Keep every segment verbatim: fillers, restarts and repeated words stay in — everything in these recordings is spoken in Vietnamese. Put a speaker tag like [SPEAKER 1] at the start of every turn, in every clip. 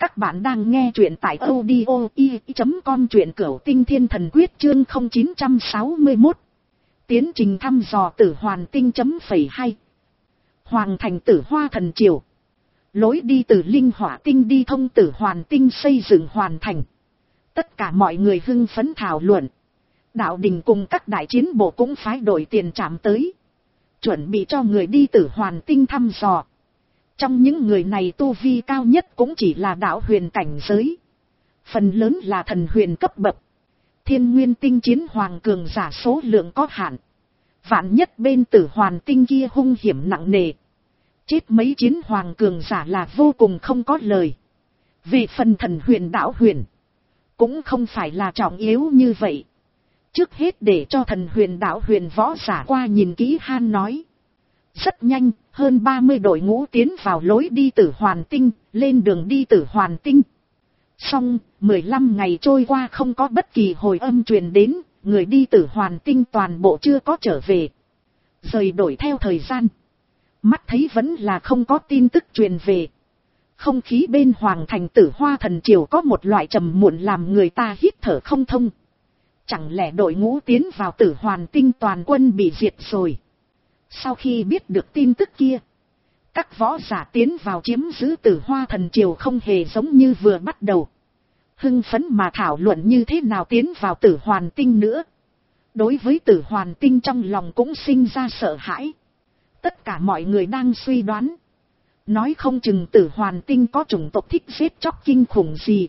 [SPEAKER 1] Các bạn đang nghe truyện tại audio i chấm com truyện cửu tinh thiên thần quyết chương không chín sáu mốt. Tiến trình thăm dò tử hoàn tinh chấm phẩy hai. Hoàng thành tử hoa thần triều. Lối đi từ linh hỏa tinh đi thông tử hoàn tinh xây dựng hoàn thành. Tất cả mọi người hưng phấn thảo luận. Đạo đình cùng các đại chiến bộ cũng phái đổi tiền trảm tới. Chuẩn bị cho người đi tử hoàn tinh thăm dò. Trong những người này tu vi cao nhất cũng chỉ là đạo huyền cảnh giới. Phần lớn là thần huyền cấp bậc. Thiên nguyên tinh chiến hoàng cường giả số lượng có hạn. Vạn nhất bên tử hoàn tinh kia hung hiểm nặng nề. Chết mấy chiến hoàng cường giả là vô cùng không có lời. Về phần thần huyền đạo huyền. Cũng không phải là trọng yếu như vậy. Trước hết để cho thần huyền đạo huyền võ giả qua nhìn kỹ han nói. Rất nhanh, hơn ba mươi đội ngũ tiến vào lối đi tử hoàn tinh, lên đường đi tử hoàn tinh. Xong, mười lăm ngày trôi qua không có bất kỳ hồi âm truyền đến, người đi tử hoàn tinh toàn bộ chưa có trở về. Rời đổi theo thời gian. Mắt thấy vẫn là không có tin tức truyền về. Không khí bên hoàng thành tử hoa thần triều có một loại trầm muộn làm người ta hít thở không thông. Chẳng lẽ đội ngũ tiến vào tử hoàn tinh toàn quân bị diệt rồi? Sau khi biết được tin tức kia, các võ giả tiến vào chiếm giữ tử hoa thần triều không hề giống như vừa bắt đầu. Hưng phấn mà thảo luận như thế nào tiến vào tử hoàn tinh nữa. Đối với tử hoàn tinh trong lòng cũng sinh ra sợ hãi. Tất cả mọi người đang suy đoán. Nói không chừng tử hoàn tinh có chủng tộc thích giết chóc kinh khủng gì.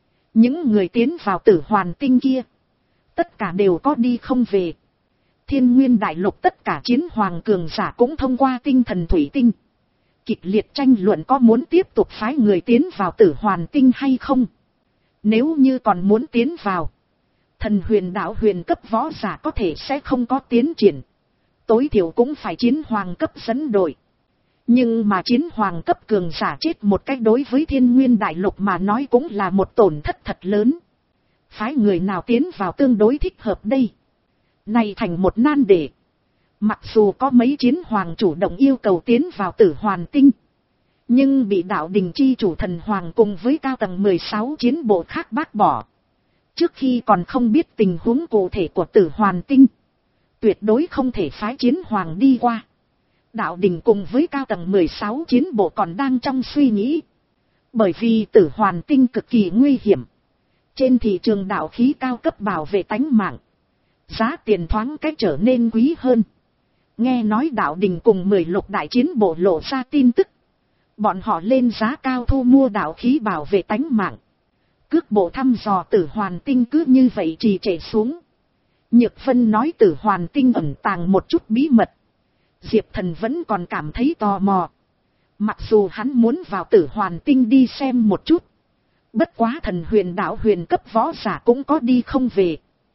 [SPEAKER 1] Những người tiến vào tử hoàn tinh kia, tất cả đều có đi không về. Thiên nguyên đại lục tất cả chiến hoàng cường giả cũng thông qua tinh thần thủy tinh. Kịch liệt tranh luận có muốn tiếp tục phái người tiến vào tử hoàn tinh hay không. Nếu như còn muốn tiến vào, thần huyền đạo huyền cấp võ giả có thể sẽ không có tiến triển. Tối thiểu cũng phải chiến hoàng cấp dẫn đội. Nhưng mà chiến hoàng cấp cường giả chết một cách đối với thiên nguyên đại lục mà nói cũng là một tổn thất thật lớn. Phái người nào tiến vào tương đối thích hợp đây? Này thành một nan đề. Mặc dù có mấy chiến hoàng chủ động yêu cầu tiến vào tử hoàn tinh, nhưng bị đạo đình chi chủ thần hoàng cùng với cao tầng mười sáu chiến bộ khác bác bỏ. Trước khi còn không biết tình huống cụ thể của tử hoàn tinh, tuyệt đối không thể phái chiến hoàng đi qua. Đạo đình cùng với cao tầng mười sáu chiến bộ còn đang trong suy nghĩ. Bởi vì tử hoàn tinh cực kỳ nguy hiểm. Trên thị trường đạo khí cao cấp bảo vệ tánh mạng, giá tiền thoáng cách trở nên quý hơn. Nghe nói đạo đình cùng mười lục đại chiến bộ lộ ra tin tức. Bọn họ lên giá cao thu mua đạo khí bảo vệ tánh mạng. Cước bộ thăm dò tử hoàn tinh cứ như vậy trì trệ xuống. Nhược Vân nói tử hoàn tinh ẩn tàng một chút bí mật. Diệp Thần vẫn còn cảm thấy tò mò. Mặc dù hắn muốn vào tử hoàn tinh đi xem một chút. Bất quá thần huyền đạo huyền cấp võ giả cũng có đi không về.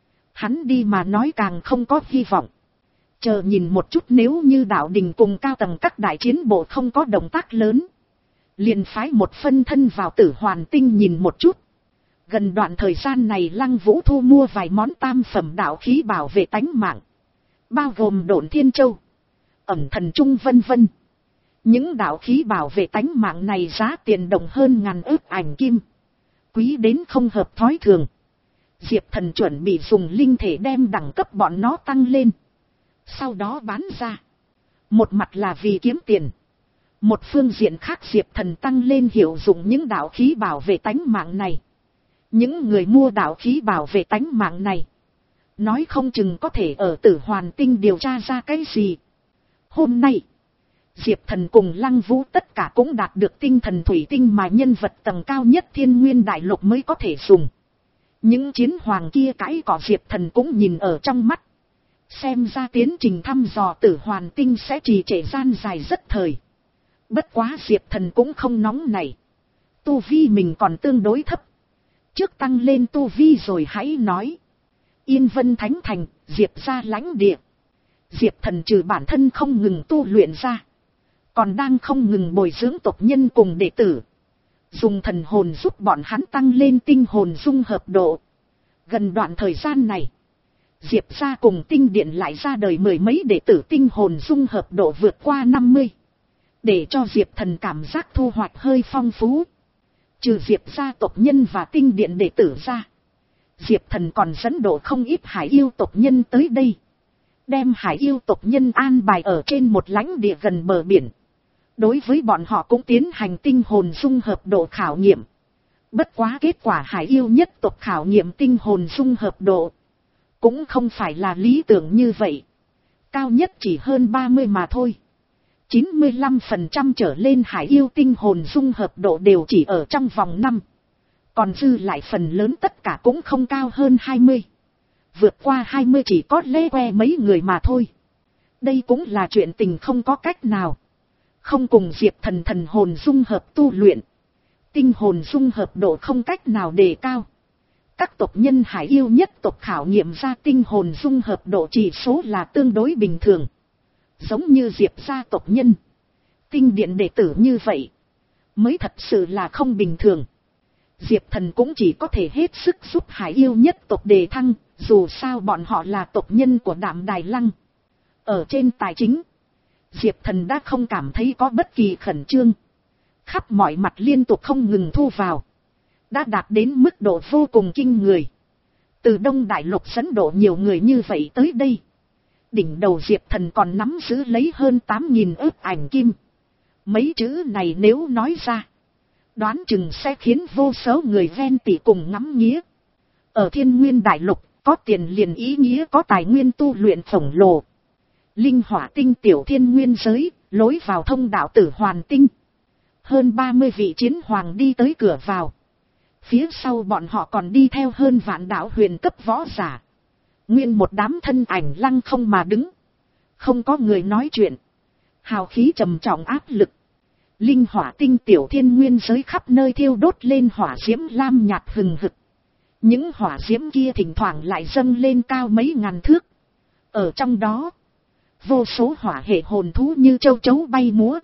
[SPEAKER 1] Hắn đi mà nói càng không có hy vọng. Chờ nhìn một chút, nếu như đạo đình cùng cao tầng các đại chiến bộ không có động tác lớn, liền phái một phân thân vào tử hoàn tinh nhìn một chút. Gần đoạn thời gian này Lăng Vũ thu mua vài món tam phẩm đạo khí bảo vệ tánh mạng. Bao gồm Độn Thiên Châu, Ẩn Thần Trung vân vân. Những đạo khí bảo vệ tánh mạng này giá tiền đồng hơn ngàn ức ảnh kim. Quý đến không hợp thói thường. Diệp Thần chuẩn bị dùng linh thể đem đẳng cấp bọn nó tăng lên. Sau đó bán ra. Một mặt là vì kiếm tiền. Một phương diện khác Diệp Thần tăng lên hiệu dụng những đạo khí bảo vệ tánh mạng này. Những người mua đạo khí bảo vệ tánh mạng này, nói không chừng có thể ở tử hoàn tinh điều tra ra cái gì. Hôm nay, Diệp Thần cùng Lăng Vũ tất cả cũng đạt được tinh thần thủy tinh mà nhân vật tầng cao nhất thiên nguyên đại lục mới có thể dùng. Những chiến hoàng kia cãi cọ Diệp Thần cũng nhìn ở trong mắt. Xem ra tiến trình thăm dò tử hoàn tinh sẽ trì trệ gian dài rất thời. Bất quá Diệp Thần cũng không nóng này. Tu vi mình còn tương đối thấp. Trước tăng lên tu vi rồi hãy nói. Yên Vân Thánh Thành, Diệp ra lãnh địa. Diệp Thần trừ bản thân không ngừng tu luyện ra, còn đang không ngừng bồi dưỡng tộc nhân cùng đệ tử. Dùng thần hồn giúp bọn hắn tăng lên tinh hồn dung hợp độ. Gần đoạn thời gian này, Diệp ra cùng tinh điện lại ra đời mười mấy đệ tử tinh hồn dung hợp độ vượt qua năm mươi. Để cho Diệp Thần cảm giác thu hoạch hơi phong phú. Trừ Diệp gia tộc nhân và tinh điện đệ tử ra, Diệp Thần còn dẫn độ không ít hải yêu tộc nhân tới đây. Đem hải yêu tộc nhân an bài ở trên một lãnh địa gần bờ biển. Đối với bọn họ cũng tiến hành tinh hồn dung hợp độ khảo nghiệm. Bất quá kết quả hải yêu nhất tộc khảo nghiệm tinh hồn dung hợp độ cũng không phải là lý tưởng như vậy. Cao nhất chỉ hơn ba mươi mà thôi. chín mươi lăm phần trăm trở lên hải yêu tinh hồn dung hợp độ đều chỉ ở trong vòng năm. Còn dư lại phần lớn tất cả cũng không cao hơn hai mươi. Vượt qua hai mươi chỉ có lê que mấy người mà thôi. Đây cũng là chuyện tình không có cách nào. Không cùng Diệp Thần thần hồn dung hợp tu luyện. Tinh hồn dung hợp độ không cách nào đề cao. Các tộc nhân hải yêu nhất tộc khảo nghiệm ra tinh hồn dung hợp độ chỉ số là tương đối bình thường. Giống như Diệp gia tộc nhân, tinh điện đệ tử như vậy, mới thật sự là không bình thường. Diệp Thần cũng chỉ có thể hết sức giúp hải yêu nhất tộc đề thăng, dù sao bọn họ là tộc nhân của Đạm Đài Lăng. Ở trên tài chính, Diệp Thần đã không cảm thấy có bất kỳ khẩn trương. Khắp mọi mặt liên tục không ngừng thu vào. Đã đạt đến mức độ vô cùng kinh người. Từ Đông Đại Lục dẫn độ nhiều người như vậy tới đây. Đỉnh đầu Diệp Thần còn nắm giữ lấy hơn tám nghìn ức ảnh kim. Mấy chữ này nếu nói ra, đoán chừng sẽ khiến vô số người ven tỉ cùng ngắm nghía. Ở Thiên Nguyên Đại Lục, có tiền liền ý nghĩa có tài nguyên tu luyện khổng lồ. Linh hỏa tinh tiểu thiên nguyên giới, lối vào thông đạo Tử Hoàn Tinh. Hơn ba mươi vị chiến hoàng đi tới cửa vào. Phía sau bọn họ còn đi theo hơn vạn đạo huyền cấp võ giả. Nguyên một đám thân ảnh lăng không mà đứng. Không có người nói chuyện. Hào khí trầm trọng áp lực. Linh hỏa tinh tiểu thiên nguyên giới khắp nơi thiêu đốt lên hỏa diễm lam nhạt hừng hực. Những hỏa diễm kia thỉnh thoảng lại dâng lên cao mấy ngàn thước. Ở trong đó, vô số hỏa hệ hồn thú như châu chấu bay múa.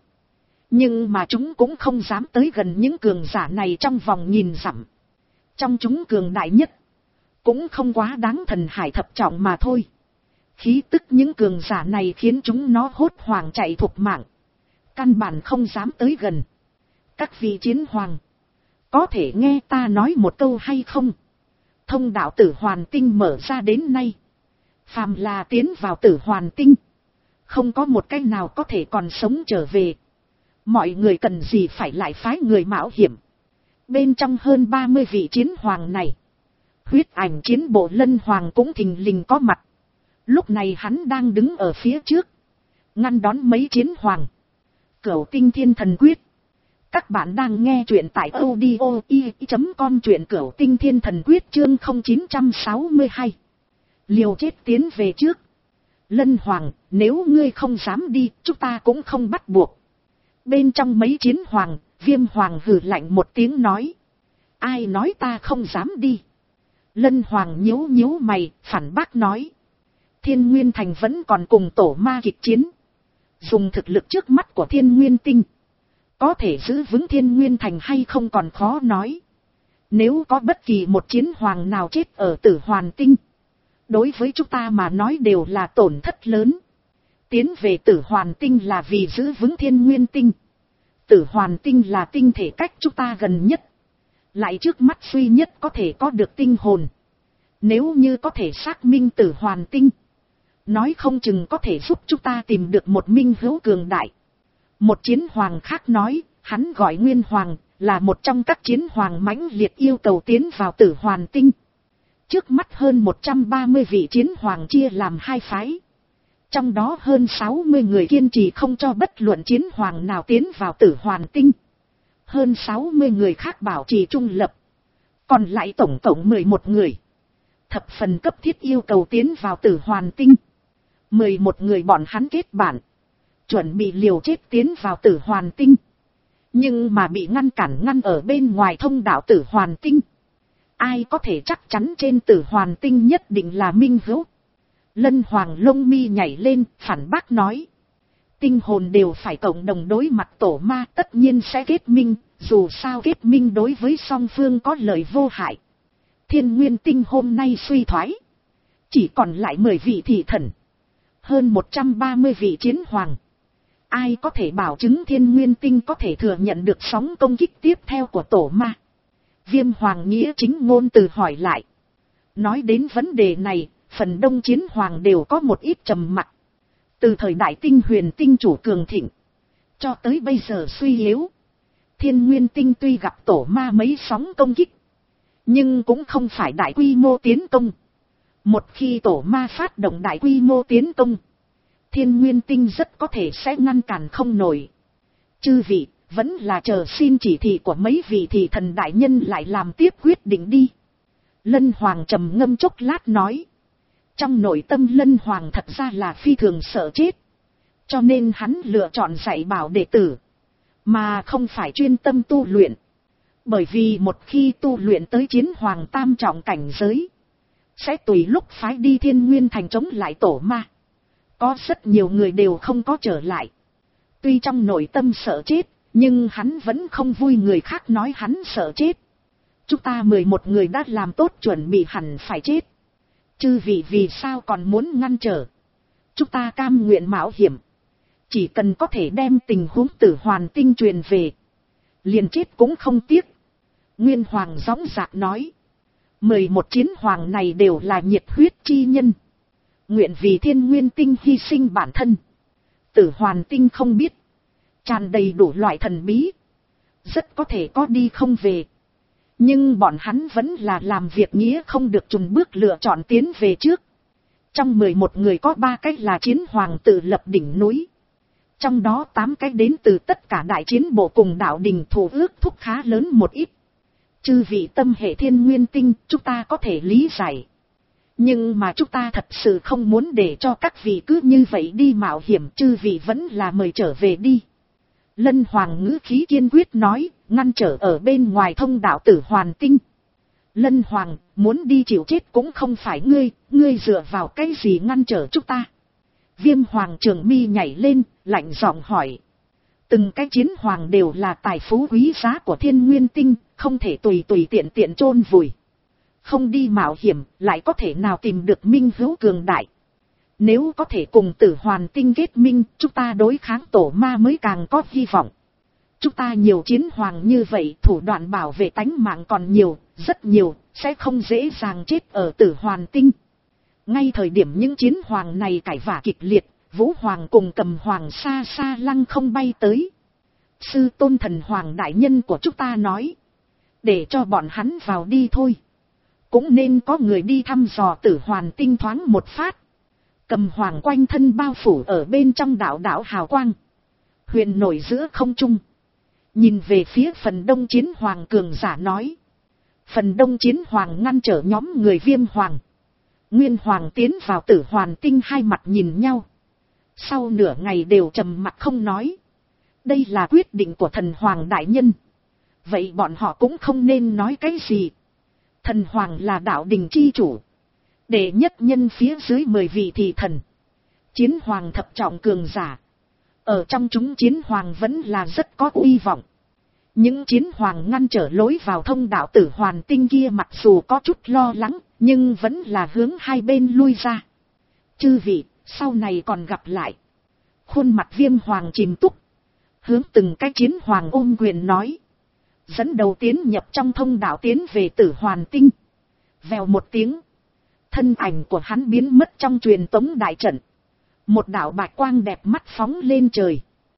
[SPEAKER 1] Nhưng mà chúng cũng không dám tới gần những cường giả này trong vòng nghìn dặm. Trong chúng cường đại nhất, cũng không quá đáng thần hải thập trọng mà thôi. Khí tức những cường giả này khiến chúng nó hốt hoảng chạy thục mạng. Căn bản không dám tới gần. Các vị chiến hoàng, có thể nghe ta nói một câu hay không? Thông đạo Tử Hoàn Tinh mở ra đến nay, phàm là tiến vào Tử Hoàn Tinh, không có một cái nào có thể còn sống trở về. Mọi người cần gì phải lại phái người mạo hiểm. Bên trong hơn ba mươi vị chiến hoàng này, huyết ảnh chiến bộ Lân Hoàng cũng thình lình có mặt. Lúc này hắn đang đứng ở phía trước, ngăn đón mấy chiến hoàng. Cửu Tinh Thiên Thần Quyết. Các bạn đang nghe truyện tại audio i chấm com, truyện Cửu Tinh Thiên Thần Quyết chương không chín sáu hai. Liều chết tiến về trước. Lân Hoàng, nếu ngươi không dám đi, chúng ta cũng không bắt buộc. Bên trong mấy chiến hoàng, Viêm Hoàng hừ lạnh một tiếng nói. Ai nói ta không dám đi? Lân Hoàng nhíu nhíu mày, phản bác nói. Thiên Nguyên Thành vẫn còn cùng tổ ma kịch chiến. Dùng thực lực trước mắt của Thiên Nguyên Tinh, có thể giữ vững Thiên Nguyên Thành hay không còn khó nói. Nếu có bất kỳ một chiến hoàng nào chết ở Tử Hoàn Tinh, đối với chúng ta mà nói đều là tổn thất lớn. Tiến về Tử Hoàn Tinh là vì giữ vững Thiên Nguyên Tinh. Tử Hoàn Tinh là tinh thể cách chúng ta gần nhất, lại trước mắt duy nhất có thể có được tinh hồn. Nếu như có thể xác minh Tử Hoàn Tinh, nói không chừng có thể giúp chúng ta tìm được một minh hữu cường đại. Một chiến hoàng khác nói, hắn gọi Nguyên Hoàng, là một trong các chiến hoàng mãnh liệt yêu cầu tiến vào Tử Hoàn Tinh. Trước mắt hơn một trăm ba mươi vị chiến hoàng chia làm hai phái. Trong đó hơn sáu mươi người kiên trì không cho bất luận chiến hoàng nào tiến vào Tử Hoàn Tinh. Hơn sáu mươi người khác bảo trì trung lập. Còn lại tổng cộng mười một người. Thập phần cấp thiết yêu cầu tiến vào Tử Hoàn Tinh. mười một người bọn hắn kết bạn, chuẩn bị liều chết tiến vào Tử Hoàn Tinh. Nhưng mà bị ngăn cản ngăn ở bên ngoài thông đạo Tử Hoàn Tinh. Ai có thể chắc chắn trên Tử Hoàn Tinh nhất định là minh hữu? Lân Hoàng lông mi nhảy lên, phản bác nói. Tinh hồn đều phải cộng đồng đối mặt tổ ma, tất nhiên sẽ kết minh, dù sao kết minh đối với song phương có lợi vô hại. Thiên Nguyên Tinh hôm nay suy thoái, chỉ còn lại mười vị thị thần, hơn một trăm ba mươi vị chiến hoàng. Ai có thể bảo chứng Thiên Nguyên Tinh có thể thừa nhận được sóng công kích tiếp theo của tổ ma? Viêm Hoàng nghĩa chính ngôn từ hỏi lại. Nói đến vấn đề này, phần đông chiến hoàng đều có một ít trầm mặc. Từ thời đại tinh huyền tinh chủ cường thịnh, cho tới bây giờ suy yếu. Thiên Nguyên tinh tuy gặp tổ ma mấy sóng công kích, nhưng cũng không phải đại quy mô tiến công. Một khi tổ ma phát động đại quy mô tiến công, Thiên Nguyên tinh rất có thể sẽ ngăn cản không nổi. Chư vị, vẫn là chờ xin chỉ thị của mấy vị thị thần đại nhân lại làm tiếp quyết định đi. Lân Hoàng trầm ngâm chốc lát nói. Trong nội tâm Lân Hoàng thật ra là phi thường sợ chết, cho nên hắn lựa chọn dạy bảo đệ tử, mà không phải chuyên tâm tu luyện. Bởi vì một khi tu luyện tới chiến hoàng tam trọng cảnh giới, sẽ tùy lúc phái đi Thiên Nguyên thành chống lại tổ ma. Có rất nhiều người đều không có trở lại. Tuy trong nội tâm sợ chết, nhưng hắn vẫn không vui người khác nói hắn sợ chết. Chúng ta mười một người đã làm tốt chuẩn bị hẳn phải chết. Chư vị vì sao còn muốn ngăn trở? Chúng ta cam nguyện mạo hiểm. Chỉ cần có thể đem tình huống Tử Hoàn tinh truyền về, liền chết cũng không tiếc. Nguyên Hoàng dõng dạc nói. Mười một chiến hoàng này đều là nhiệt huyết chi nhân, nguyện vì Thiên Nguyên tinh hy sinh bản thân. Tử Hoàn tinh không biết, tràn đầy đủ loại thần bí, rất có thể có đi không về. Nhưng bọn hắn vẫn là làm việc nghĩa không được chùn bước lựa chọn tiến về trước. Trong mười một người có ba cách là chiến hoàng tự lập đỉnh núi. Trong đó tám cách đến từ tất cả đại chiến bộ cùng đạo đình thủ ước thúc khá lớn một ít. Chư vị tâm hệ Thiên Nguyên tinh, chúng ta có thể lý giải. Nhưng mà chúng ta thật sự không muốn để cho các vị cứ như vậy đi mạo hiểm, chư vị vẫn là mời trở về đi. Lân Hoàng ngữ khí kiên quyết nói, ngăn trở ở bên ngoài thông đạo Tử Hoàn tinh. Lân Hoàng, muốn đi chịu chết cũng không phải ngươi, ngươi dựa vào cái gì ngăn trở chúng ta? Viêm Hoàng trường mi nhảy lên, lạnh giọng hỏi. Từng cái chiến hoàng đều là tài phú quý giá của Thiên Nguyên tinh, không thể tùy tùy tiện tiện chôn vùi. Không đi mạo hiểm, lại có thể nào tìm được minh hữu cường đại. Nếu có thể cùng Tử Hoàn tinh kết minh, chúng ta đối kháng tổ ma mới càng có hy vọng. Chúng ta nhiều chiến hoàng như vậy, thủ đoạn bảo vệ tánh mạng còn nhiều, rất nhiều, sẽ không dễ dàng chết ở Tử Hoàn tinh. Ngay thời điểm những chiến hoàng này cãi vã kịch liệt, Vũ Hoàng cùng Cầm Hoàng xa xa lăng không bay tới. Sư tôn thần hoàng đại nhân của chúng ta nói, để cho bọn hắn vào đi thôi. Cũng nên có người đi thăm dò Tử Hoàn tinh thoáng một phát. Cầm Hoàng quanh thân bao phủ ở bên trong đạo đạo hào quang, huyền nổi giữa không trung. Nhìn về phía phần đông chiến hoàng cường giả nói. Phần đông chiến hoàng ngăn trở nhóm người Viêm Hoàng, Nguyên Hoàng tiến vào Tử Hoàn tinh, hai mặt nhìn nhau. Sau nửa ngày đều trầm mặc không nói. Đây là quyết định của thần hoàng đại nhân, vậy bọn họ cũng không nên nói cái gì. Thần hoàng là đạo đình chi chủ, đệ nhất nhân phía dưới mười vị thị thần, chiến hoàng thập trọng cường giả. Ở trong chúng chiến hoàng vẫn là rất có uy vọng. Những chiến hoàng ngăn trở lối vào thông đạo Tử Hoàn tinh kia mặc dù có chút lo lắng, nhưng vẫn là hướng hai bên lui ra. Chư vị, sau này còn gặp lại. Khuôn mặt Viêm Hoàng chìm túc, hướng từng cái chiến hoàng ôm quyền nói. Dẫn đầu tiến nhập trong thông đạo tiến về Tử Hoàn tinh. Vèo một tiếng, thân ảnh của hắn biến mất trong truyền tống đại trận. Một đạo bạch quang đẹp mắt phóng lên trời.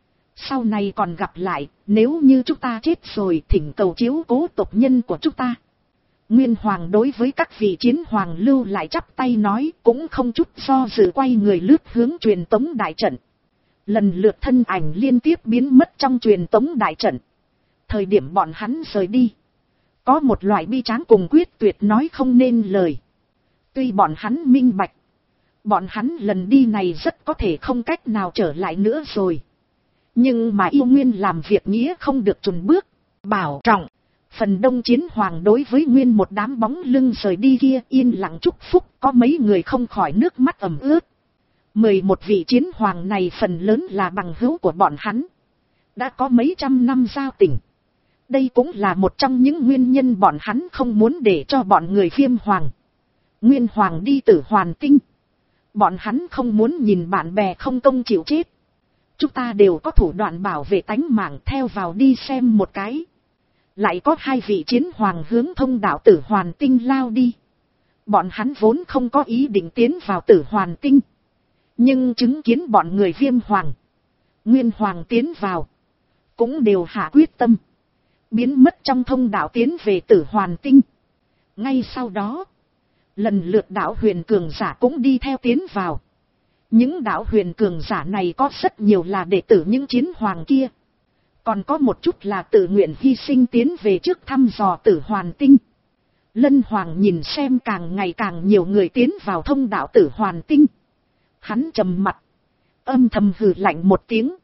[SPEAKER 1] Sau này còn gặp lại, nếu như chúng ta chết rồi thỉnh cầu chiếu cố tộc nhân của chúng ta. Nguyên Hoàng đối với các vị chiến hoàng lưu lại chắp tay nói, cũng không chút do dự quay người lướt hướng truyền tống đại trận. Lần lượt thân ảnh liên tiếp biến mất trong truyền tống đại trận. Thời điểm bọn hắn rời đi, có một loại bi tráng cùng quyết tuyệt nói không nên lời. Tuy bọn hắn minh bạch, bọn hắn lần đi này rất có thể không cách nào trở lại nữa rồi. Nhưng mà yêu nguyên làm việc nghĩa không được chùn bước, bảo trọng. Phần đông chiến hoàng đối với nguyên một đám bóng lưng rời đi kia yên lặng chúc phúc, có mấy người không khỏi nước mắt ẩm ướt. Mười một vị chiến hoàng này phần lớn là bằng hữu của bọn hắn, đã có mấy trăm năm giao tình. Đây cũng là một trong những nguyên nhân bọn hắn không muốn để cho bọn người Viêm Hoàng, Nguyên Hoàng đi Tử Hoàn tinh. Bọn hắn không muốn nhìn bạn bè không công chịu chết. Chúng ta đều có thủ đoạn bảo vệ tánh mạng, theo vào đi xem một cái. Lại có hai vị chiến hoàng hướng thông đạo Tử Hoàn Tinh lao đi. Bọn hắn vốn không có ý định tiến vào Tử Hoàn Tinh. Nhưng chứng kiến bọn người Viêm Hoàng, Nguyên Hoàng tiến vào, cũng đều hạ quyết tâm, biến mất trong thông đạo tiến về Tử Hoàn Tinh. Ngay sau đó, lần lượt đạo huyền cường giả cũng đi theo tiến vào. Những đạo huyền cường giả này có rất nhiều là đệ tử những chiến hoàng kia. Còn có một chút là tự nguyện hy sinh tiến về trước thăm dò Tử Hoàn Tinh. Lân Hoàng nhìn xem càng ngày càng nhiều người tiến vào thông đạo Tử Hoàn Tinh. Hắn trầm mặt, âm thầm hừ lạnh một tiếng.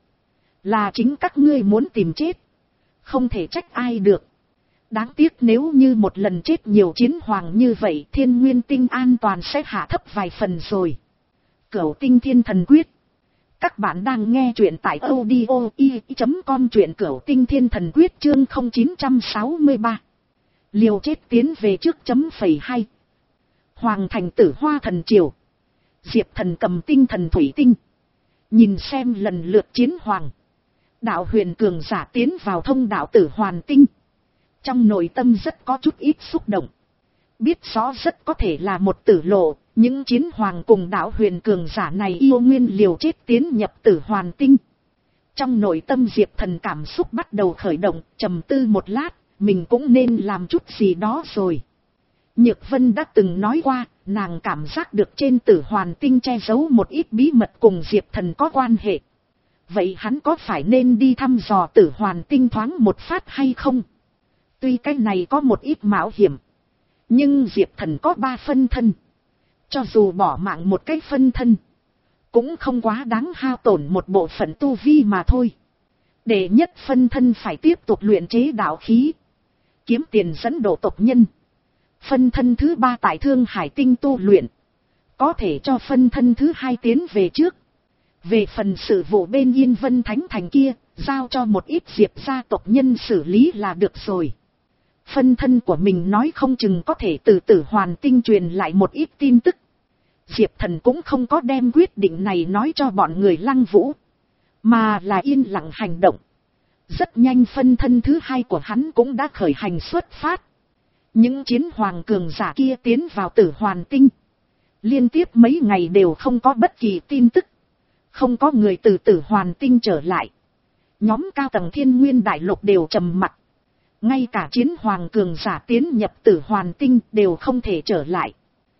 [SPEAKER 1] Là chính các ngươi muốn tìm chết, không thể trách ai được. Đáng tiếc nếu như một lần chết nhiều chiến hoàng như vậy, Thiên Nguyên Tinh an toàn sẽ hạ thấp vài phần rồi. Cửu Tinh Thiên Thần Quyết. Các bạn đang nghe truyện tại audio i chấm com, truyện Cửu Tinh Thiên Thần Quyết chương không chín sáu ba. Liều chết tiến về trước chấm phẩy hai. Hoàng thành Tử Hoa Thần Triều. Diệp Thần cầm tinh thần thủy tinh. Nhìn xem lần lượt chiến hoàng, đạo huyền cường giả tiến vào thông đạo Tử Hoàn Tinh. Trong nội tâm rất có chút ít xúc động. Biết rõ rất có thể là một tử lộ, những chiến hoàng cùng đạo huyền cường giả này yêu nguyên liều chết tiến nhập Tử Hoàn Tinh. Trong nội tâm Diệp Thần cảm xúc bắt đầu khởi động, trầm tư một lát, mình cũng nên làm chút gì đó rồi. Nhược Vân đã từng nói qua, nàng cảm giác được trên Tử Hoàn Tinh che giấu một ít bí mật cùng Diệp Thần có quan hệ. Vậy hắn có phải nên đi thăm dò Tử Hoàn Tinh thoáng một phát hay không? Tuy cái này có một ít mạo hiểm, nhưng Diệp Thần có ba phân thân. Cho dù bỏ mạng một cái phân thân, cũng không quá đáng hao tổn một bộ phận tu vi mà thôi. Đệ nhất phân thân phải tiếp tục luyện chế đạo khí, kiếm tiền dẫn độ tộc nhân. Phân thân thứ ba tại Thương Hải Tinh tu luyện, có thể cho phân thân thứ hai tiến về trước. Về phần sự vụ bên Yên Vân Thánh Thành kia, giao cho một ít Diệp gia tộc nhân xử lý là được rồi. Phân thân của mình nói không chừng có thể từ Tử Hoàn Tinh truyền lại một ít tin tức. Diệp Thần cũng không có đem quyết định này nói cho bọn người Lăng Vũ, mà là yên lặng hành động. Rất nhanh phân thân thứ hai của hắn cũng đã khởi hành xuất phát. Những chiến hoàng cường giả kia tiến vào Tử Hoàn Tinh. Liên tiếp mấy ngày đều không có bất kỳ tin tức. Không có người từ Tử Hoàn Tinh trở lại. Nhóm cao tầng Thiên Nguyên Đại Lục đều trầm mặc. Ngay cả chiến hoàng cường giả tiến nhập Tử Hoàn Tinh đều không thể trở lại.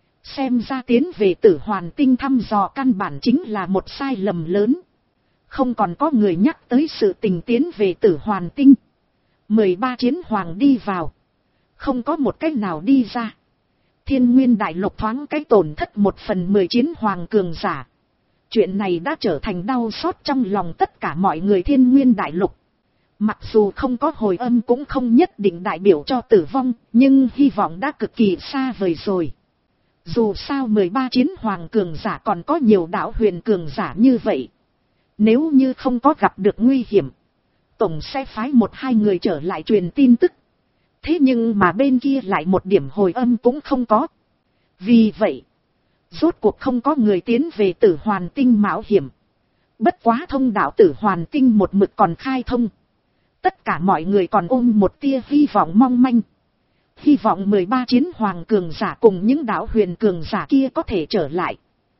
[SPEAKER 1] Xem ra tiến về Tử Hoàn Tinh thăm dò căn bản chính là một sai lầm lớn. Không còn có người nhắc tới sự tình tiến về Tử Hoàn Tinh. mười ba chiến hoàng đi vào, không có một cách nào đi ra. Thiên Nguyên Đại Lục thoáng cái tổn thất một phần mười chiến hoàng cường giả. Chuyện này đã trở thành đau xót trong lòng tất cả mọi người Thiên Nguyên Đại Lục. Mặc dù không có hồi âm cũng không nhất định đại biểu cho tử vong, nhưng hy vọng đã cực kỳ xa vời rồi. Dù sao mười ba chiến hoàng cường giả còn có nhiều đạo huyền cường giả như vậy. Nếu như không có gặp được nguy hiểm, tổng sẽ phái một hai người trở lại truyền tin tức. Thế nhưng mà bên kia lại một điểm hồi âm cũng không có. Vì vậy, rốt cuộc không có người tiến về Tử Hoàn Tinh mạo hiểm. Bất quá thông đạo Tử Hoàn Tinh một mực còn khai thông. Tất cả mọi người còn ôm một tia hy vọng mong manh. Hy vọng mười ba chiến hoàng cường giả cùng những đạo huyền cường giả kia có thể trở lại.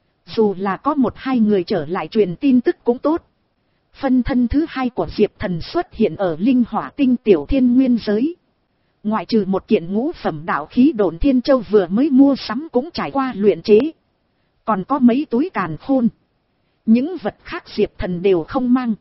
[SPEAKER 1] Dù là có một hai người trở lại truyền tin tức cũng tốt. Phân thân thứ hai của Diệp Thần xuất hiện ở Linh Hỏa Tinh tiểu thiên nguyên giới. Ngoại trừ một kiện ngũ phẩm đạo khí Độn Thiên Châu vừa mới mua sắm cũng trải qua luyện chế. Còn có mấy túi càn khôn. Những vật khác Diệp Thần đều không mang.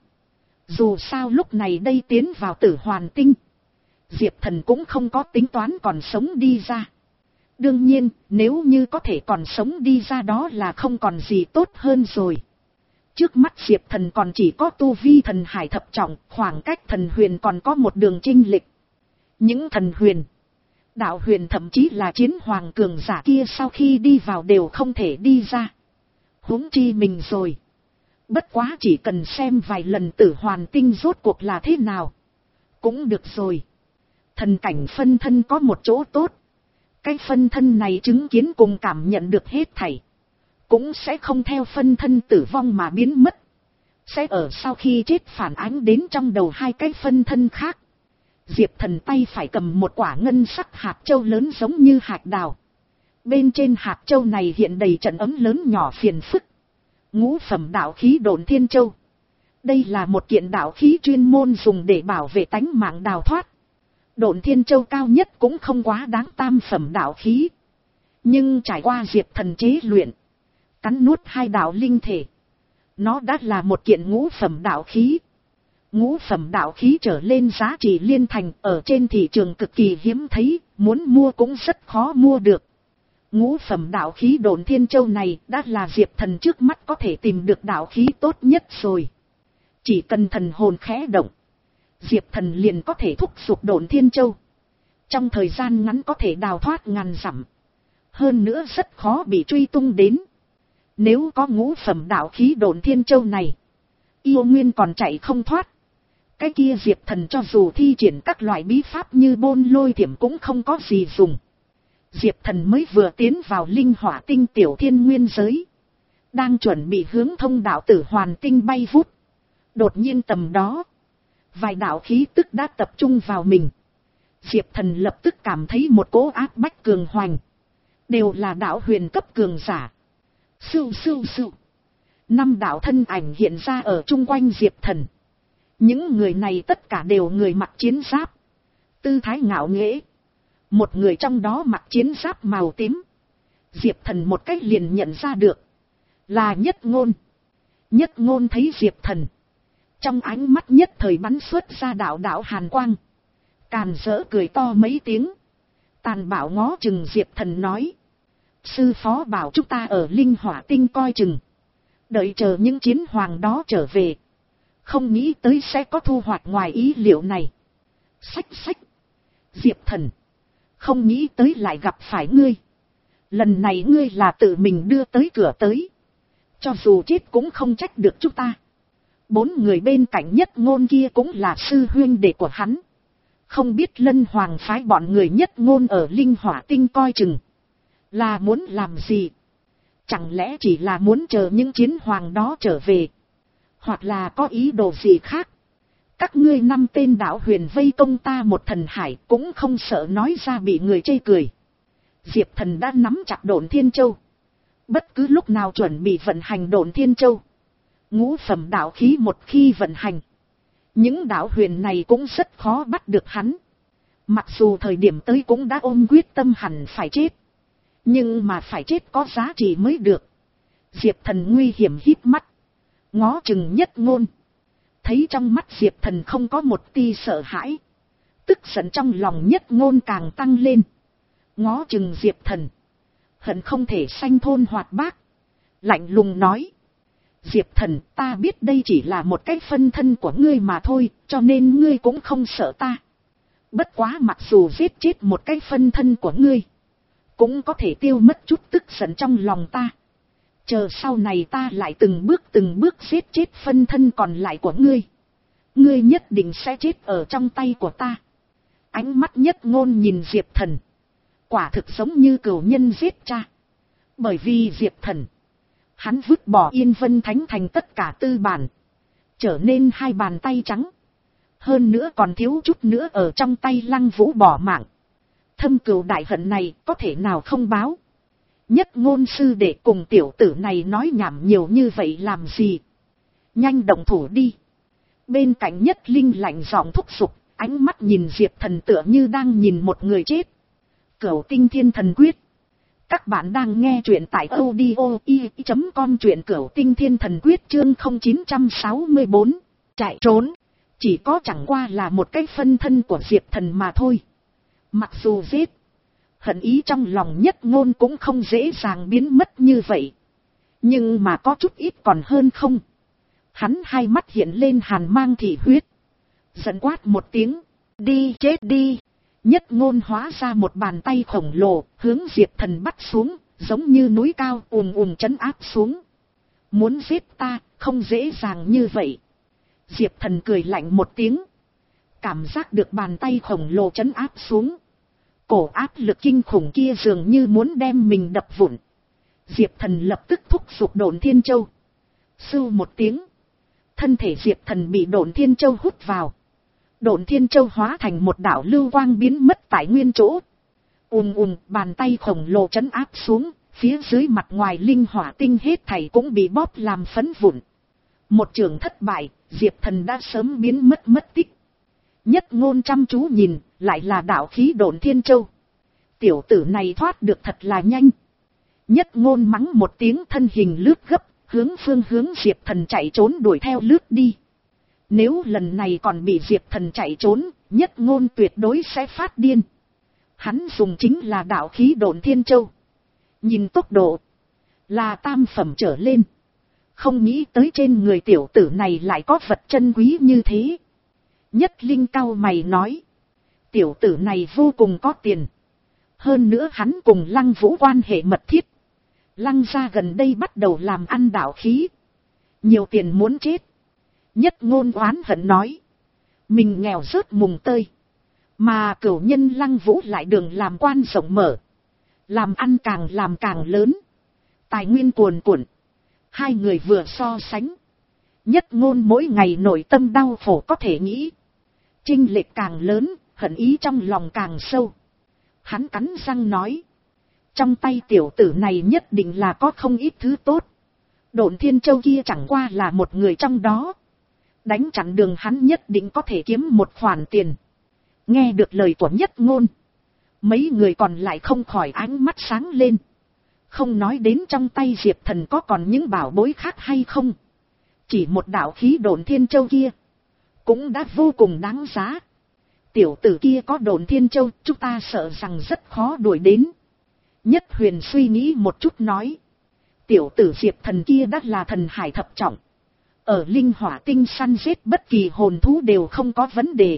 [SPEAKER 1] Dù sao lúc này đây tiến vào Tử Hoàn Tinh, Diệp Thần cũng không có tính toán còn sống đi ra. Đương nhiên, nếu như có thể còn sống đi ra đó là không còn gì tốt hơn rồi. Trước mắt Diệp Thần còn chỉ có tu vi thần hải thập trọng, khoảng cách thần huyền còn có một đường chênh lệch. Những thần huyền, đạo huyền thậm chí là chiến hoàng cường giả kia sau khi đi vào đều không thể đi ra. Huống chi mình rồi. Bất quá chỉ cần xem vài lần Tử Hoàn Tinh rốt cuộc là thế nào cũng được rồi. Thần cảnh phân thân có một chỗ tốt. Cái phân thân này chứng kiến cùng cảm nhận được hết thảy, cũng sẽ không theo phân thân tử vong mà biến mất. Sẽ ở sau khi chết phản ánh đến trong đầu hai cái phân thân khác. Diệp Thần tay phải cầm một quả ngân sắc hạt châu lớn giống như hạt đào. Bên trên hạt châu này hiện đầy trận ấm lớn nhỏ phiền phức. Ngũ phẩm đạo khí Độn Thiên Châu. Đây là một kiện đạo khí chuyên môn dùng để bảo vệ tánh mạng đào thoát. Độn Thiên Châu cao nhất cũng không quá đáng tam phẩm đạo khí. Nhưng trải qua Diệp Thần chế luyện, cắn nuốt hai đạo linh thể, nó đã là một kiện ngũ phẩm đạo khí. Ngũ phẩm đạo khí trở lên giá trị liên thành ở trên thị trường cực kỳ hiếm thấy, muốn mua cũng rất khó mua được. Ngũ phẩm đạo khí Độn Thiên Châu này đã là Diệp Thần trước mắt có thể tìm được đạo khí tốt nhất rồi. Chỉ cần thần hồn khẽ động, Diệp Thần liền có thể thúc giục Độn Thiên Châu. Trong thời gian ngắn có thể đào thoát ngàn dặm. Hơn nữa rất khó bị truy tung đến. Nếu có ngũ phẩm đạo khí Độn Thiên Châu này, yêu nguyên còn chạy không thoát. Cái kia Diệp Thần cho dù thi triển các loại bí pháp như bôn lôi thiểm cũng không có gì dùng. Diệp Thần mới vừa tiến vào linh hỏa tinh tiểu thiên nguyên giới, đang chuẩn bị hướng thông đạo Tử Hoàn Tinh bay vút. Đột nhiên tầm đó, vài đạo khí tức đã tập trung vào mình. Diệp Thần lập tức cảm thấy một cỗ áp bách cường hoành. Đều là đạo huyền cấp cường giả. Sưu sưu sưu. Năm đạo thân ảnh hiện ra ở chung quanh Diệp Thần. Những người này tất cả đều người mặc chiến giáp, tư thái ngạo nghễ. Một người trong đó mặc chiến giáp màu tím, Diệp Thần một cách liền nhận ra được, là Nhất Ngôn. Nhất Ngôn thấy Diệp Thần, trong ánh mắt nhất thời bắn xuất ra đạo đạo hàn quang, càn rỡ cười to mấy tiếng, tàn bạo ngó chừng Diệp Thần nói: sư phó bảo chúng ta ở linh hỏa tinh coi chừng, đợi chờ những chiến hoàng đó trở về, không nghĩ tới sẽ có thu hoạch ngoài ý liệu này. Xách xách. Diệp Thần, không nghĩ tới lại gặp phải ngươi. Lần này ngươi là tự mình đưa tới cửa tới, cho dù chết cũng không trách được chúng ta. Bốn người bên cạnh Nhất Ngôn kia cũng là sư huynh đệ của hắn. Không biết Lân Hoàng phái bọn người Nhất Ngôn ở linh hỏa tinh coi chừng là muốn làm gì? Chẳng lẽ chỉ là muốn chờ những chiến hoàng đó trở về, hoặc là có ý đồ gì khác? Các ngươi năm tên đạo huyền vây công ta một thần hải cũng không sợ nói ra bị người chê cười. Diệp Thần đã nắm chặt Độn Thiên Châu, bất cứ lúc nào chuẩn bị vận hành Độn Thiên Châu. Ngũ phẩm đạo khí một khi vận hành, những đạo huyền này cũng rất khó bắt được hắn. Mặc dù thời điểm tới cũng đã ôm quyết tâm hẳn phải chết, nhưng mà phải chết có giá trị mới được. Diệp Thần nguy hiểm híp mắt, ngó chừng Nhất Ngôn. Thấy trong mắt Diệp Thần không có một tia sợ hãi, tức giận trong lòng Nhất Ngôn càng tăng lên. Ngó chừng Diệp Thần, hận không thể sanh thôn hoạt bát, lạnh lùng nói: Diệp Thần, ta biết đây chỉ là một cái phân thân của ngươi mà thôi, cho nên ngươi cũng không sợ ta. Bất quá mặc dù giết chết một cái phân thân của ngươi, cũng có thể tiêu mất chút tức giận trong lòng ta. Chờ sau này ta lại từng bước từng bước giết chết phân thân còn lại của ngươi, ngươi nhất định sẽ chết ở trong tay của ta. Ánh mắt Nhất Ngôn nhìn Diệp Thần, quả thực giống như cừu nhân giết cha. Bởi vì Diệp Thần, hắn vứt bỏ Yên Vân Thánh Thành tất cả tư bản, trở nên hai bàn tay trắng. Hơn nữa còn thiếu chút nữa ở trong tay Lăng Vũ bỏ mạng. Thâm cừu đại hận này có thể nào không báo? Nhất Ngôn sư đệ cùng tiểu tử này nói nhảm nhiều như vậy làm gì? Nhanh động thủ đi. Bên cạnh Nhất Linh lạnh giọng thúc giục, ánh mắt nhìn Diệp Thần tựa như đang nhìn một người chết. Cửu Tinh Thiên Thần Quyết. Các bạn đang nghe truyện tại audio i chấm com, truyện Cửu Tinh Thiên Thần Quyết chương không chín sáu bốn. Chạy trốn. Chỉ có chẳng qua là một cái phân thân của Diệp Thần mà thôi. Mặc dù giết, hận ý trong lòng Nhất Ngôn cũng không dễ dàng biến mất như vậy. Nhưng mà có chút ít còn hơn không. Hắn hai mắt hiện lên hàn mang thị huyết, giận quát một tiếng: đi chết đi. Nhất Ngôn hóa ra một bàn tay khổng lồ, hướng Diệp Thần bắt xuống, giống như núi cao ùm ùm trấn áp xuống. Muốn giết ta, không dễ dàng như vậy. Diệp Thần cười lạnh một tiếng, cảm giác được bàn tay khổng lồ trấn áp xuống. Cổ áp lực kinh khủng kia dường như muốn đem mình đập vụn. Diệp Thần lập tức thúc giục Độn Thiên Châu. Sưu một tiếng, thân thể Diệp Thần bị Độn Thiên Châu hút vào. Độn Thiên Châu hóa thành một đạo lưu quang biến mất tại nguyên chỗ. Ùm ùm, bàn tay khổng lồ trấn áp xuống, phía dưới mặt ngoài linh hỏa tinh hết thảy cũng bị bóp làm phấn vụn. Một trường thất bại, Diệp Thần đã sớm biến mất mất tích. Nhất Ngôn chăm chú nhìn, lại là đạo khí Độn Thiên Châu. Tiểu tử này thoát được thật là nhanh. Nhất Ngôn mắng một tiếng, thân hình lướt gấp, hướng phương hướng Diệp Thần chạy trốn đuổi theo lướt đi. Nếu lần này còn bị Diệp Thần chạy trốn, Nhất Ngôn tuyệt đối sẽ phát điên. Hắn dùng chính là đạo khí Độn Thiên Châu. Nhìn tốc độ, là tam phẩm trở lên. Không nghĩ tới trên người tiểu tử này lại có vật chân quý như thế. Nhất Linh cau mày nói, tiểu tử này vô cùng có tiền. Hơn nữa hắn cùng Lăng Vũ quan hệ mật thiết. Lăng gia gần đây bắt đầu làm ăn đạo khí. Nhiều tiền muốn chết. Nhất Ngôn oán hận nói, mình nghèo rớt mùng tơi. Mà cửu nhân Lăng Vũ lại đường làm quan rộng mở. Làm ăn càng làm càng lớn. Tài nguyên cuồn cuộn. Hai người vừa so sánh. Nhất Ngôn mỗi ngày nội tâm đau khổ có thể nghĩ. Chênh lệch càng lớn, hận ý trong lòng càng sâu. Hắn cắn răng nói, trong tay tiểu tử này nhất định là có không ít thứ tốt. Độn Thiên Châu kia chẳng qua là một người trong đó. Đánh chặn đường hắn nhất định có thể kiếm một khoản tiền. Nghe được lời của Nhất Ngôn, mấy người còn lại không khỏi ánh mắt sáng lên. Không nói đến trong tay Diệp Thần có còn những bảo bối khác hay không. Chỉ một đạo khí Độn Thiên Châu kia cũng đã vô cùng đáng giá. Tiểu tử kia có Độn Thiên Châu, chúng ta sợ rằng rất khó đuổi đến. Nhất Huyền suy nghĩ một chút nói, tiểu tử Diệp Thần kia đã là thần hải thập trọng. Ở linh hỏa tinh săn giết bất kỳ hồn thú đều không có vấn đề.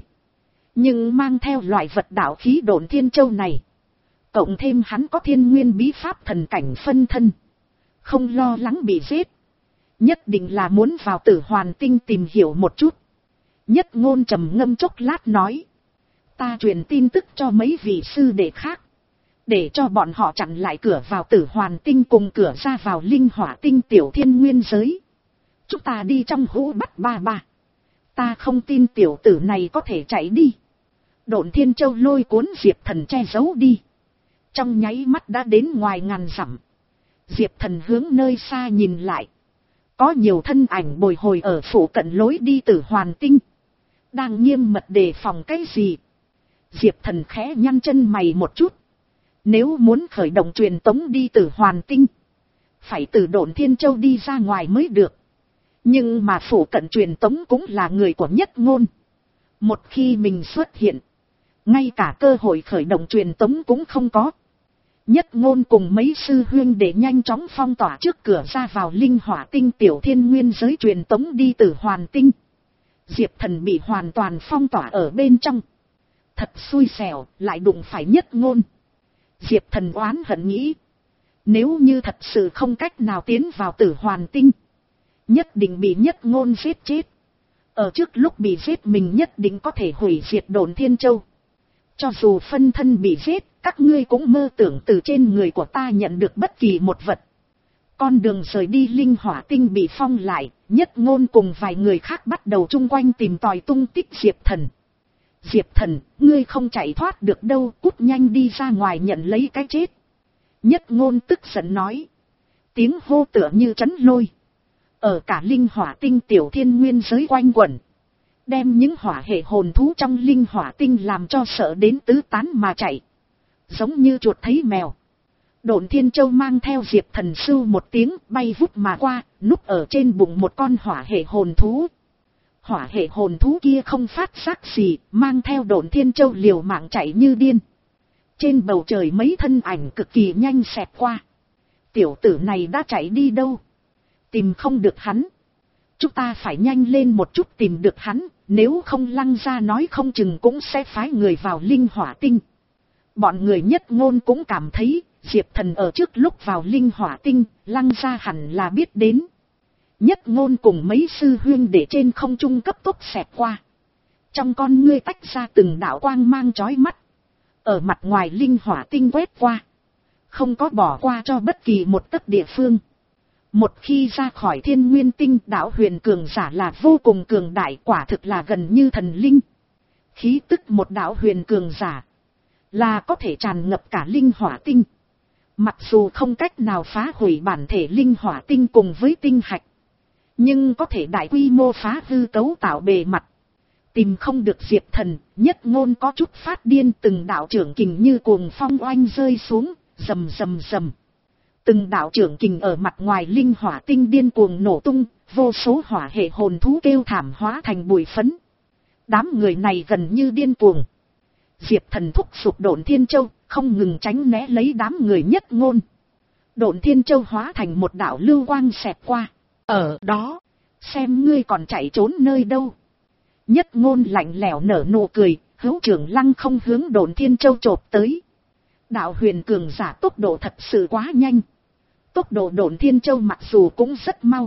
[SPEAKER 1] Nhưng mang theo loại vật đạo khí Độn Thiên Châu này, cộng thêm hắn có thiên nguyên bí pháp thần cảnh phân thân, không lo lắng bị giết. Nhất định là muốn vào Tử Hoàn Tinh tìm hiểu một chút. Nhất Ngôn trầm ngâm chốc lát nói, ta truyền tin tức cho mấy vị sư đệ khác, để cho bọn họ chặn lại cửa vào Tử Hoàn Tinh cùng cửa ra vào linh hỏa tinh tiểu thiên nguyên giới. Chúng ta đi trong hũ bắt ba ba. Ta không tin tiểu tử này có thể chạy đi. Độn Thiên Châu lôi cuốn Diệp Thần che giấu đi. Trong nháy mắt đã đến ngoài ngàn dặm. Diệp Thần hướng nơi xa nhìn lại. Có nhiều thân ảnh bồi hồi ở phủ cận lối đi Tử Hoàn Tinh. Đang nghiêm mật đề phòng cái gì? Diệp Thần khẽ nhăn chân mày một chút. Nếu muốn khởi động truyền tống đi Tử Hoàn Tinh, phải từ Độn Thiên Châu đi ra ngoài mới được. Nhưng mà phủ cận truyền tống cũng là người của Nhất Ngôn. Một khi mình xuất hiện, ngay cả cơ hội khởi động truyền tống cũng không có. Nhất Ngôn cùng mấy sư huynh để nhanh chóng phong tỏa trước cửa ra vào linh hỏa tinh tiểu thiên nguyên giới truyền tống đi Tử Hoàn Tinh. Diệp Thần bị hoàn toàn phong tỏa ở bên trong. Thật xui xẻo, lại đụng phải Nhất Ngôn. Diệp Thần oán hận nghĩ, nếu như thật sự không cách nào tiến vào Tử Hoàn Tinh, nhất định bị Nhất Ngôn giết chết. Ở trước lúc bị giết mình nhất định có thể hủy diệt Độn Thiên Châu. Cho dù phân thân bị giết, các ngươi cũng mơ tưởng từ trên người của ta nhận được bất kỳ một vật. Con đường rời đi linh hỏa tinh bị phong lại, Nhất Ngôn cùng vài người khác bắt đầu chung quanh tìm tòi tung tích Diệp Thần. Diệp Thần, ngươi không chạy thoát được đâu, cút nhanh đi ra ngoài nhận lấy cái chết. Nhất Ngôn tức giận nói. Tiếng hô tựa như trấn lôi. Ở cả linh hỏa tinh tiểu thiên nguyên giới quanh quẩn. Đem những hỏa hệ hồn thú trong linh hỏa tinh làm cho sợ đến tứ tán mà chạy. Giống như chuột thấy mèo. Độn Thiên Châu mang theo Diệp Thần sưu một tiếng bay vút mà qua, núp ở trên bụng một con hỏa hệ hồn thú. Hỏa hệ hồn thú kia không phát giác gì, mang theo Độn Thiên Châu liều mạng chạy như điên. Trên bầu trời mấy thân ảnh cực kỳ nhanh xẹt qua. Tiểu tử này đã chạy đi đâu? Tìm không được hắn. Chúng ta phải nhanh lên một chút tìm được hắn, nếu không Lăng gia nói không chừng cũng sẽ phái người vào linh hỏa tinh. Bọn người Nhất Ngôn cũng cảm thấy, Diệp Thần ở trước lúc vào linh hỏa tinh, Lăng gia hẳn là biết đến. Nhất Ngôn cùng mấy sư huynh để trên không trung cấp tốc xẹt qua. Trong con ngươi tách ra từng đạo quang mang chói mắt. Ở mặt ngoài linh hỏa tinh quét qua. Không có bỏ qua cho bất kỳ một tấc địa phương. Một khi ra khỏi thiên nguyên tinh, đạo huyền cường giả là vô cùng cường đại, quả thực là gần như thần linh. Khí tức một đạo huyền cường giả, là có thể tràn ngập cả linh hỏa tinh. Mặc dù không cách nào phá hủy bản thể linh hỏa tinh cùng với tinh hạch, nhưng có thể đại quy mô phá hư cấu tạo bề mặt. Tìm không được Diệp Thần, Nhất Ngôn có chút phát điên, từng đạo trưởng kình như cuồng phong oanh rơi xuống, rầm rầm rầm. Từng đạo trưởng kình ở mặt ngoài linh hỏa tinh điên cuồng nổ tung, vô số hỏa hệ hồn thú kêu thảm hóa thành bụi phấn. Đám người này gần như điên cuồng. Diệp Thần thúc giục Độn Thiên Châu, không ngừng tránh né lấy đám người Nhất Ngôn. Độn Thiên Châu hóa thành một đạo lưu quang xẹt qua. Ở đó, xem ngươi còn chạy trốn nơi đâu. Nhất Ngôn lạnh lẽo nở nụ cười, hữu trưởng lăng không hướng Độn Thiên Châu chộp tới. Đạo huyền cường giả tốc độ thật sự quá nhanh. Tốc độ Độn Thiên Châu mặc dù cũng rất mau,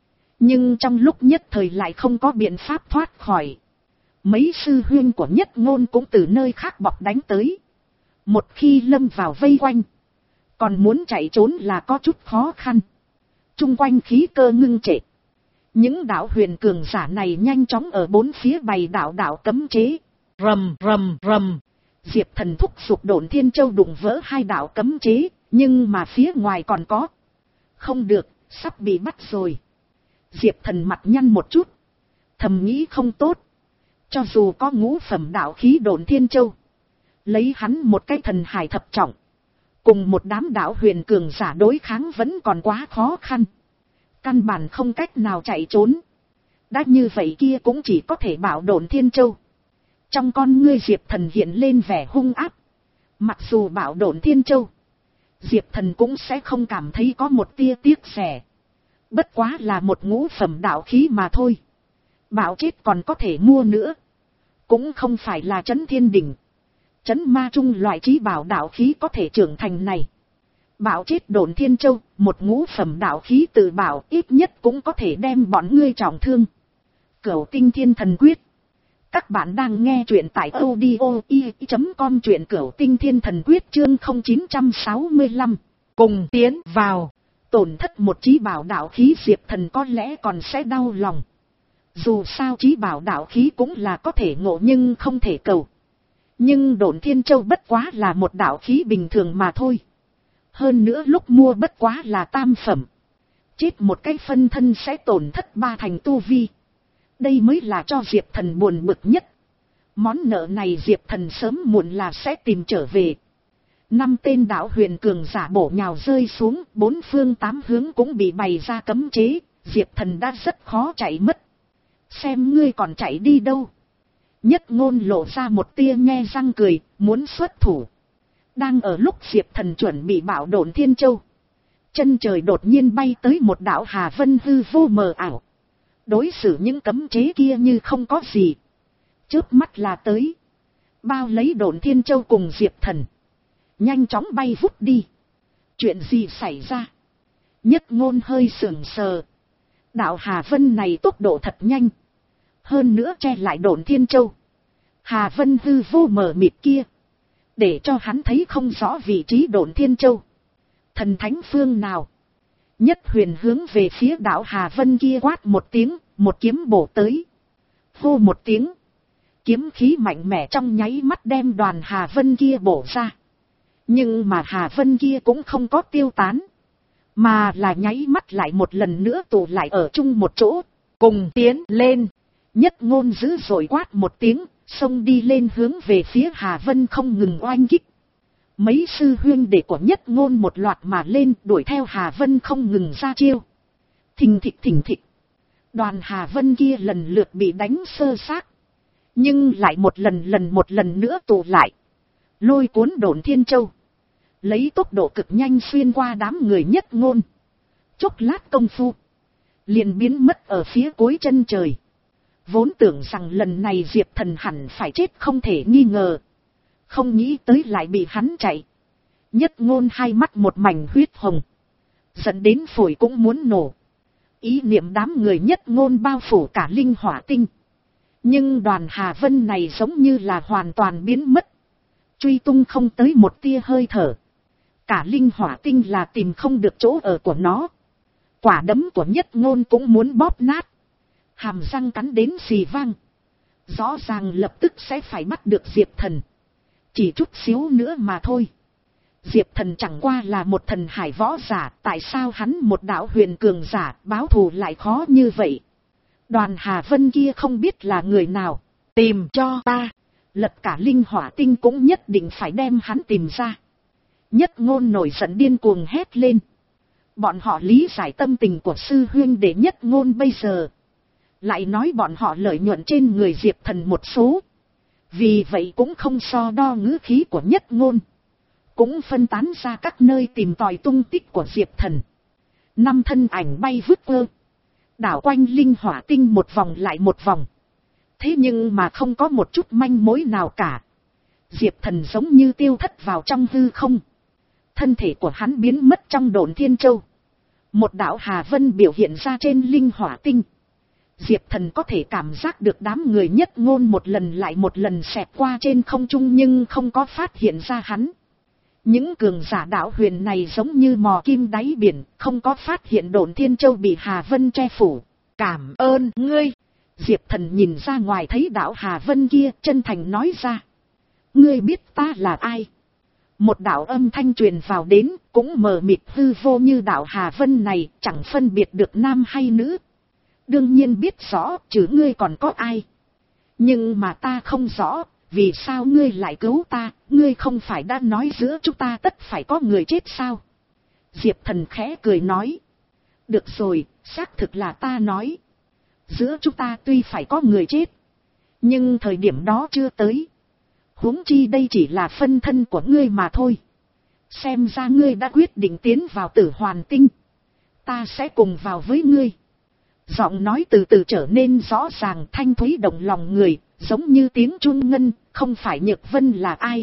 [SPEAKER 1] nhưng trong lúc nhất thời lại không có biện pháp thoát khỏi. Mấy sư huynh của Nhất Ngôn cũng từ nơi khác bọc đánh tới. Một khi lâm vào vây quanh, còn muốn chạy trốn là có chút khó khăn. Trung quanh khí cơ ngưng trệ. Những đạo huyền cường giả này nhanh chóng ở bốn phía bày đạo đạo cấm chế. Rầm rầm rầm. Diệp Thần thúc giục Độn Thiên Châu đụng vỡ hai đạo cấm chế, nhưng mà phía ngoài còn có. Không được, sắp bị bắt rồi. Diệp Thần mặt nhăn một chút, thầm nghĩ không tốt. Cho dù có ngũ phẩm đạo khí Độn Thiên Châu, lấy hắn một cái thần hải thập trọng, cùng một đám đạo huyền cường giả đối kháng vẫn còn quá khó khăn. Căn bản không cách nào chạy trốn. Đã như vậy kia cũng chỉ có thể bảo Độn Thiên Châu. Trong con ngươi Diệp Thần hiện lên vẻ hung áp. Mặc dù bảo Độn Thiên Châu, Diệp Thần cũng sẽ không cảm thấy có một tia tiếc rẻ. Bất quá là một ngũ phẩm đạo khí mà thôi. Bảo chết còn có thể mua nữa. Cũng không phải là Trấn Thiên Đỉnh, Trấn Ma Trung loại trí bảo đạo khí có thể trưởng thành này. Bảo chết Độn Thiên Châu, một ngũ phẩm đạo khí tự bảo ít nhất cũng có thể đem bọn ngươi trọng thương. Cửu Tinh Thiên Thần Quyết. Các bạn đang nghe truyện tại audio i chấm com, truyện Cửu Tinh Thiên Thần Quyết chương không chín sáu lăm. Cùng tiến vào. Tổn thất một trí bảo đạo khí Diệp Thần có lẽ còn sẽ đau lòng. Dù sao trí bảo đạo khí cũng là có thể ngộ nhưng không thể cầu. Nhưng Độn Thiên Châu bất quá là một đạo khí bình thường mà thôi. Hơn nữa lúc mua bất quá là tam phẩm. Chết một cái phân thân sẽ tổn thất ba thành tu vi. Đây mới là cho Diệp Thần buồn bực nhất. Món nợ này Diệp Thần sớm muộn là sẽ tìm trở về. Năm tên đạo huyền cường giả bổ nhào rơi xuống, bốn phương tám hướng cũng bị bày ra cấm chế. Diệp Thần đã rất khó chạy mất. Xem ngươi còn chạy đi đâu. Nhất Ngôn lộ ra một tia nhe răng cười, muốn xuất thủ. Đang ở lúc Diệp Thần chuẩn bị bảo Độn Thiên Châu, chân trời đột nhiên bay tới một đạo hà vân hư vô mờ ảo. Đối xử những cấm chế kia như không có gì. Chớp mắt là tới. Bao lấy Độn Thiên Châu cùng Diệp Thần. Nhanh chóng bay vút đi. Chuyện gì xảy ra? Nhất Ngôn hơi sững sờ. Đạo hà vân này tốc độ thật nhanh. Hơn nữa che lại Độn Thiên Châu. Hà vân hư vô mờ mịt kia, để cho hắn thấy không rõ vị trí Độn Thiên Châu. Thần thánh phương nào? Nhất Huyền hướng về phía đạo Hà Vân kia quát một tiếng, một kiếm bổ tới. Hô một tiếng, kiếm khí mạnh mẽ trong nháy mắt đem đoàn Hà Vân kia bổ ra. Nhưng mà Hà Vân kia cũng không có tiêu tán, mà là nháy mắt lại một lần nữa tụ lại ở chung một chỗ. Cùng tiến lên. Nhất Ngôn dữ dội quát một tiếng, xông đi lên hướng về phía Hà Vân không ngừng oanh kích. Mấy sư huynh đệ của Nhất Ngôn một loạt mà lên đuổi theo Hà Vân không ngừng ra chiêu. Thình thịch thình thịch. Đoàn Hà Vân kia lần lượt bị đánh sơ xác, nhưng lại một lần lần một lần nữa tụ lại, lôi cuốn Độn Thiên Châu, lấy tốc độ cực nhanh xuyên qua đám người Nhất Ngôn. Chốc lát công phu, liền biến mất ở phía cuối chân trời. Vốn tưởng rằng lần này Diệp Thần hẳn phải chết không thể nghi ngờ, không nghĩ tới lại bị hắn chạy. Nhất Ngôn hai mắt một mảnh huyết hồng, dẫn đến phổi cũng muốn nổ. Ý niệm đám người Nhất Ngôn bao phủ cả linh hỏa tinh, nhưng đoàn Hà Vân này giống như là hoàn toàn biến mất, truy tung không tới một tia hơi thở. Cả linh hỏa tinh là tìm không được chỗ ở của nó. Quả đấm của Nhất Ngôn cũng muốn bóp nát, hàm răng cắn đến xì vang. Rõ ràng lập tức sẽ phải bắt được Diệp Thần. Chỉ chút xíu nữa mà thôi. Diệp Thần chẳng qua là một thần hải võ giả, tại sao hắn một đạo huyền cường giả báo thù lại khó như vậy? Đoàn Hà Vân kia không biết là người nào, tìm cho ta, lật cả linh hỏa tinh cũng nhất định phải đem hắn tìm ra. Nhất Ngôn nổi giận điên cuồng hét lên. Bọn họ lý giải tâm tình của sư huynh đệ Nhất Ngôn bây giờ. Lại nói bọn họ lợi nhuận trên người Diệp Thần một số. Vì vậy cũng không so đo ngữ khí của Nhất Ngôn. Cũng phân tán ra các nơi tìm tòi tung tích của Diệp Thần. Năm thân ảnh bay vút ơ. Đảo quanh linh hỏa tinh một vòng lại một vòng. Thế nhưng mà không có một chút manh mối nào cả. Diệp Thần giống như tiêu thất vào trong hư không. Thân thể của hắn biến mất trong độn thiên châu. Một đạo Hà Vân biểu hiện ra trên linh hỏa tinh. Diệp Thần có thể cảm giác được đám người Nhất Ngôn một lần lại một lần xẹt qua trên không trung nhưng không có phát hiện ra hắn. Những cường giả đạo huyền này giống như mò kim đáy biển, không có phát hiện độn thiên châu bị Hà Vân che phủ. Cảm ơn ngươi. Diệp Thần nhìn ra ngoài thấy đạo Hà Vân kia, chân thành nói ra. Ngươi biết ta là ai? Một đạo âm thanh truyền vào đến, cũng mờ mịt hư vô như đạo Hà Vân này, chẳng phân biệt được nam hay nữ. Đương nhiên biết rõ, chứ ngươi còn có ai. Nhưng mà ta không rõ, vì sao ngươi lại cứu ta, ngươi không phải đã nói giữa chúng ta tất phải có người chết sao? Diệp Thần khẽ cười nói. Được rồi, xác thực là ta nói. Giữa chúng ta tuy phải có người chết, nhưng thời điểm đó chưa tới. Huống chi đây chỉ là phân thân của ngươi mà thôi. Xem ra ngươi đã quyết định tiến vào Tử Hoàn Tinh. Ta sẽ cùng vào với ngươi. Giọng nói từ từ trở nên rõ ràng, thanh thúy động lòng người, giống như tiếng chuông ngân. Không phải Nhược Vân là ai?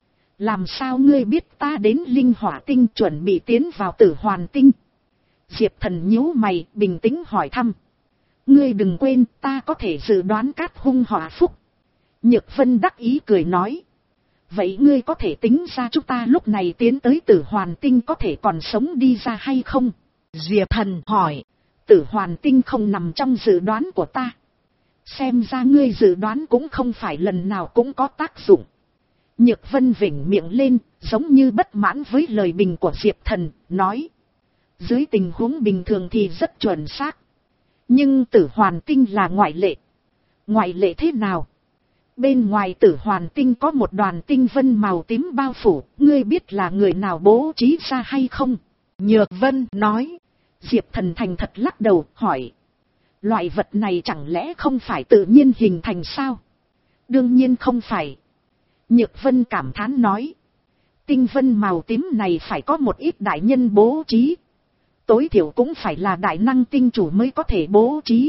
[SPEAKER 1] Làm sao ngươi biết ta đến Linh Hỏa Tinh chuẩn bị tiến vào Tử Hoàn Tinh? Diệp Thần nhíu mày, bình tĩnh hỏi thăm. Ngươi đừng quên, ta có thể dự đoán cát hung họa phúc. Nhược Vân đắc ý cười nói. Vậy ngươi có thể tính ra chúng ta lúc này tiến tới Tử Hoàn Tinh có thể còn sống đi ra hay không? Diệp Thần hỏi. Tử Hoàn Tinh không nằm trong dự đoán của ta. Xem ra ngươi dự đoán cũng không phải lần nào cũng có tác dụng. Nhược Vân vểnh miệng lên, giống như bất mãn với lời bình của Diệp Thần, nói. Dưới tình huống bình thường thì rất chuẩn xác. Nhưng Tử Hoàn Tinh là ngoại lệ. Ngoại lệ thế nào? Bên ngoài Tử Hoàn Tinh có một đoàn tinh vân màu tím bao phủ, ngươi biết là người nào bố trí ra hay không? Nhược Vân nói. Diệp Thần thành thật lắc đầu, hỏi. Loại vật này chẳng lẽ không phải tự nhiên hình thành sao? Đương nhiên không phải. Nhược Vân cảm thán nói. Tinh vân màu tím này phải có một ít đại nhân bố trí. Tối thiểu cũng phải là đại năng tinh chủ mới có thể bố trí.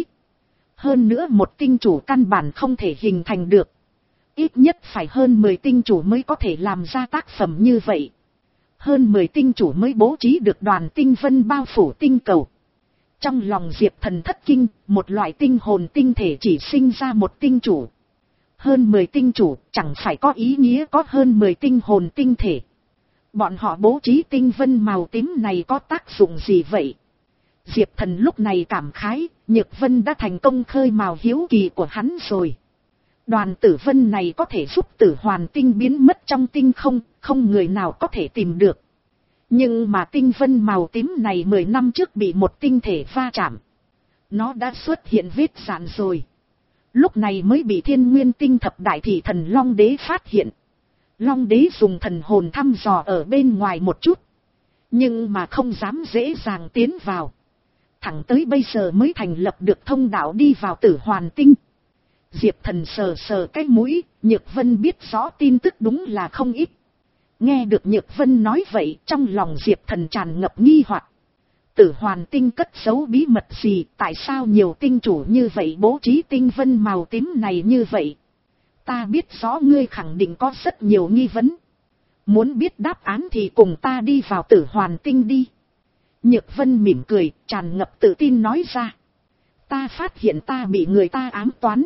[SPEAKER 1] Hơn nữa một tinh chủ căn bản không thể hình thành được. Ít nhất phải hơn mười tinh chủ mới có thể làm ra tác phẩm như vậy. Hơn mười tinh chủ mới bố trí được đoàn tinh vân bao phủ tinh cầu. Trong lòng Diệp Thần thất kinh, một loại tinh hồn tinh thể chỉ sinh ra một tinh chủ. Hơn mười tinh chủ chẳng phải có ý nghĩa có hơn mười tinh hồn tinh thể. Bọn họ bố trí tinh vân màu tím này có tác dụng gì vậy? Diệp Thần lúc này cảm khái, Nhược Vân đã thành công khơi mào hiếu kỳ của hắn rồi. Đoàn tử vân này có thể giúp Tử Hoàn Tinh biến mất trong tinh không, không người nào có thể tìm được. Nhưng mà tinh vân màu tím này mười năm trước bị một tinh thể va chạm. Nó đã xuất hiện vết rạn rồi. Lúc này mới bị Thiên Nguyên Tinh thập đại thị thần Long Đế phát hiện. Long Đế dùng thần hồn thăm dò ở bên ngoài một chút. Nhưng mà không dám dễ dàng tiến vào. Thẳng tới bây giờ mới thành lập được thông đạo đi vào Tử Hoàn Tinh. Diệp Thần sờ sờ cái mũi, Nhược Vân biết rõ tin tức đúng là không ít. Nghe được Nhược Vân nói vậy, trong lòng Diệp Thần tràn ngập nghi hoặc. Tử Hoàn Tinh cất giấu bí mật gì, tại sao nhiều tinh chủ như vậy bố trí tinh vân màu tím này như vậy? Ta biết rõ ngươi khẳng định có rất nhiều nghi vấn. Muốn biết đáp án thì cùng ta đi vào Tử Hoàn Tinh đi. Nhược Vân mỉm cười, tràn ngập tự tin nói ra. Ta phát hiện ta bị người ta ám toán.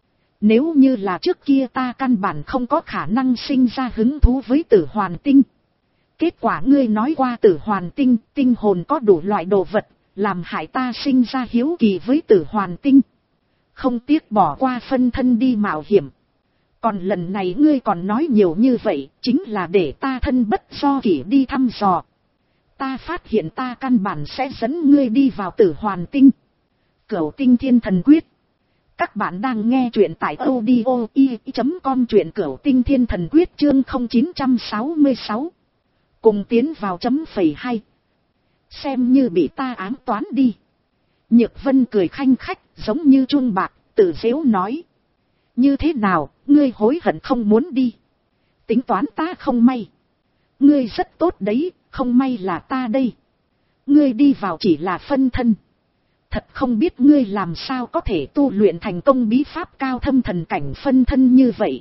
[SPEAKER 1] Nếu như là trước kia ta căn bản không có khả năng sinh ra hứng thú với Tử Hoàn Tinh. Kết quả ngươi nói qua Tử Hoàn Tinh, tinh hồn có đủ loại đồ vật, làm hại ta sinh ra hiếu kỳ với Tử Hoàn Tinh. không tiếc bỏ qua phân thân đi mạo hiểm. Còn lần này ngươi còn nói nhiều như vậy, chính là để ta thân bất do kỷ đi thăm dò. Ta phát hiện ta căn bản sẽ dẫn ngươi đi vào Tử Hoàn Tinh. Cửu Tinh Thiên Thần Quyết. Các bạn đang nghe truyện tại audio i chấm com, truyện Cửu Tinh Thiên Thần Quyết chương không chín sáu sáu. Cùng tiến vào chấm phẩy hai. Xem như bị ta ám toán đi. Nhược Vân cười khanh khách, giống như chuông bạc, tự giễu nói. Như thế nào, ngươi hối hận không muốn đi? Tính toán ta không may. Ngươi rất tốt đấy, không may là ta đây. Ngươi đi vào chỉ là phân thân. Thật không biết ngươi làm sao có thể tu luyện thành công bí pháp cao thâm thần cảnh phân thân như vậy.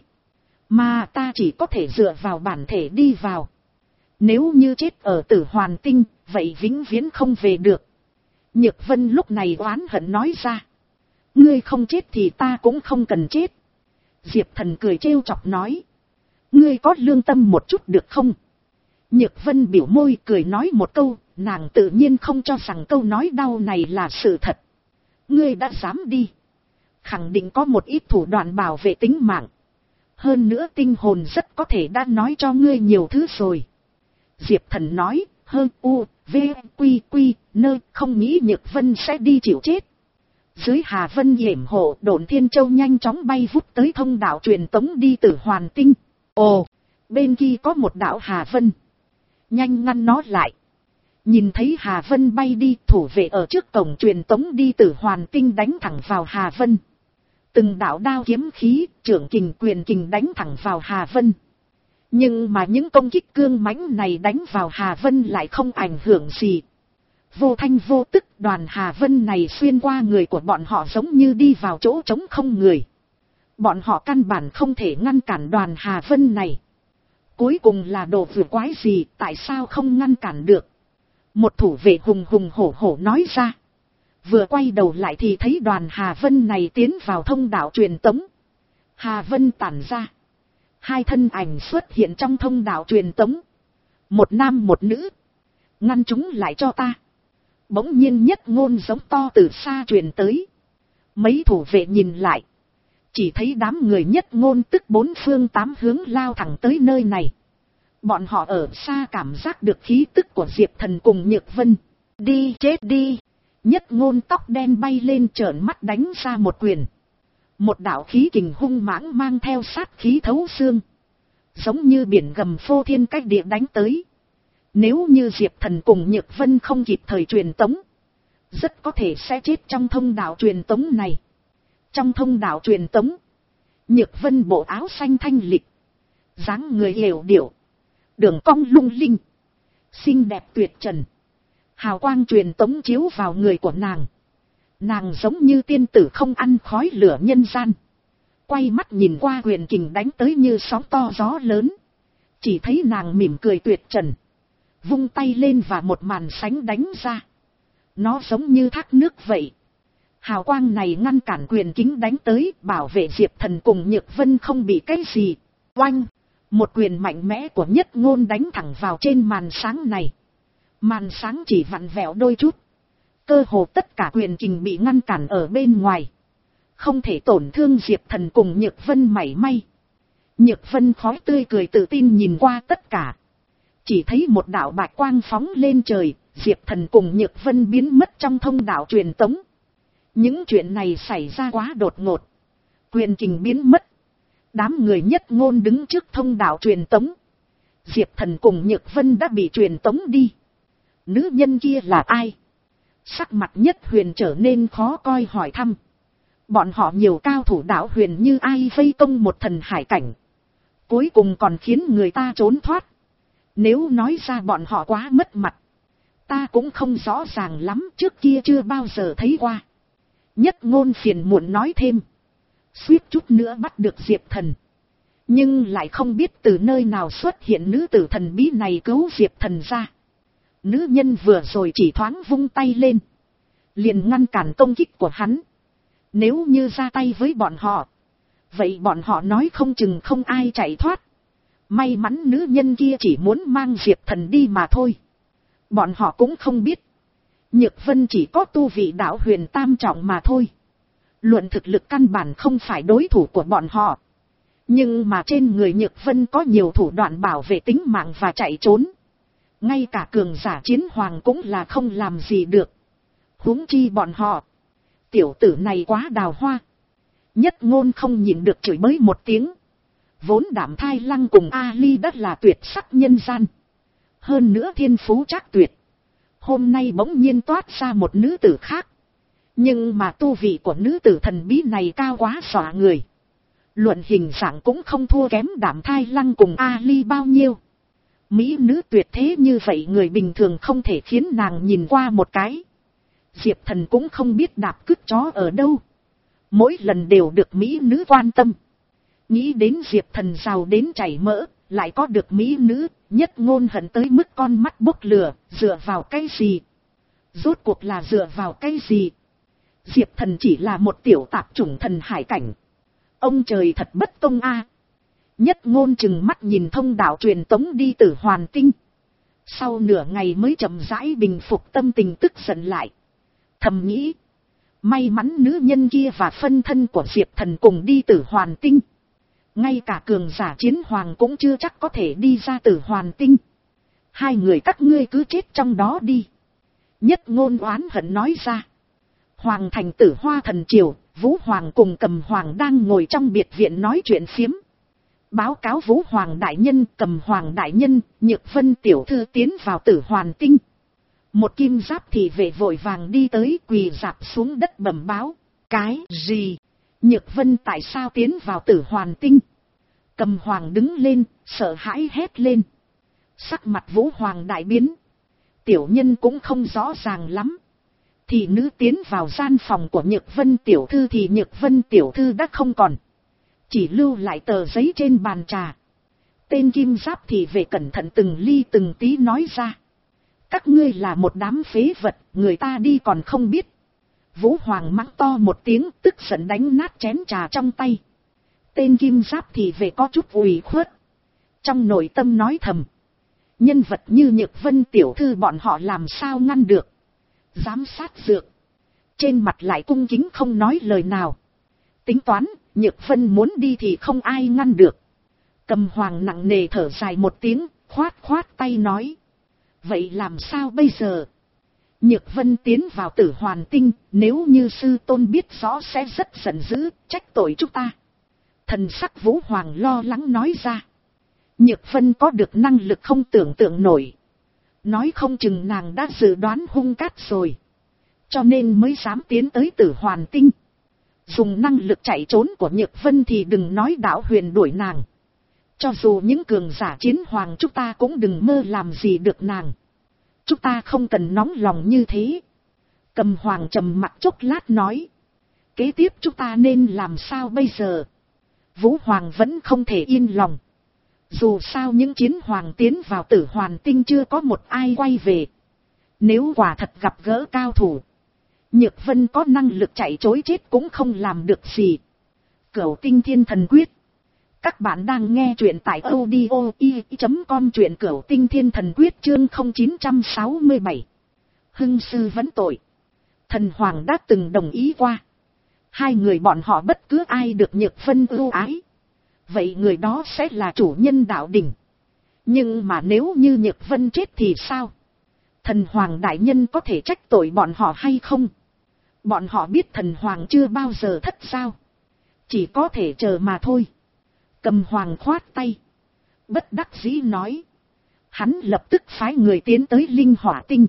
[SPEAKER 1] Mà ta chỉ có thể dựa vào bản thể đi vào. Nếu như chết ở Tử Hoàn Tinh, vậy vĩnh viễn không về được. Nhược Vân lúc này oán hận nói ra. Ngươi không chết thì ta cũng không cần chết. Diệp Thần cười trêu chọc nói. Ngươi có lương tâm một chút được không? Nhược Vân biểu môi cười nói một câu, nàng tự nhiên không cho rằng câu nói đau này là sự thật. Ngươi đã dám đi. Khẳng định có một ít thủ đoạn bảo vệ tính mạng. Hơn nữa tinh hồn rất có thể đã nói cho ngươi nhiều thứ rồi. Diệp Thần nói, hơn u, v, quy, quy, nơ, không nghĩ Nhược Vân sẽ đi chịu chết. Dưới Hà Vân yểm hộ, Độn Thiên Châu nhanh chóng bay vút tới thông đạo truyền tống đi Tử Hoàn Tinh. Ồ, bên kia có một đạo Hà Vân. Nhanh ngăn nó lại. Nhìn thấy Hà Vân bay đi, thủ vệ ở trước cổng truyền tống đi Tử Hoàn Tinh đánh thẳng vào Hà Vân. Từng đạo đao kiếm khí, trưởng kình quyền kình đánh thẳng vào Hà Vân. Nhưng mà những công kích cương mãnh này đánh vào Hà Vân lại không ảnh hưởng gì. Vô thanh vô tức, đoàn Hà Vân này xuyên qua người của bọn họ giống như đi vào chỗ trống không người. Bọn họ căn bản không thể ngăn cản đoàn Hà Vân này. Cuối cùng là đồ vừa quái gì, tại sao không ngăn cản được? Một thủ vệ hùng hùng hổ hổ nói ra. Vừa quay đầu lại thì thấy đoàn Hà Vân này tiến vào thông đạo truyền tống. Hà Vân tản ra. Hai thân ảnh xuất hiện trong thông đạo truyền tống. Một nam một nữ. Ngăn chúng lại cho ta. Bỗng nhiên Nhất Ngôn giống to từ xa truyền tới. Mấy thủ vệ nhìn lại. Chỉ thấy đám người Nhất Ngôn tức bốn phương tám hướng lao thẳng tới nơi này. Bọn họ ở xa cảm giác được khí tức của Diệp Thần cùng Nhược Vân. Đi chết đi. Nhất Ngôn tóc đen bay lên trợn mắt đánh ra một quyền. Một đạo khí kình hung mãng mang theo sát khí thấu xương. Giống như biển gầm phô thiên cách địa đánh tới. Nếu như Diệp Thần cùng Nhược Vân không kịp thời truyền tống, rất có thể sẽ chết trong thông đạo truyền tống này. Trong thông đạo truyền tống, Nhược Vân bộ áo xanh thanh lịch, dáng người hiểu điệu, đường cong lung linh, xinh đẹp tuyệt trần. Hào quang truyền tống chiếu vào người của nàng. Nàng giống như tiên tử không ăn khói lửa nhân gian. Quay mắt nhìn qua quyền kình đánh tới như sóng to gió lớn. Chỉ thấy nàng mỉm cười tuyệt trần. Vung tay lên và một màn sánh đánh ra. Nó giống như thác nước vậy. Hào quang này ngăn cản quyền kính đánh tới, bảo vệ Diệp Thần cùng Nhược Vân không bị cái gì. Oanh! Một quyền mạnh mẽ của Nhất Ngôn đánh thẳng vào trên màn sáng này. Màn sáng chỉ vặn vẹo đôi chút. Cơ hồ tất cả quyền kình bị ngăn cản ở bên ngoài. Không thể tổn thương Diệp Thần cùng Nhược Vân mảy may. Nhược Vân khói tươi cười tự tin nhìn qua tất cả. Chỉ thấy một đạo bạch quang phóng lên trời, Diệp Thần cùng Nhược Vân biến mất trong thông đạo truyền tống. Những chuyện này xảy ra quá đột ngột. Quyền kình biến mất. Đám người Nhất Ngôn đứng trước thông đạo truyền tống. Diệp Thần cùng Nhược Vân đã bị truyền tống đi. Nữ nhân kia là ai? Sắc mặt Nhất Huyền trở nên khó coi hỏi thăm. Bọn họ nhiều cao thủ đạo huyền như ai vây công một thần hải cảnh. Cuối cùng còn khiến người ta trốn thoát. Nếu nói ra bọn họ quá mất mặt. Ta cũng không rõ ràng lắm, trước kia chưa bao giờ thấy qua. Nhất Ngôn phiền muộn nói thêm. Suýt chút nữa bắt được Diệp Thần. Nhưng lại không biết từ nơi nào xuất hiện nữ tử thần bí này cứu Diệp Thần ra. Nữ nhân vừa rồi chỉ thoáng vung tay lên. Liền ngăn cản công kích của hắn. Nếu như ra tay với bọn họ. Vậy bọn họ nói không chừng không ai chạy thoát. May mắn nữ nhân kia chỉ muốn mang Diệp Thần đi mà thôi. Bọn họ cũng không biết. Nhược Vân chỉ có tu vị đạo huyền tam trọng mà thôi. Luận thực lực căn bản không phải đối thủ của bọn họ. Nhưng mà trên người Nhược Vân có nhiều thủ đoạn bảo vệ tính mạng và chạy trốn. Ngay cả cường giả chiến hoàng cũng là không làm gì được. Huống chi bọn họ. Tiểu tử này quá đào hoa. Nhất Ngôn không nhịn được chửi bới một tiếng. Vốn Đạm Thai Lăng cùng Ali đất là tuyệt sắc nhân gian. Hơn nữa thiên phú trác tuyệt. Hôm nay bỗng nhiên toát ra một nữ tử khác. Nhưng mà tu vị của nữ tử thần bí này cao quá dọa người. Luận hình dạng cũng không thua kém Đạm Thai Lăng cùng Ali bao nhiêu. Mỹ nữ tuyệt thế như vậy người bình thường không thể khiến nàng nhìn qua một cái. Diệp Thần cũng không biết đạp cứt chó ở đâu. Mỗi lần đều được Mỹ nữ quan tâm. Nghĩ đến Diệp Thần giàu đến chảy mỡ, lại có được Mỹ nữ, Nhất Ngôn hận tới mức con mắt bốc lửa, dựa vào cái gì? Rốt cuộc là dựa vào cái gì? Diệp Thần chỉ là một tiểu tạp chủng thần hải cảnh. Ông trời thật bất công a. Nhất Ngôn chừng mắt nhìn thông đạo truyền tống đi Tử Hoàn Tinh. Sau nửa ngày mới chậm rãi bình phục tâm tình tức giận lại. Thầm nghĩ. May mắn nữ nhân kia và phân thân của Diệp Thần cùng đi Tử Hoàn Tinh. Ngay cả cường giả chiến hoàng cũng chưa chắc có thể đi ra Tử Hoàn Tinh. Hai người các ngươi cứ chết trong đó đi. Nhất Ngôn oán hận nói ra. Hoàng thành Tử Hoa Thần Triều, Vũ Hoàng cùng Cầm Hoàng đang ngồi trong biệt viện nói chuyện phiếm. Báo cáo Vũ Hoàng đại nhân, Cầm Hoàng đại nhân, Nhược Vân tiểu thư tiến vào Tử Hoàn Tinh. Một kim giáp thị vệ vội vàng đi tới quỳ rạp xuống đất bẩm báo. Cái gì? Nhược Vân tại sao tiến vào Tử Hoàn Tinh? Cầm Hoàng đứng lên, sợ hãi hét lên. Sắc mặt Vũ Hoàng đại biến. Tiểu nhân cũng không rõ ràng lắm. Thì nữ tiến vào gian phòng của Nhược Vân tiểu thư thì Nhược Vân tiểu thư đã không còn. Chỉ lưu lại tờ giấy trên bàn trà. Tên kim giáp thị vệ cẩn thận từng ly từng tí nói ra. Các ngươi là một đám phế vật, người ta đi còn không biết. Vũ Hoàng mắng to một tiếng, tức giận đánh nát chén trà trong tay. Tên kim giáp thị vệ có chút ủy khuất. Trong nội tâm nói thầm. Nhân vật như Nhược Vân tiểu thư bọn họ làm sao ngăn được. Giám sát dược. Trên mặt lại cung kính không nói lời nào. Tính toán, Nhược Vân muốn đi thì không ai ngăn được. Cầm Hoàng nặng nề thở dài một tiếng, khoát khoát tay nói. Vậy làm sao bây giờ? Nhược Vân tiến vào Tử Hoàn Tinh, nếu như sư tôn biết rõ sẽ rất giận dữ, trách tội chúng ta. Thần sắc Vũ Hoàng lo lắng nói ra. Nhược Vân có được năng lực không tưởng tượng nổi. Nói không chừng nàng đã dự đoán hung cát rồi. Cho nên mới dám tiến tới Tử Hoàn Tinh. Dùng năng lực chạy trốn của Nhược Vân thì đừng nói đạo huyền đuổi nàng. Cho dù những cường giả chiến hoàng chúng ta cũng đừng mơ làm gì được nàng. Chúng ta không cần nóng lòng như thế. Cầm Hoàng trầm mặc chốc lát nói. Kế tiếp chúng ta nên làm sao bây giờ? Vũ Hoàng vẫn không thể yên lòng. Dù sao những chiến hoàng tiến vào Tử Hoàn Tinh chưa có một ai quay về. Nếu quả thật gặp gỡ cao thủ, Nhược Vân có năng lực chạy trối chết cũng không làm được gì. Cửu Tinh Thiên Thần Quyết. Các bạn đang nghe truyện tại audio i chấm com, truyện Cửu Tinh Thiên Thần Quyết chương không chín sáu bảy. Hưng sư vấn tội. Thần Hoàng đã từng đồng ý qua. Hai người bọn họ bất cứ ai được Nhược Vân ưu ái, vậy người đó sẽ là chủ nhân đạo đỉnh. Nhưng mà nếu như Nhược Vân chết thì sao? Thần Hoàng đại nhân có thể trách tội bọn họ hay không? Bọn họ biết Thần Hoàng chưa bao giờ thất sao. Chỉ có thể chờ mà thôi. Cầm Hoàng khoát tay. Bất đắc dĩ nói. Hắn lập tức phái người tiến tới Linh Hỏa Tinh.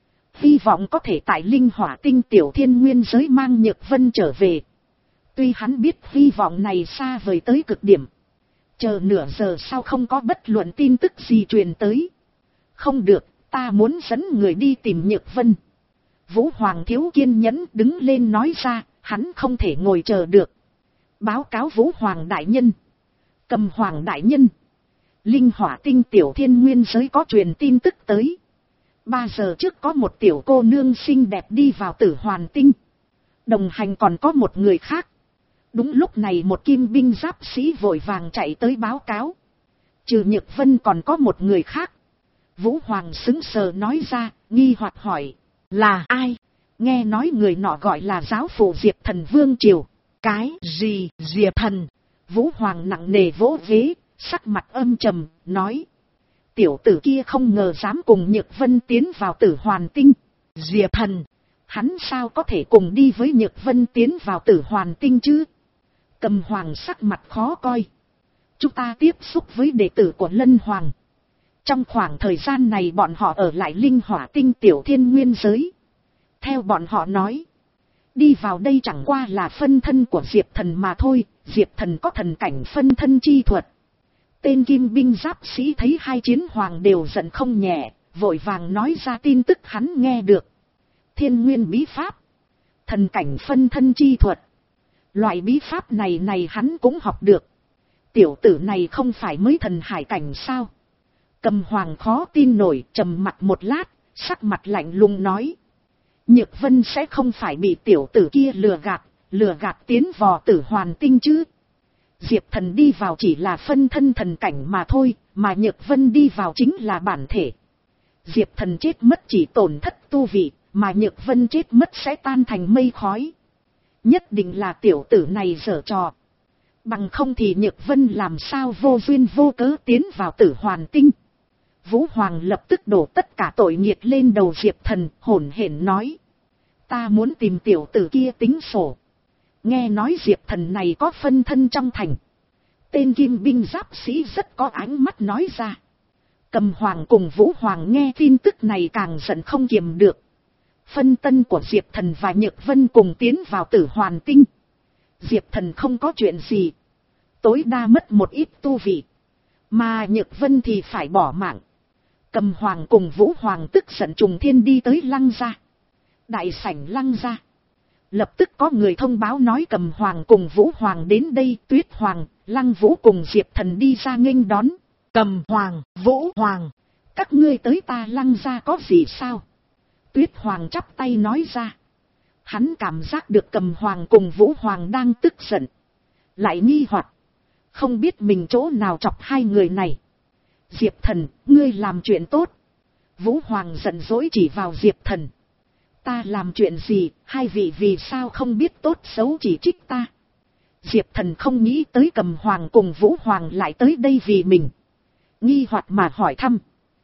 [SPEAKER 1] Hy vọng có thể tại Linh Hỏa Tinh tiểu thiên nguyên giới mang Nhược Vân trở về. Tuy hắn biết hy vọng này xa vời tới cực điểm. Chờ nửa giờ sau không có bất luận tin tức gì truyền tới. Không được, ta muốn dẫn người đi tìm Nhược Vân. Vũ Hoàng thiếu kiên nhẫn đứng lên nói ra, hắn không thể ngồi chờ được. Báo cáo Vũ Hoàng đại nhân. Cầm Hoàng đại nhân. Linh Hỏa Tinh tiểu thiên nguyên giới có truyền tin tức tới. Ba giờ trước có một tiểu cô nương xinh đẹp đi vào Tử Hoàn Tinh. Đồng hành còn có một người khác. Đúng lúc này một kim binh giáp sĩ vội vàng chạy tới báo cáo. Trừ Nhược Vân còn có một người khác. Vũ Hoàng sững sờ nói ra, nghi hoặc hỏi. Là ai? Nghe nói người nọ gọi là giáo phụ Diệp Thần Vương Triều. Cái gì Diệp Thần? Vũ Hoàng nặng nề vỗ ghế, sắc mặt âm trầm, nói. Tiểu tử kia không ngờ dám cùng Nhược Vân tiến vào Tử Hoàn Tinh. Diệp Thần, hắn sao có thể cùng đi với Nhược Vân tiến vào Tử Hoàn Tinh chứ? Cầm Hoàng sắc mặt khó coi. Chúng ta tiếp xúc với đệ tử của Lân Hoàng. Trong khoảng thời gian này bọn họ ở lại Linh Hỏa Tinh Tiểu Thiên Nguyên giới. Theo bọn họ nói, đi vào đây chẳng qua là phân thân của Diệp Thần mà thôi. Diệp Thần có thần cảnh phân thân chi thuật. Tên Kim Binh Giáp Sĩ thấy hai chiến hoàng đều giận không nhẹ, vội vàng nói ra tin tức hắn nghe được. Thiên Nguyên bí pháp, thần cảnh phân thân chi thuật. Loại bí pháp này này hắn cũng học được. Tiểu tử này không phải mới thần hải cảnh sao? Cầm Hoàng khó tin nổi, trầm mặt một lát, sắc mặt lạnh lùng nói. Nhược Vân sẽ không phải bị tiểu tử kia lừa gạt, lừa gạt tiến vào Tử Hoàn Tinh chứ? Diệp Thần đi vào chỉ là phân thân thần cảnh mà thôi, mà Nhược Vân đi vào chính là bản thể. Diệp Thần chết mất chỉ tổn thất tu vị, mà Nhược Vân chết mất sẽ tan thành mây khói. Nhất định là tiểu tử này giở trò. Bằng không thì Nhược Vân làm sao vô duyên vô cớ tiến vào Tử Hoàn Tinh. Vũ Hoàng lập tức đổ tất cả tội nghiệt lên đầu Diệp Thần, hổn hển nói. Ta muốn tìm tiểu tử kia tính sổ. Nghe nói Diệp Thần này có phân thân trong thành. Tên Kim Binh Giáp Sĩ rất có ánh mắt nói ra. Cầm Hoàng cùng Vũ Hoàng nghe tin tức này càng giận không kiềm được. Phân thân của Diệp Thần và Nhược Vân cùng tiến vào Tử Hoàn Tinh. Diệp Thần không có chuyện gì. Tối đa mất một ít tu vị. Mà Nhược Vân thì phải bỏ mạng. Cầm Hoàng cùng Vũ Hoàng tức giận trùng thiên đi tới Lăng gia. Đại sảnh Lăng gia. Lập tức có người thông báo nói Cầm Hoàng cùng Vũ Hoàng đến đây. Tuyết Hoàng, Lăng Vũ cùng Diệp Thần đi ra nghênh đón. Cầm Hoàng, Vũ Hoàng, các ngươi tới ta Lăng gia có gì sao? Tuyết Hoàng chắp tay nói ra. Hắn cảm giác được Cầm Hoàng cùng Vũ Hoàng đang tức giận. Lại nghi hoặc, không biết mình chỗ nào chọc hai người này. Diệp Thần, ngươi làm chuyện tốt. Vũ Hoàng giận dỗi chỉ vào Diệp Thần. Ta làm chuyện gì, hai vị vì sao không biết tốt xấu chỉ trích ta? Diệp Thần không nghĩ tới Cầm Hoàng cùng Vũ Hoàng lại tới đây vì mình. Nghi hoặc mà hỏi thăm.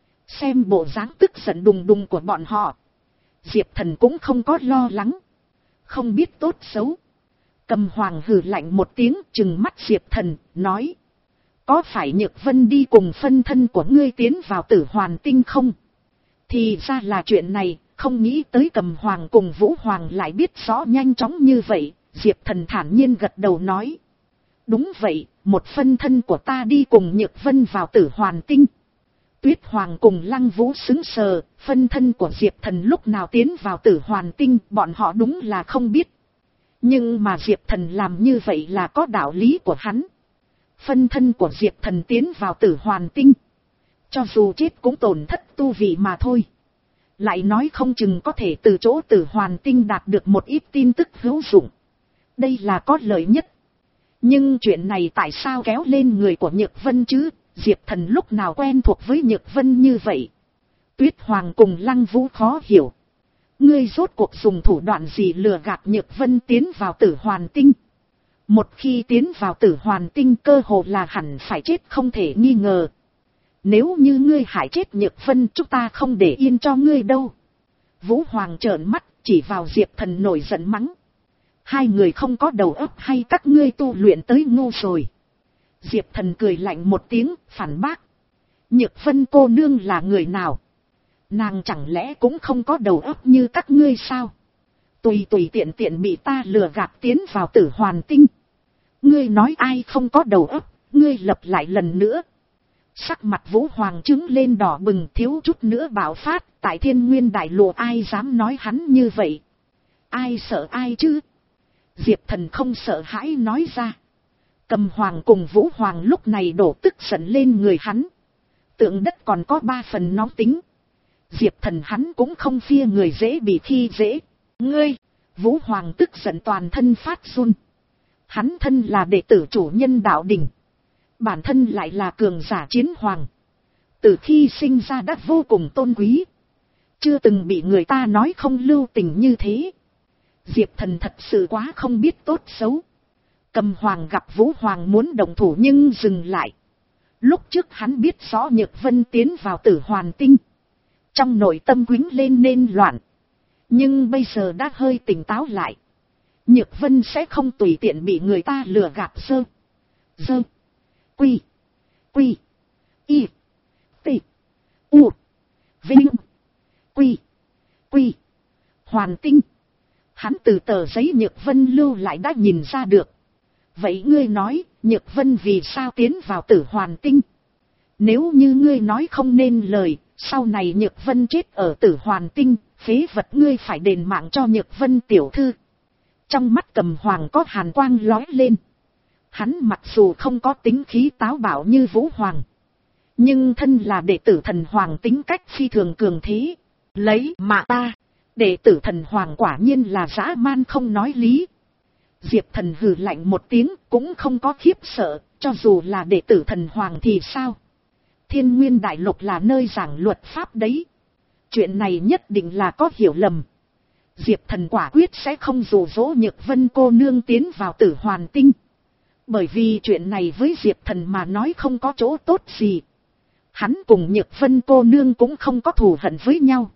[SPEAKER 1] Xem bộ dáng tức giận đùng đùng của bọn họ. Diệp Thần cũng không có lo lắng. Không biết tốt xấu. Cầm Hoàng hừ lạnh một tiếng, trừng mắt Diệp Thần, nói. Có phải Nhược Vân đi cùng phân thân của ngươi tiến vào Tử Hoàn Tinh không? Thì ra là chuyện này, không nghĩ tới Cầm Hoàng cùng Vũ Hoàng lại biết rõ nhanh chóng như vậy. Diệp Thần thản nhiên gật đầu nói. Đúng vậy, một phân thân của ta đi cùng Nhược Vân vào Tử Hoàn Tinh. Tuyết Hoàng cùng Lăng Vũ sững sờ, phân thân của Diệp Thần lúc nào tiến vào Tử Hoàn Tinh, bọn họ đúng là không biết. Nhưng mà Diệp Thần làm như vậy là có đạo lý của hắn. Phân thân của Diệp Thần tiến vào Tử Hoàn Tinh. Cho dù chết cũng tổn thất tu vị mà thôi. Lại nói không chừng có thể từ chỗ Tử Hoàn Tinh đạt được một ít tin tức hữu dụng. Đây là có lợi nhất. Nhưng chuyện này tại sao kéo lên người của Nhược Vân chứ? Diệp Thần lúc nào quen thuộc với Nhược Vân như vậy? Tuyết Hoàng cùng Lăng Vũ khó hiểu. Ngươi rốt cuộc dùng thủ đoạn gì lừa gạt Nhược Vân tiến vào Tử Hoàn Tinh? Một khi tiến vào Tử Hoàn Tinh cơ hồ là hẳn phải chết không thể nghi ngờ. Nếu như ngươi hại chết Nhược Vân chúng ta không để yên cho ngươi đâu. Vũ Hoàng trợn mắt chỉ vào Diệp Thần nổi giận mắng. Hai người không có đầu óc hay các ngươi tu luyện tới ngu rồi? Diệp Thần cười lạnh một tiếng, phản bác. Nhược Vân cô nương là người nào? Nàng chẳng lẽ cũng không có đầu óc như các ngươi sao? Tùy tùy tiện tiện bị ta lừa gạt tiến vào Tử Hoàn Tinh. Ngươi nói ai không có đầu óc, ngươi lập lại lần nữa. Sắc mặt Vũ Hoàng trứng lên đỏ bừng, thiếu chút nữa bạo phát. Tại Thiên Nguyên Đại Lục ai dám nói hắn như vậy? Ai sợ ai chứ? Diệp Thần không sợ hãi nói ra. Cầm Hoàng cùng Vũ Hoàng lúc này đổ tức giận lên người hắn. Tượng đất còn có ba phần nóng tính. Diệp Thần hắn cũng không phia người dễ bị khi dễ. Ngươi! Vũ Hoàng tức giận toàn thân phát run. Hắn thân là đệ tử chủ nhân đạo đình. Bản thân lại là cường giả chiến hoàng. Từ khi sinh ra đã vô cùng tôn quý. Chưa từng bị người ta nói không lưu tình như thế. Diệp Thần thật sự quá không biết tốt xấu. Cầm Hoàng gặp Vũ Hoàng muốn động thủ nhưng dừng lại. Lúc trước hắn biết rõ Nhược Vân tiến vào Tử Hoàn Tinh. Trong nội tâm quýnh lên nên loạn. Nhưng bây giờ đã hơi tỉnh táo lại. Nhược Vân sẽ không tùy tiện bị người ta lừa gạt. Sơ. Dơ. Quy. Quy. Y. T. U. Vinh. Quy. Quy. Hoàn Tinh. Hắn từ tờ giấy Nhược Vân lưu lại đã nhìn ra được. Vậy ngươi nói, Nhược Vân vì sao tiến vào Tử Hoàn Tinh? Nếu như ngươi nói không nên lời, sau này Nhược Vân chết ở Tử Hoàn Tinh, phế vật ngươi phải đền mạng cho Nhược Vân tiểu thư. Trong mắt Cầm Hoàng có hàn quang lóe lên. Hắn mặc dù không có tính khí táo bạo như Vũ Hoàng, nhưng thân là đệ tử Thần Hoàng tính cách phi thường cường thế. Lấy mạng ta, đệ tử Thần Hoàng quả nhiên là dã man không nói lý. Diệp Thần hừ lạnh một tiếng cũng không có khiếp sợ, cho dù là đệ tử Thần Hoàng thì sao? Thiên Nguyên Đại Lục là nơi giảng luật pháp đấy. Chuyện này nhất định là có hiểu lầm. Diệp Thần quả quyết sẽ không dụ dỗ Nhược Vân cô nương tiến vào Tử Hoàn Tinh. Bởi vì chuyện này với Diệp Thần mà nói không có chỗ tốt gì. Hắn cùng Nhược Vân cô nương cũng không có thù hận với nhau.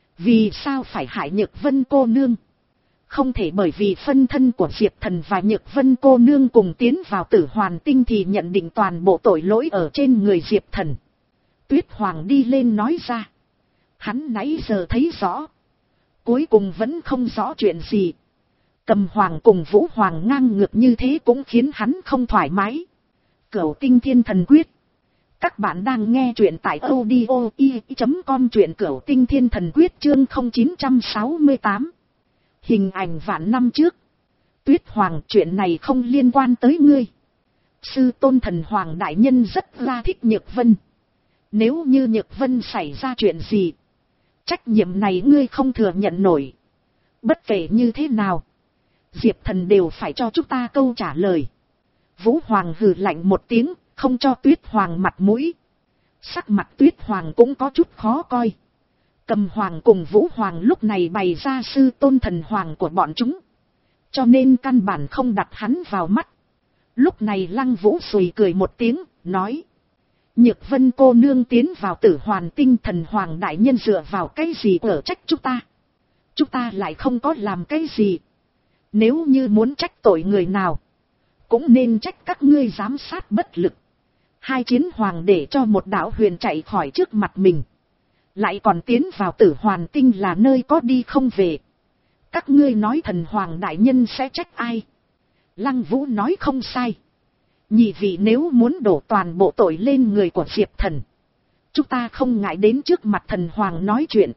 [SPEAKER 1] Vì sao phải hại Nhược Vân cô nương? Không thể bởi vì phân thân của Diệp Thần và Nhược Vân cô nương cùng tiến vào Tử Hoàn Tinh thì nhận định toàn bộ tội lỗi ở trên người Diệp Thần. Tuyết Hoàng đi lên nói ra. Hắn nãy giờ thấy rõ. Cuối cùng vẫn không rõ chuyện gì. Cầm Hoàng cùng Vũ Hoàng ngang ngược như thế cũng khiến hắn không thoải mái. Cửu Tinh Thiên Thần Quyết. Các bạn đang nghe truyện tại audio i chấm com, truyện Cửu Tinh Thiên Thần Quyết chương không chín sáu tám. Hình ảnh vạn năm trước. Tuyết Hoàng, chuyện này không liên quan tới ngươi. Sư tôn Thần Hoàng đại nhân rất là thích Nhược Vân. Nếu như Nhược Vân xảy ra chuyện gì, trách nhiệm này ngươi không thừa nhận nổi. Bất kể như thế nào, Diệp Thần đều phải cho chúng ta câu trả lời. Vũ Hoàng hừ lạnh một tiếng, không cho Tuyết Hoàng mặt mũi. Sắc mặt Tuyết Hoàng cũng có chút khó coi. Cầm Hoàng cùng Vũ Hoàng lúc này bày ra sư tôn Thần Hoàng của bọn chúng, cho nên căn bản không đặt hắn vào mắt. Lúc này Lăng Vũ sùi cười một tiếng, nói. Nhược Vân cô nương tiến vào Tử Hoàn Tinh, Thần Hoàng đại nhân dựa vào cái gì ở trách chúng ta? Chúng ta lại không có làm cái gì. Nếu như muốn trách tội người nào, cũng nên trách các ngươi giám sát bất lực. Hai chiến hoàng để cho một đạo huyền chạy khỏi trước mặt mình, lại còn tiến vào Tử Hoàn Tinh là nơi có đi không về. Các ngươi nói Thần Hoàng đại nhân sẽ trách ai? Lăng Vũ nói không sai. Nhị vị nếu muốn đổ toàn bộ tội lên người của Diệp Thần, chúng ta không ngại đến trước mặt Thần Hoàng nói chuyện.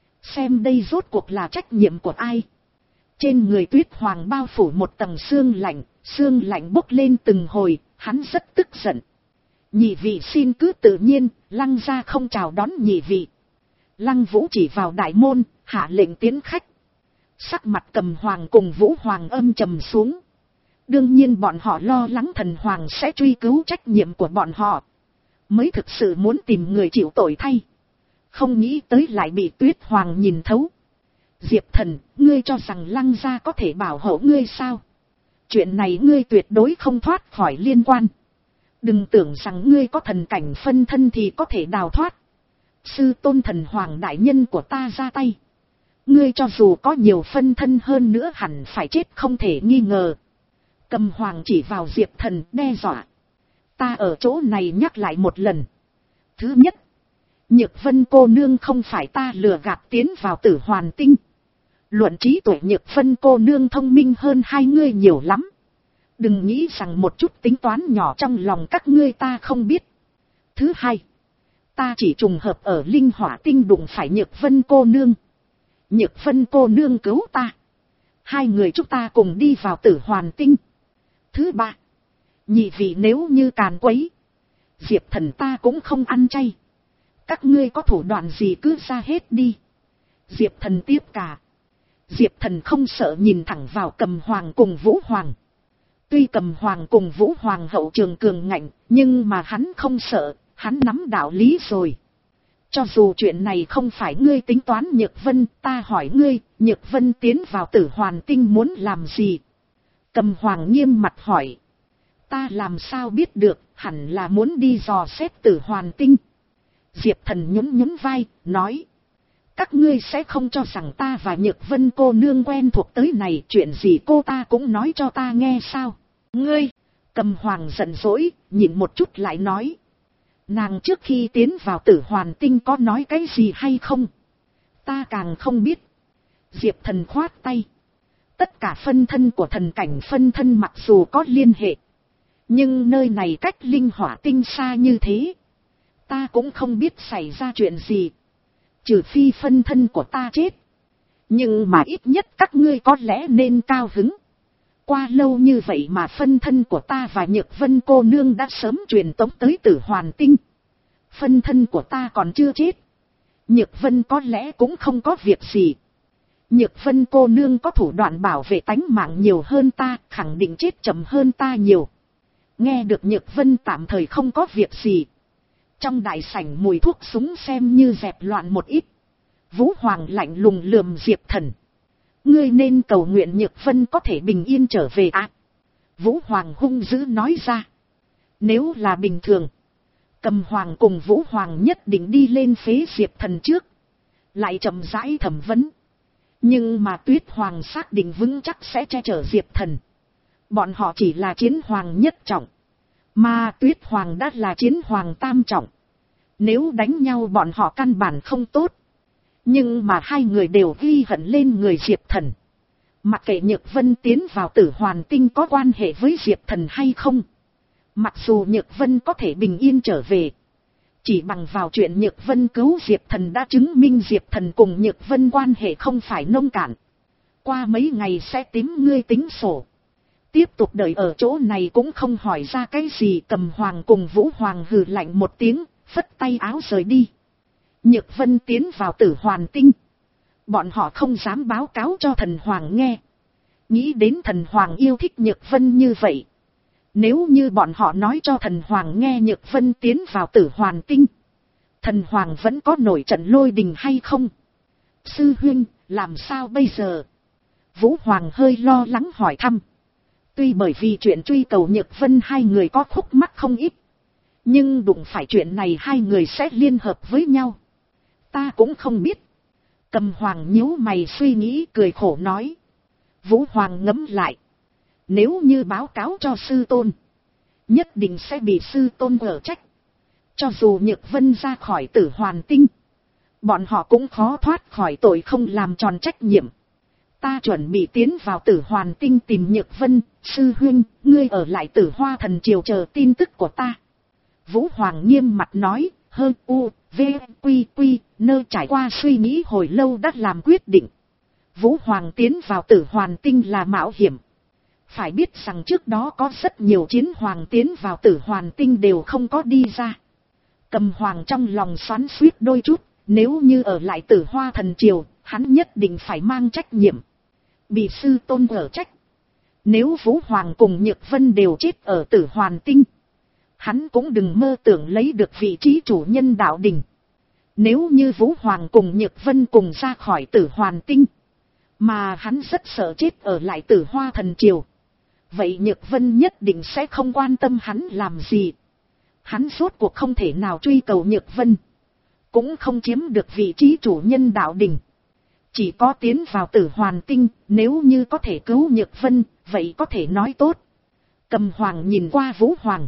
[SPEAKER 1] Xem đây rốt cuộc là trách nhiệm của ai? Trên người Tuyết Hoàng bao phủ một tầng sương lạnh, sương lạnh bốc lên từng hồi, hắn rất tức giận. Nhị vị xin cứ tự nhiên, Lăng gia không chào đón nhị vị. Lăng Vũ chỉ vào đại môn, hạ lệnh tiến khách. Sắc mặt Cầm Hoàng cùng Vũ Hoàng âm trầm xuống. Đương nhiên bọn họ lo lắng Thần Hoàng sẽ truy cứu trách nhiệm của bọn họ, mới thực sự muốn tìm người chịu tội thay. Không nghĩ tới lại bị Tuyết Hoàng nhìn thấu. Diệp Thần, ngươi cho rằng Lăng gia có thể bảo hộ ngươi sao? Chuyện này ngươi tuyệt đối không thoát khỏi liên quan. Đừng tưởng rằng ngươi có thần cảnh phân thân thì có thể đào thoát. Sư tôn Thần Hoàng đại nhân của ta ra tay, ngươi cho dù có nhiều phân thân hơn nữa hẳn phải chết không thể nghi ngờ. Cầm Hoàng chỉ vào Diệp Thần đe dọa. Ta ở chỗ này nhắc lại một lần. Thứ nhất, Nhược Vân cô nương không phải ta lừa gạt tiến vào Tử Hoàn Tinh. Luận trí tuệ Nhược Vân cô nương thông minh hơn hai ngươi nhiều lắm. Đừng nghĩ rằng một chút tính toán nhỏ trong lòng các ngươi ta không biết. Thứ hai, ta chỉ trùng hợp ở Linh Hỏa Tinh đụng phải Nhược Vân cô nương. Nhược Vân cô nương cứu ta. Hai người chúng ta cùng đi vào Tử Hoàn Tinh. Thứ ba, nhị vị nếu như càn quấy, Diệp Thần ta cũng không ăn chay. Các ngươi có thủ đoạn gì cứ ra hết đi. Diệp Thần tiếp cả. Diệp Thần không sợ nhìn thẳng vào Cầm Hoàng cùng Vũ Hoàng. Tuy Cầm Hoàng cùng Vũ Hoàng hậu trường cường ngạnh, nhưng mà hắn không sợ, hắn nắm đạo lý rồi. Cho dù chuyện này không phải ngươi tính toán Nhược Vân, ta hỏi ngươi, Nhược Vân tiến vào Tử Hoàn Tinh muốn làm gì? Cầm Hoàng nghiêm mặt hỏi. Ta làm sao biết được, hẳn là muốn đi dò xét Tử Hoàn Tinh. Diệp Thần nhún nhún vai, nói. Các ngươi sẽ không cho rằng ta và Nhược Vân cô nương quen thuộc tới này, chuyện gì cô ta cũng nói cho ta nghe sao? Ngươi! Cầm Hoàng giận dỗi, nhìn một chút lại nói. Nàng trước khi tiến vào Tử Hoàn Tinh có nói cái gì hay không? Ta càng không biết. Diệp Thần khoát tay. Tất cả phân thân của thần cảnh phân thân mặc dù có liên hệ, nhưng nơi này cách Linh Hỏa Tinh xa như thế, ta cũng không biết xảy ra chuyện gì. Trừ phi phân thân của ta chết. Nhưng mà ít nhất các ngươi có lẽ nên cao hứng. Qua lâu như vậy mà phân thân của ta và Nhược Vân cô nương đã sớm truyền tống tới Tử Hoàn Tinh. Phân thân của ta còn chưa chết. Nhược Vân có lẽ cũng không có việc gì. Nhược Vân cô nương có thủ đoạn bảo vệ tánh mạng nhiều hơn ta, khẳng định chết chậm hơn ta nhiều. Nghe được Nhược Vân tạm thời không có việc gì. Trong đại sảnh mùi thuốc súng xem như dẹp loạn một ít. Vũ Hoàng lạnh lùng lườm Diệp Thần. Ngươi nên cầu nguyện Nhược Vân có thể bình yên trở về à? Vũ Hoàng hung dữ nói ra. Nếu là bình thường, Cầm Hoàng cùng Vũ Hoàng nhất định đi lên phế Diệp Thần trước, lại chậm rãi thẩm vấn. Nhưng mà Tuyết Hoàng xác định vững chắc sẽ che chở Diệp Thần. Bọn họ chỉ là chiến hoàng nhất trọng, mà Tuyết Hoàng đã là chiến hoàng tam trọng. Nếu đánh nhau bọn họ căn bản không tốt. Nhưng mà hai người đều ghi hận lên người Diệp Thần. Mặc kệ Nhược Vân tiến vào Tử Hoàn Tinh có quan hệ với Diệp Thần hay không. Mặc dù Nhược Vân có thể bình yên trở về, chỉ bằng vào chuyện Nhược Vân cứu Diệp Thần đã chứng minh Diệp Thần cùng Nhược Vân quan hệ không phải nông cạn. Qua mấy ngày sẽ tím ngươi tính sổ. Tiếp tục đợi ở chỗ này cũng không hỏi ra cái gì. Cầm Hoàng cùng Vũ Hoàng hừ lạnh một tiếng, phất tay áo rời đi. Nhược Vân tiến vào Tử Hoàn Tinh. Bọn họ không dám báo cáo cho Thần Hoàng nghe. Nghĩ đến Thần Hoàng yêu thích Nhược Vân như vậy. Nếu như bọn họ nói cho Thần Hoàng nghe Nhược Vân tiến vào Tử Hoàn Tinh, Thần Hoàng vẫn có nổi trận lôi đình hay không? Sư huynh, làm sao bây giờ? Vũ Hoàng hơi lo lắng hỏi thăm. Tuy bởi vì chuyện truy cầu Nhược Vân hai người có khúc mắc không ít, nhưng đụng phải chuyện này hai người sẽ liên hợp với nhau. Ta cũng không biết. Cầm Hoàng nhíu mày suy nghĩ cười khổ nói. Vũ Hoàng ngẫm lại. Nếu như báo cáo cho sư tôn, nhất định sẽ bị sư tôn ở trách. Cho dù Nhược Vân ra khỏi Tử Hoàn Tinh, bọn họ cũng khó thoát khỏi tội không làm tròn trách nhiệm. Ta chuẩn bị tiến vào Tử Hoàn Tinh tìm Nhược Vân. Sư huynh, ngươi ở lại Tử Hoa Thần Triều chờ tin tức của ta. Vũ Hoàng nghiêm mặt nói. Hơn u, v, quy quy, nơi trải qua suy nghĩ hồi lâu đã làm quyết định. Vũ Hoàng tiến vào Tử Hoàn Tinh là mạo hiểm. Phải biết rằng trước đó có rất nhiều chiến hoàng tiến vào Tử Hoàn Tinh đều không có đi ra. Cầm Hoàng trong lòng xoắn xuýt đôi chút. Nếu như ở lại Tử Hoa Thần Triều, hắn nhất định phải mang trách nhiệm. Bị sư tôn ở trách. Nếu Vũ Hoàng cùng Nhược Vân đều chết ở Tử Hoàn Tinh, hắn cũng đừng mơ tưởng lấy được vị trí chủ nhân đạo đình. Nếu như Vũ Hoàng cùng Nhược Vân cùng ra khỏi Tử Hoàn Tinh, mà hắn rất sợ chết ở lại Tử Hoa Thần Triều, vậy Nhược Vân nhất định sẽ không quan tâm hắn làm gì. Hắn rốt cuộc không thể nào truy cầu Nhược Vân, cũng không chiếm được vị trí chủ nhân đạo đình. Chỉ có tiến vào Tử Hoàn Tinh, nếu như có thể cứu Nhược Vân, vậy có thể nói tốt. Cầm Hoàng nhìn qua Vũ Hoàng.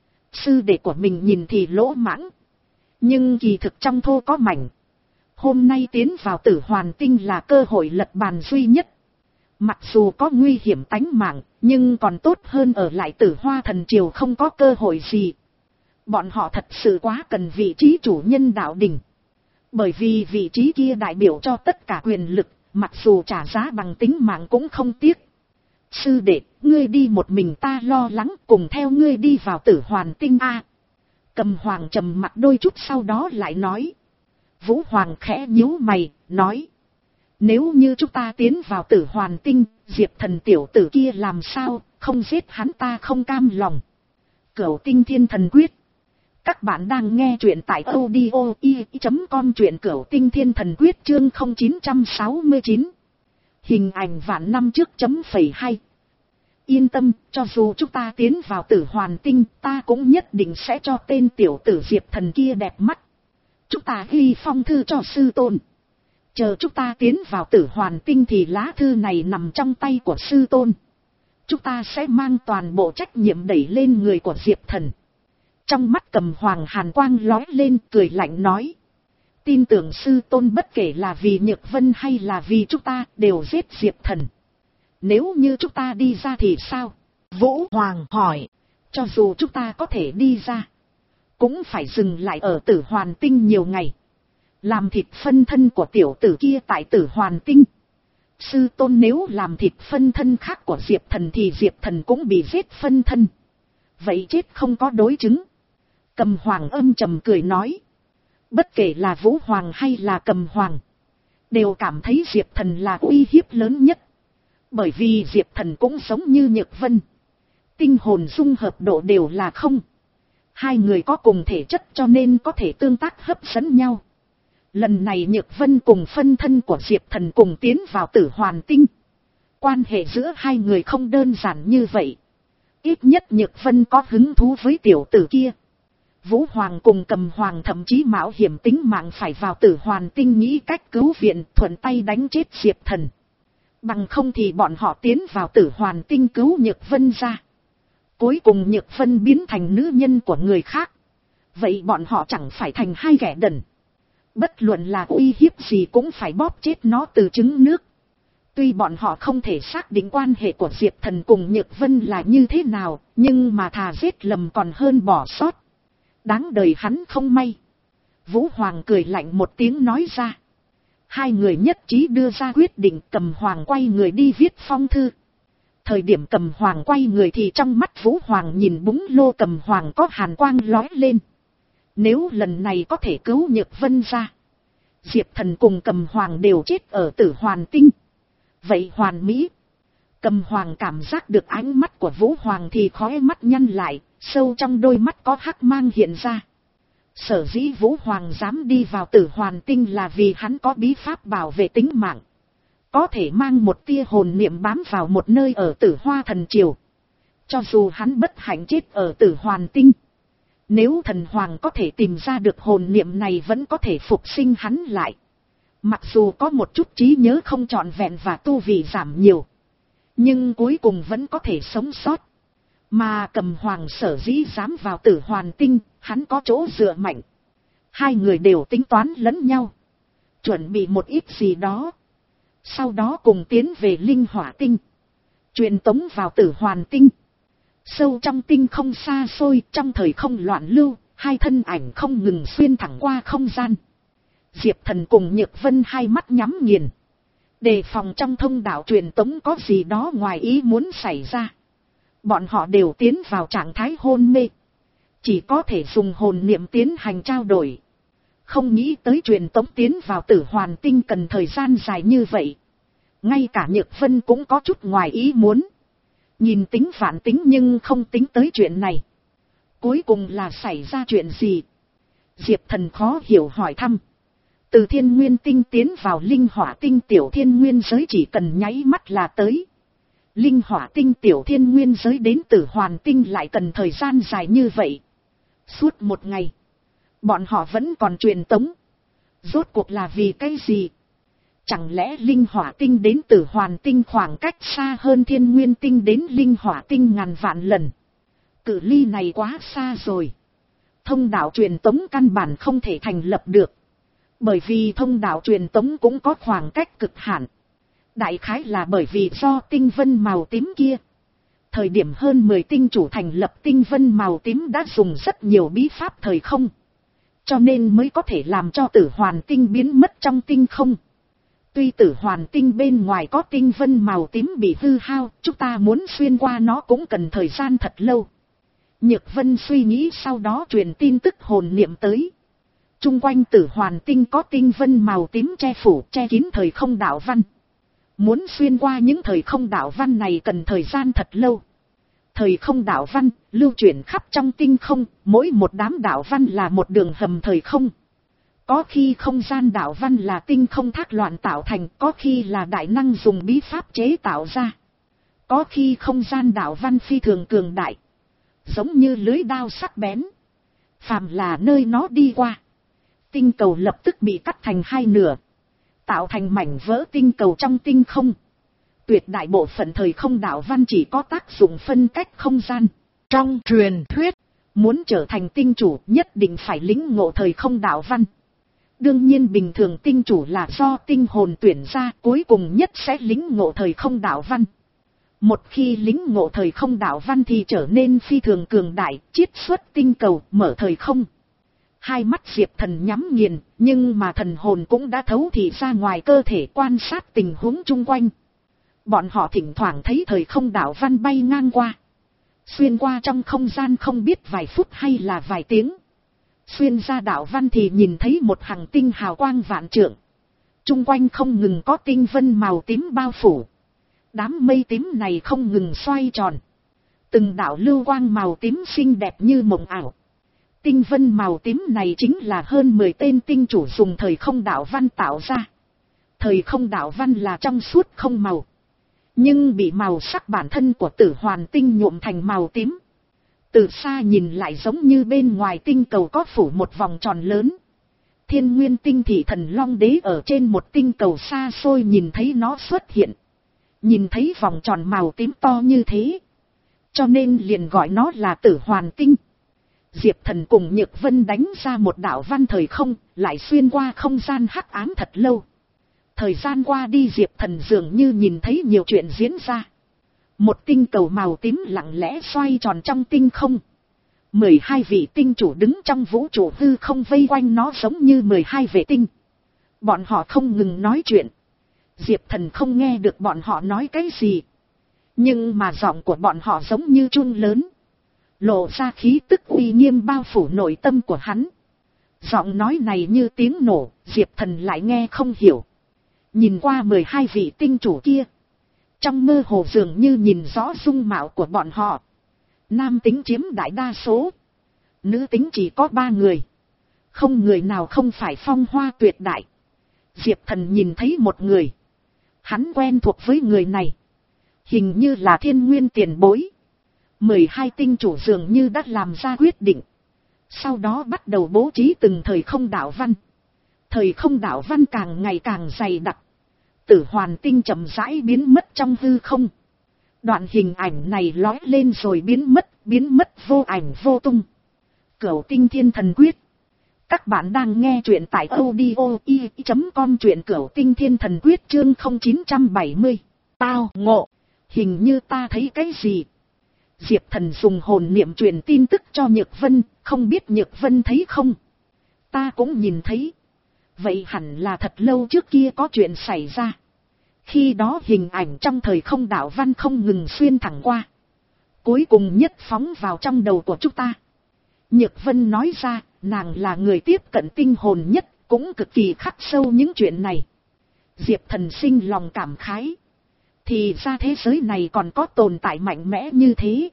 [SPEAKER 1] Sư đệ của mình nhìn thì lỗ mãng, nhưng kỳ thực trong thô có mảnh. Hôm nay tiến vào Tử Hoàn Tinh là cơ hội lật bàn duy nhất. Mặc dù có nguy hiểm tánh mạng, nhưng còn tốt hơn ở lại Tử Hoa Thần Triều không có cơ hội gì. Bọn họ thật sự quá cần vị trí chủ nhân đạo đình. Bởi vì vị trí kia đại biểu cho tất cả quyền lực, mặc dù trả giá bằng tính mạng cũng không tiếc. Sư đệ, ngươi đi một mình ta lo lắng, cùng theo ngươi đi vào Tử Hoàn Tinh a. Cầm Hoàng trầm mặt đôi chút sau đó lại nói. Vũ Hoàng khẽ nhíu mày, nói. Nếu như chúng ta tiến vào Tử Hoàn Tinh, Diệp Thần tiểu tử kia làm sao, không giết hắn ta không cam lòng. Cửu Tinh Thiên Thần Quyết. Các bạn đang nghe truyện tại audio i chấm com, truyện cửu tinh thiên thần quyết chương không chín sáu chín. Hình ảnh vạn năm trước chấm phẩy hai. Yên tâm, cho dù chúng ta tiến vào Tử Hoàn Tinh, ta cũng nhất định sẽ cho tên tiểu tử Diệp Thần kia đẹp mắt. Chúng ta ghi phong thư cho sư tôn. Chờ chúng ta tiến vào Tử Hoàn Tinh thì lá thư này nằm trong tay của sư tôn. Chúng ta sẽ mang toàn bộ trách nhiệm đẩy lên người của Diệp Thần. Trong mắt Cầm Hoàng hàn quang lóe lên, cười lạnh nói. Tin tưởng sư tôn bất kể là vì Nhược Vân hay là vì chúng ta đều giết Diệp Thần. Nếu như chúng ta đi ra thì sao? Vũ Hoàng hỏi. Cho dù chúng ta có thể đi ra, cũng phải dừng lại ở Tử Hoàn Tinh nhiều ngày. Làm thịt phân thân của tiểu tử kia tại Tử Hoàn Tinh. Sư tôn nếu làm thịt phân thân khác của Diệp Thần thì Diệp Thần cũng bị giết phân thân. Vậy chết không có đối chứng. Cầm Hoàng âm trầm cười nói. Bất kể là Vũ Hoàng hay là Cầm Hoàng, đều cảm thấy Diệp Thần là uy hiếp lớn nhất. Bởi vì Diệp Thần cũng giống như Nhược Vân. Tinh hồn dung hợp độ đều là không. Hai người có cùng thể chất cho nên có thể tương tác hấp dẫn nhau. Lần này Nhược Vân cùng phân thân của Diệp Thần cùng tiến vào Tử Hoàn Tinh. Quan hệ giữa hai người không đơn giản như vậy. Ít nhất Nhược Vân có hứng thú với tiểu tử kia. Vũ Hoàng cùng Cầm Hoàng thậm chí mạo hiểm tính mạng phải vào Tử Hoàn Tinh nghĩ cách cứu viện, thuận tay đánh chết Diệp Thần. Bằng không thì bọn họ tiến vào Tử Hoàn Tinh cứu Nhược Vân ra. Cuối cùng Nhược Vân biến thành nữ nhân của người khác. Vậy bọn họ chẳng phải thành hai kẻ đần. Bất luận là uy hiếp gì cũng phải bóp chết nó từ trứng nước. Tuy bọn họ không thể xác định quan hệ của Diệp Thần cùng Nhược Vân là như thế nào, nhưng mà thà giết lầm còn hơn bỏ sót. Đáng đời hắn không may. Vũ Hoàng cười lạnh một tiếng nói ra. Hai người nhất trí đưa ra quyết định. Cầm Hoàng quay người đi viết phong thư. Thời điểm Cầm Hoàng quay người thì trong mắt Vũ Hoàng nhìn búng lô Cầm Hoàng có hàn quang lóe lên. Nếu lần này có thể cứu Nhược Vân ra, Diệp Thần cùng Cầm Hoàng đều chết ở Tử Hoàn Tinh. Vậy hoàn mỹ. Cầm Hoàng cảm giác được ánh mắt của Vũ Hoàng thì khóe mắt nhăn lại, sâu trong đôi mắt có hắc mang hiện ra. Sở dĩ Vũ Hoàng dám đi vào Tử Hoàn Tinh là vì hắn có bí pháp bảo vệ tính mạng. Có thể mang một tia hồn niệm bám vào một nơi ở Tử Hoa Thần Triều. Cho dù hắn bất hạnh chết ở Tử Hoàn Tinh, nếu Thần Hoàng có thể tìm ra được hồn niệm này vẫn có thể phục sinh hắn lại. Mặc dù có một chút trí nhớ không trọn vẹn và tu vi giảm nhiều, nhưng cuối cùng vẫn có thể sống sót. Mà Cầm Hoàng sở dĩ dám vào Tử Hoàn Tinh, hắn có chỗ dựa mạnh. Hai người đều tính toán lẫn nhau, chuẩn bị một ít gì đó. Sau đó cùng tiến về Linh Hỏa Tinh, truyền tống vào Tử Hoàn Tinh. Sâu trong tinh không xa xôi, trong thời không loạn lưu, hai thân ảnh không ngừng xuyên thẳng qua không gian. Diệp Thần cùng Nhược Vân hai mắt nhắm nghiền, đề phòng trong thông đạo truyền tống có gì đó ngoài ý muốn xảy ra. Bọn họ đều tiến vào trạng thái hôn mê, chỉ có thể dùng hồn niệm tiến hành trao đổi. Không nghĩ tới truyền tống tiến vào Tử Hoàn Tinh cần thời gian dài như vậy. Ngay cả Nhược Vân cũng có chút ngoài ý muốn. Nhìn tính phản tính nhưng không tính tới chuyện này. Cuối cùng là xảy ra chuyện gì? Diệp Thần khó hiểu hỏi thăm. Từ Thiên Nguyên Tinh tiến vào Linh Hỏa Tinh tiểu thiên nguyên giới chỉ cần nháy mắt là tới. Linh Hỏa Tinh tiểu thiên nguyên giới đến Tử Hoàn Tinh lại cần thời gian dài như vậy. Suốt một ngày, bọn họ vẫn còn truyền tống. Rốt cuộc là vì cái gì? Chẳng lẽ Linh Hỏa Tinh đến Tử Hoàn Tinh khoảng cách xa hơn Thiên Nguyên Tinh đến Linh Hỏa Tinh ngàn vạn lần? Cự ly này quá xa rồi. Thông đạo truyền tống căn bản không thể thành lập được. Bởi vì thông đạo truyền tống cũng có khoảng cách cực hạn. Đại khái là bởi vì do tinh vân màu tím kia. Thời điểm hơn mười tinh chủ thành lập tinh vân màu tím đã dùng rất nhiều bí pháp thời không. Cho nên mới có thể làm cho Tử Hoàn Tinh biến mất trong tinh không. Tuy Tử Hoàn Tinh bên ngoài có tinh vân màu tím bị hư hao, chúng ta muốn xuyên qua nó cũng cần thời gian thật lâu. Nhược Vân suy nghĩ sau đó truyền tin tức hồn niệm tới. Trung quanh Tử Hoàn Tinh có tinh vân màu tím che phủ, che kín thời không đạo văn. Muốn xuyên qua những thời không đạo văn này cần thời gian thật lâu. Thời không đạo văn, lưu chuyển khắp trong tinh không, mỗi một đám đạo văn là một đường hầm thời không. Có khi không gian đạo văn là tinh không thác loạn tạo thành, có khi là đại năng dùng bí pháp chế tạo ra. Có khi không gian đạo văn phi thường cường đại, giống như lưới đao sắc bén. Phàm là nơi nó đi qua, tinh cầu lập tức bị cắt thành hai nửa, tạo thành mảnh vỡ tinh cầu trong tinh không. Tuyệt đại bộ phận thời không đạo văn chỉ có tác dụng phân cách không gian. Trong truyền thuyết, muốn trở thành tinh chủ nhất định phải lĩnh ngộ thời không đạo văn. Đương nhiên bình thường tinh chủ là do tinh hồn tuyển ra, cuối cùng nhất sẽ lĩnh ngộ thời không đạo văn. Một khi lĩnh ngộ thời không đạo văn thì trở nên phi thường cường đại, chiết xuất tinh cầu, mở thời không. Hai mắt Diệp Thần nhắm nghiền, nhưng mà thần hồn cũng đã thấu thị ra ngoài cơ thể quan sát tình huống chung quanh. Bọn họ thỉnh thoảng thấy thời không đạo văn bay ngang qua. Xuyên qua trong không gian không biết vài phút hay là vài tiếng. Xuyên ra đạo văn thì nhìn thấy một hàng tinh hào quang vạn trượng. Chung quanh không ngừng có tinh vân màu tím bao phủ. Đám mây tím này không ngừng xoay tròn. Từng đạo lưu quang màu tím xinh đẹp như mộng ảo. Tinh vân màu tím này chính là hơn mười tên tinh chủ dùng thời không đạo văn tạo ra. Thời không đạo văn là trong suốt không màu, nhưng bị màu sắc bản thân của tử hoàn tinh nhuộm thành màu tím. Từ xa nhìn lại giống như bên ngoài tinh cầu có phủ một vòng tròn lớn. Thiên Nguyên Tinh Thị Thần Long Đế ở trên một tinh cầu xa xôi nhìn thấy nó xuất hiện. Nhìn thấy vòng tròn màu tím to như thế, cho nên liền gọi nó là tử hoàn tinh. Diệp Thần cùng Nhược Vân đánh ra một đạo văn thời không, lại xuyên qua không gian hắc ám thật lâu. Thời gian qua đi, Diệp Thần dường như nhìn thấy nhiều chuyện diễn ra. Một tinh cầu màu tím lặng lẽ xoay tròn trong tinh không. Mười hai vị tinh chủ đứng trong vũ trụ hư không vây quanh nó giống như mười hai vệ tinh. Bọn họ không ngừng nói chuyện. Diệp Thần không nghe được bọn họ nói cái gì. Nhưng mà giọng của bọn họ giống như chuông lớn, lộ ra khí tức uy nghiêm bao phủ nội tâm của hắn. Giọng nói này như tiếng nổ, Diệp Thần lại nghe không hiểu. Nhìn qua mười hai vị tinh chủ kia, trong mơ hồ dường như nhìn rõ dung mạo của bọn họ. Nam tính chiếm đại đa số, nữ tính chỉ có ba người. Không người nào không phải phong hoa tuyệt đại. Diệp Thần nhìn thấy một người. Hắn quen thuộc với người này. Hình như là Thiên Nguyên tiền bối. Mười hai tinh chủ dường như đã làm ra quyết định. Sau đó bắt đầu bố trí từng thời không đạo văn. Thời không đạo văn càng ngày càng dày đặc. Tử hoàn tinh chậm rãi biến mất trong hư không. Đoạn hình ảnh này lói lên rồi biến mất, biến mất vô ảnh vô tung. Cửu Tinh Thiên Thần Quyết. Các bạn đang nghe truyện tại audio i chấm com, truyện Cửu Tinh Thiên Thần Quyết chương không chín bảy mươi. Tao ngộ. Hình như ta thấy cái gì? Diệp Thần dùng hồn niệm truyền tin tức cho Nhược Vân, không biết Nhược Vân thấy không? Ta cũng nhìn thấy. Vậy hẳn là thật lâu trước kia có chuyện xảy ra. Khi đó hình ảnh trong thời không đạo văn không ngừng xuyên thẳng qua. Cuối cùng nhất phóng vào trong đầu của chúng ta. Nhược Vân nói ra, nàng là người tiếp cận tinh hồn nhất, cũng cực kỳ khắc sâu những chuyện này. Diệp Thần sinh lòng cảm khái. Thì ra thế giới này còn có tồn tại mạnh mẽ như thế.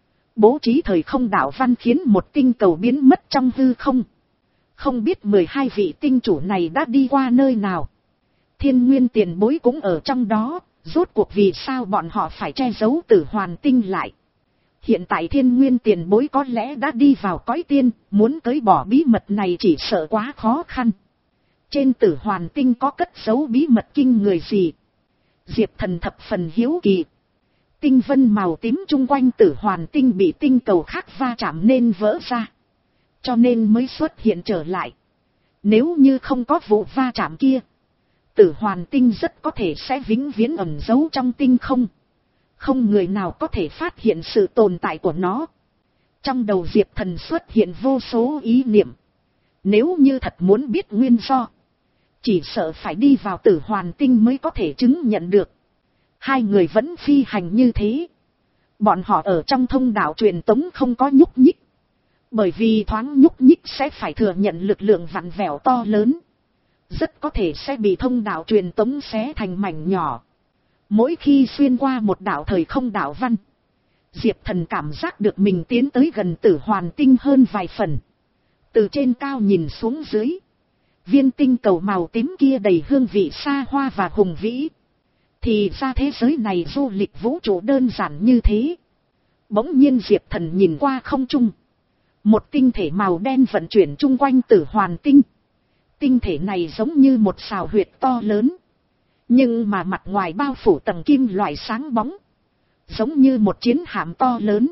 [SPEAKER 1] Bố trí thời không đạo văn khiến một tinh cầu biến mất trong hư không. Không biết mười hai vị tinh chủ này đã đi qua nơi nào. Thiên Nguyên tiền bối cũng ở trong đó, rốt cuộc vì sao bọn họ phải che giấu tử hoàn tinh lại. Hiện tại Thiên Nguyên tiền bối có lẽ đã đi vào cõi tiên, muốn tới bỏ bí mật này chỉ sợ quá khó khăn. Trên tử hoàn tinh có cất giấu bí mật kinh người gì? Diệp Thần thập phần hiếu kỳ. Tinh vân màu tím chung quanh tử hoàn tinh bị tinh cầu khác va chạm nên vỡ ra, cho nên mới xuất hiện trở lại. Nếu như không có vụ va chạm kia, tử hoàn tinh rất có thể sẽ vĩnh viễn ẩn giấu trong tinh không. Không người nào có thể phát hiện sự tồn tại của nó. Trong đầu Diệp Thần xuất hiện vô số ý niệm. Nếu như thật muốn biết nguyên do, chỉ sợ phải đi vào tử hoàn tinh mới có thể chứng nhận được. Hai người vẫn phi hành như thế. Bọn họ ở trong thông đạo truyền tống không có nhúc nhích. Bởi vì thoáng nhúc nhích sẽ phải thừa nhận lực lượng vặn vẹo to lớn. Rất có thể sẽ bị thông đạo truyền tống xé thành mảnh nhỏ. Mỗi khi xuyên qua một đạo thời không đạo văn, Diệp Thần cảm giác được mình tiến tới gần Tử Hoàn Tinh hơn vài phần. Từ trên cao nhìn xuống dưới, viên tinh cầu màu tím kia đầy hương vị xa hoa và hùng vĩ. Thì ra thế giới này du lịch vũ trụ đơn giản như thế. Bỗng nhiên Diệp Thần nhìn qua không trung. Một tinh thể màu đen vận chuyển chung quanh Tử Hoàn Tinh. Tinh thể này giống như một sào huyệt to lớn. Nhưng mà mặt ngoài bao phủ tầng kim loại sáng bóng. Giống như một chiến hạm to lớn.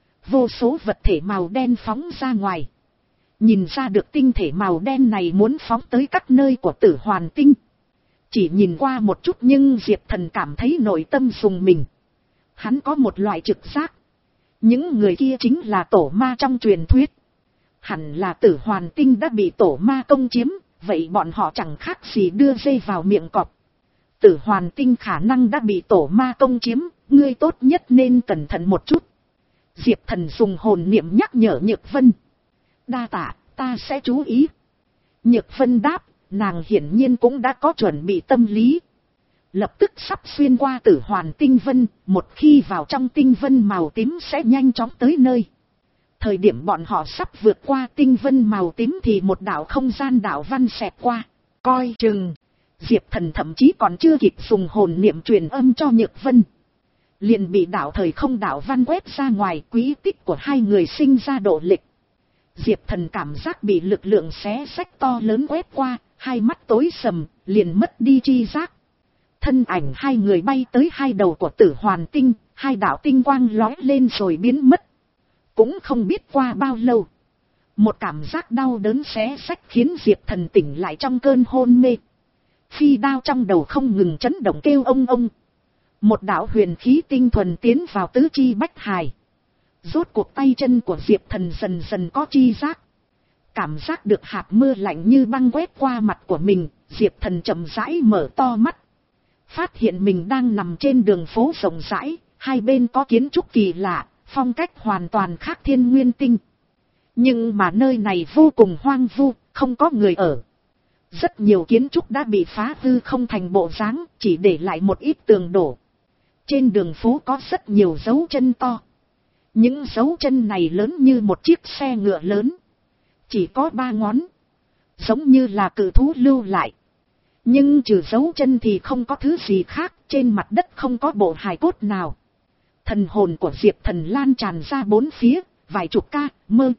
[SPEAKER 1] Vô số vật thể màu đen phóng ra ngoài. Nhìn ra được tinh thể màu đen này muốn phóng tới các nơi của Tử Hoàn Tinh. Chỉ nhìn qua một chút nhưng Diệp Thần cảm thấy nội tâm rùng mình. Hắn có một loại trực giác. Những người kia chính là tổ ma trong truyền thuyết. Hẳn là Tử Hoàn Tinh đã bị tổ ma công chiếm. Vậy bọn họ chẳng khác gì đưa dây vào miệng cọp. Tử Hoàn Tinh khả năng đã bị tổ ma công chiếm. Ngươi tốt nhất nên cẩn thận một chút. Diệp Thần dùng hồn niệm nhắc nhở Nhược Vân. Đa tạ, ta sẽ chú ý. Nhược Vân đáp, nàng hiển nhiên cũng đã có chuẩn bị tâm lý. Lập tức sắp xuyên qua Tử Hoàn Tinh vân, một khi vào trong tinh vân màu tím sẽ nhanh chóng tới nơi. Thời điểm bọn họ sắp vượt qua tinh vân màu tím thì một đạo không gian đạo văn xẹt qua. Coi chừng, Diệp Thần thậm chí còn chưa kịp dùng hồn niệm truyền âm cho Nhược Vân. Liền bị đạo thời không đạo văn quét ra ngoài, quỹ tích của hai người sinh ra độ lệch. Diệp Thần cảm giác bị lực lượng xé xách to lớn quét qua, hai mắt tối sầm, liền mất đi tri giác. Thân ảnh hai người bay tới hai đầu của Tử Hoàn Tinh, hai đạo tinh quang lóe lên rồi biến mất. Cũng không biết qua bao lâu. Một cảm giác đau đớn xé xách khiến Diệp Thần tỉnh lại trong cơn hôn mê. Phi đao trong đầu không ngừng chấn động kêu ông ông. Một đạo huyền khí tinh thuần tiến vào tứ chi bách hài. Rốt cuộc tay chân của Diệp Thần dần dần có chi giác. Cảm giác được hạt mưa lạnh như băng quét qua mặt của mình, Diệp Thần chậm rãi mở to mắt. Phát hiện mình đang nằm trên đường phố rộng rãi, hai bên có kiến trúc kỳ lạ, phong cách hoàn toàn khác Thiên Nguyên Tinh. Nhưng mà nơi này vô cùng hoang vu, không có người ở. Rất nhiều kiến trúc đã bị phá hư không thành bộ dáng, chỉ để lại một ít tường đổ. Trên đường phố có rất nhiều dấu chân to. Những dấu chân này lớn như một chiếc xe ngựa lớn. Chỉ có ba ngón. Giống như là cự thú lưu lại. Nhưng trừ dấu chân thì không có thứ gì khác. Trên mặt đất không có bộ hài cốt nào. Thần hồn của Diệp Thần lan tràn ra bốn phía. Vài chục ca, mơ.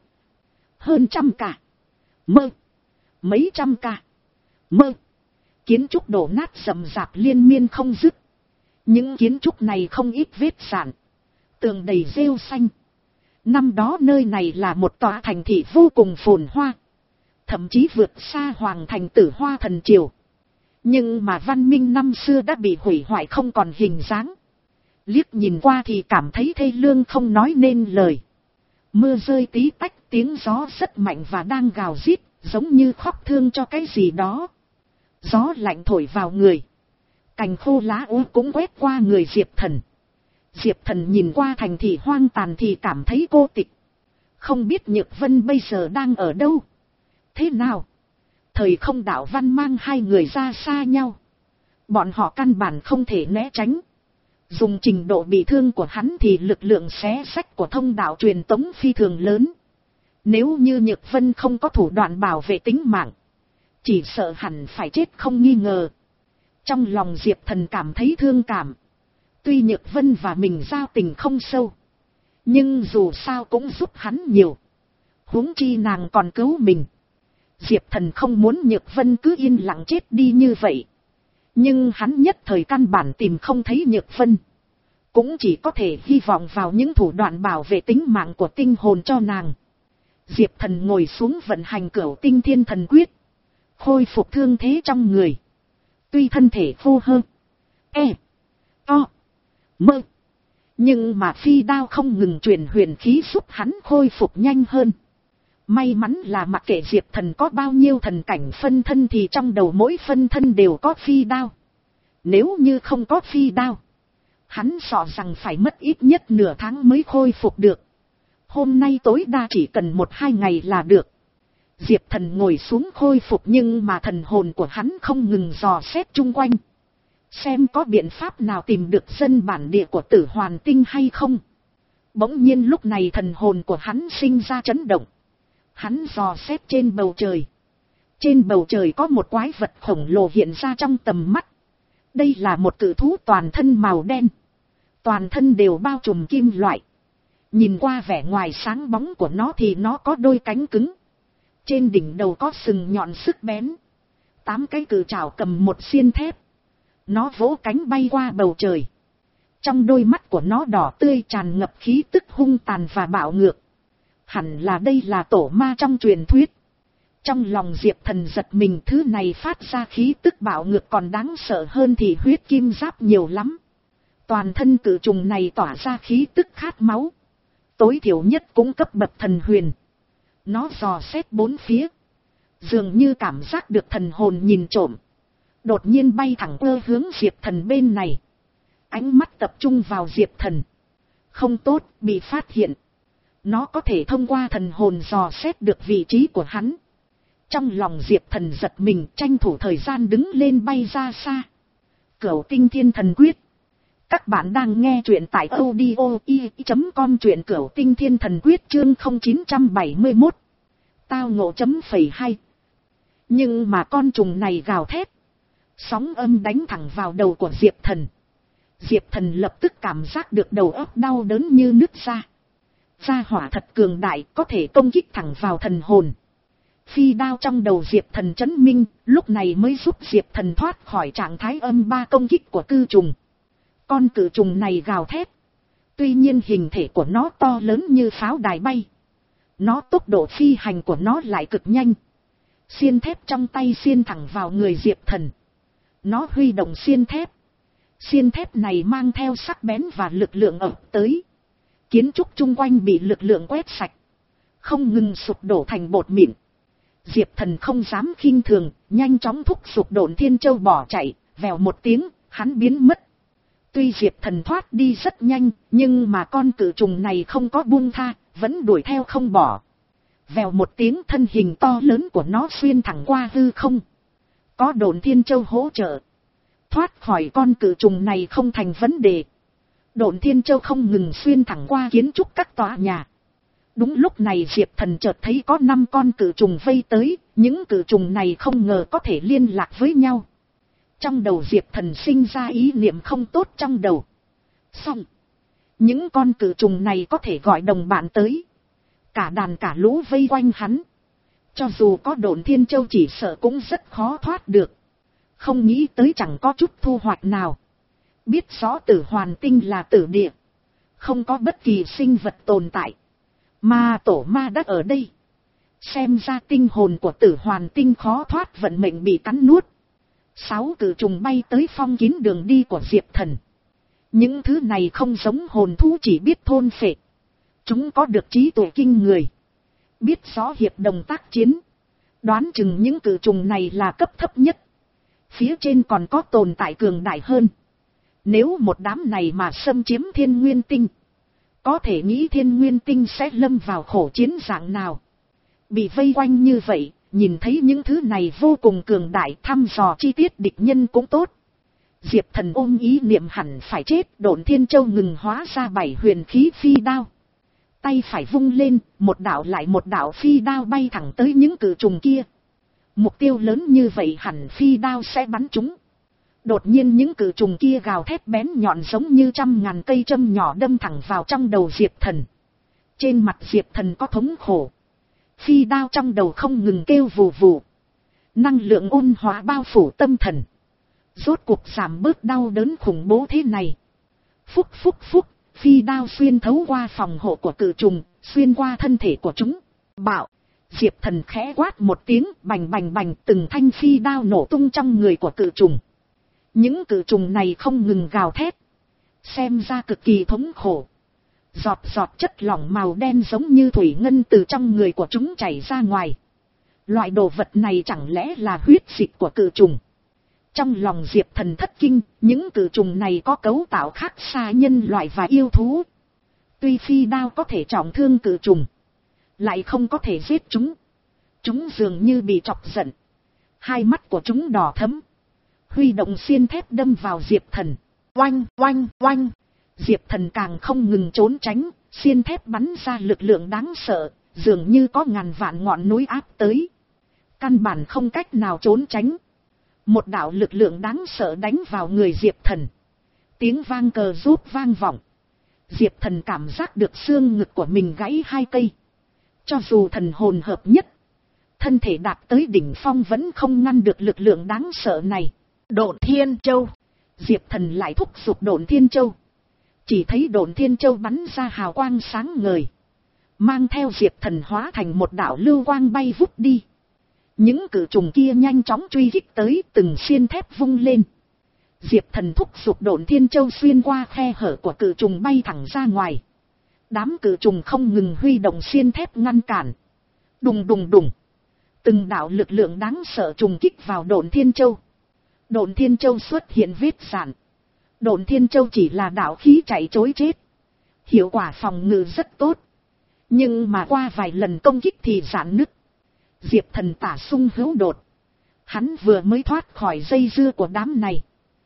[SPEAKER 1] Hơn trăm ca. Mơ. Mấy trăm ca. Mơ. Kiến trúc đổ nát rầm rạp liên miên không dứt. Những kiến trúc này không ít vết sạn. Tường đầy rêu xanh. Năm đó nơi này là một tòa thành thị vô cùng phồn hoa. Thậm chí vượt xa hoàng thành Tử Hoa Thần Triều. Nhưng mà văn minh năm xưa đã bị hủy hoại không còn hình dáng. Liếc nhìn qua thì cảm thấy thê lương không nói nên lời. Mưa rơi tí tách, tiếng gió rất mạnh và đang gào rít, giống như khóc thương cho cái gì đó. Gió lạnh thổi vào người. Cành khô lá úa cũng quét qua người Diệp Thần. Diệp Thần nhìn qua thành thị hoang tàn thì cảm thấy cô tịch. Không biết Nhược Vân bây giờ đang ở đâu. Thế nào? Thời không đạo văn mang hai người ra xa nhau. Bọn họ căn bản không thể né tránh. Dùng trình độ bị thương của hắn thì lực lượng xé xách của thông đạo truyền tống phi thường lớn. Nếu như Nhược Vân không có thủ đoạn bảo vệ tính mạng, chỉ sợ hẳn phải chết không nghi ngờ. Trong lòng Diệp Thần cảm thấy thương cảm. Tuy Nhược Vân và mình giao tình không sâu, nhưng dù sao cũng giúp hắn nhiều. Huống chi nàng còn cứu mình. Diệp Thần không muốn Nhược Vân cứ yên lặng chết đi như vậy. Nhưng hắn nhất thời căn bản tìm không thấy Nhược Vân. Cũng chỉ có thể hy vọng vào những thủ đoạn bảo vệ tính mạng của tinh hồn cho nàng. Diệp Thần ngồi xuống vận hành cửu tinh thiên thần quyết. Khôi phục thương thế trong người. Tuy thân thể khô hơn. E. To. Mơ. Nhưng mà phi đao không ngừng truyền huyền khí giúp hắn khôi phục nhanh hơn. May mắn là mặc kệ Diệp Thần có bao nhiêu thần cảnh phân thân thì trong đầu mỗi phân thân đều có phi đao. Nếu như không có phi đao, hắn sợ rằng phải mất ít nhất nửa tháng mới khôi phục được. Hôm nay tối đa chỉ cần một hai ngày là được. Diệp Thần ngồi xuống khôi phục nhưng mà thần hồn của hắn không ngừng dò xét chung quanh. Xem có biện pháp nào tìm được dân bản địa của Tử Hoàn Tinh hay không. Bỗng nhiên lúc này thần hồn của hắn sinh ra chấn động. Hắn dò xét trên bầu trời. Trên bầu trời có một quái vật khổng lồ hiện ra trong tầm mắt. Đây là một cự thú toàn thân màu đen. Toàn thân đều bao trùm kim loại. Nhìn qua vẻ ngoài sáng bóng của nó thì nó có đôi cánh cứng. Trên đỉnh đầu có sừng nhọn sức bén. Tám cái cự trảo cầm một xiên thép. Nó vỗ cánh bay qua bầu trời. Trong đôi mắt của nó đỏ tươi tràn ngập khí tức hung tàn và bạo ngược. Hẳn là đây là tổ ma trong truyền thuyết. Trong lòng Diệp Thần giật mình, thứ này phát ra khí tức bạo ngược còn đáng sợ hơn thì huyết kim giáp nhiều lắm. Toàn thân cự trùng này tỏa ra khí tức khát máu. Tối thiểu nhất cũng cấp bậc thần huyền. Nó dò xét bốn phía. Dường như cảm giác được thần hồn nhìn trộm. Đột nhiên bay thẳng ơ hướng Diệp Thần bên này. Ánh mắt tập trung vào Diệp Thần. Không tốt, bị phát hiện. Nó có thể thông qua thần hồn dò xét được vị trí của hắn. Trong lòng Diệp Thần giật mình, tranh thủ thời gian đứng lên bay ra xa. Cửu Tinh Thiên Thần Quyết. Các bạn đang nghe truyện tại audio i chấm com, truyện Cửu Tinh Thiên Thần Quyết chương không chín bảy mốt. Tao ngộ chấm phẩy hai. Nhưng mà con trùng này gào thét. Sóng âm đánh thẳng vào đầu của Diệp Thần. Diệp Thần lập tức cảm giác được đầu óc đau đớn như nứt ra. Gia hỏa thật cường đại, có thể công kích thẳng vào thần hồn. Phi đao trong đầu Diệp Thần chấn minh, lúc này mới giúp Diệp Thần thoát khỏi trạng thái âm ba công kích của cư trùng. Con cự trùng này gào thét. Tuy nhiên hình thể của nó to lớn như pháo đài bay. Nó tốc độ phi hành của nó lại cực nhanh. Xiên thép trong tay xiên thẳng vào người Diệp Thần. Nó huy động xiên thép. Xiên thép này mang theo sắc bén và lực lượng ập tới. Kiến trúc chung quanh bị lực lượng quét sạch. Không ngừng sụp đổ thành bột mịn. Diệp Thần không dám khinh thường, nhanh chóng thúc giục Độn Thiên Châu bỏ chạy, vèo một tiếng, hắn biến mất. Tuy Diệp Thần thoát đi rất nhanh, nhưng mà con cự trùng này không có buông tha, vẫn đuổi theo không bỏ. Vèo một tiếng, thân hình to lớn của nó xuyên thẳng qua hư không. Có Độn Thiên Châu hỗ trợ. Thoát khỏi con cự trùng này không thành vấn đề. Độn Thiên Châu không ngừng xuyên thẳng qua kiến trúc các tòa nhà. Đúng lúc này Diệp Thần chợt thấy có năm con cự trùng vây tới, những cự trùng này không ngờ có thể liên lạc với nhau. Trong đầu Diệp Thần sinh ra ý niệm không tốt trong đầu. Xong, những con cự trùng này có thể gọi đồng bạn tới. Cả đàn cả lũ vây quanh hắn. Cho dù có Độn Thiên Châu chỉ sợ cũng rất khó thoát được. Không nghĩ tới chẳng có chút thu hoạch nào. Biết rõ Tử Hoàn Tinh là tử địa. Không có bất kỳ sinh vật tồn tại. Mà tổ ma đất ở đây. Xem ra tinh hồn của Tử Hoàn Tinh khó thoát vận mệnh bị cắn nuốt. Sáu cự trùng bay tới phong kín đường đi của Diệp Thần. Những thứ này không giống hồn thú chỉ biết thôn phệ. Chúng có được trí tuệ kinh người. Biết rõ hiệp đồng tác chiến. Đoán chừng những cự trùng này là cấp thấp nhất. Phía trên còn có tồn tại cường đại hơn. Nếu một đám này mà xâm chiếm Thiên Nguyên Tinh, có thể nghĩ Thiên Nguyên Tinh sẽ lâm vào khổ chiến dạng nào. Bị vây quanh như vậy, nhìn thấy những thứ này vô cùng cường đại, thăm dò chi tiết địch nhân cũng tốt. Diệp Thần ôm ý niệm hẳn phải chết, Độn Thiên Châu ngừng hóa ra bảy huyền khí phi đao. Tay phải vung lên, một đạo lại một đạo phi đao bay thẳng tới những cự trùng kia. Mục tiêu lớn như vậy hẳn phi đao sẽ bắn chúng. Đột nhiên những cự trùng kia gào thét bén nhọn giống như trăm ngàn cây châm nhỏ đâm thẳng vào trong đầu Diệp Thần. Trên mặt Diệp Thần có thống khổ. Phi đao trong đầu không ngừng kêu vù vù. Năng lượng ôn hòa bao phủ tâm thần. Rốt cuộc giảm bớt đau đớn khủng bố thế này. Phúc phúc phúc, phi đao xuyên thấu qua phòng hộ của cự trùng, xuyên qua thân thể của chúng. Bạo! Diệp Thần khẽ quát một tiếng, bành bành bành, từng thanh phi đao nổ tung trong người của cự trùng. Những cự trùng này không ngừng gào thét. Xem ra cực kỳ thống khổ. Giọt giọt chất lỏng màu đen giống như thủy ngân từ trong người của chúng chảy ra ngoài. Loại đồ vật này chẳng lẽ là huyết dịch của cự trùng? Trong lòng Diệp Thần thất kinh, những cự trùng này có cấu tạo khác xa nhân loại và yêu thú. Tuy phi đao có thể trọng thương cự trùng, lại không có thể giết chúng. Chúng dường như bị chọc giận. Hai mắt của chúng đỏ thẫm. Huy động xiên thép đâm vào Diệp Thần. Oanh, oanh, oanh. Diệp Thần càng không ngừng trốn tránh, Xiên thép bắn ra lực lượng đáng sợ, dường như có ngàn vạn ngọn núi áp tới. Căn bản không cách nào trốn tránh. Một đạo lực lượng đáng sợ đánh vào người Diệp Thần. Tiếng vang cờ rút vang vọng. Diệp Thần cảm giác được xương ngực của mình gãy hai cây. Cho dù thần hồn hợp nhất, thân thể đạt tới đỉnh phong vẫn không ngăn được lực lượng đáng sợ này. Độn Thiên Châu. Diệp Thần lại thúc giục Độn Thiên Châu. Chỉ thấy Độn Thiên Châu bắn ra hào quang sáng ngời, mang theo Diệp Thần hóa thành một đạo lưu quang bay vút đi. Những cự trùng kia nhanh chóng truy kích tới, từng xiên thép vung lên. Diệp Thần thúc giục Độn Thiên Châu xuyên qua khe hở của cự trùng bay thẳng ra ngoài. Đám cự trùng không ngừng huy động xiên thép ngăn cản. Đùng đùng đùng. Từng đạo lực lượng đáng sợ trùng kích vào Độn Thiên Châu. Độn Thiên Châu xuất hiện vết rạn. Độn Thiên Châu chỉ là đạo khí chạy trối chết. Hiệu quả phòng ngự rất tốt. Nhưng mà qua vài lần công kích thì rạn nứt. Diệp Thần tả sung hữu đột. Hắn vừa mới thoát khỏi dây dưa của đám này.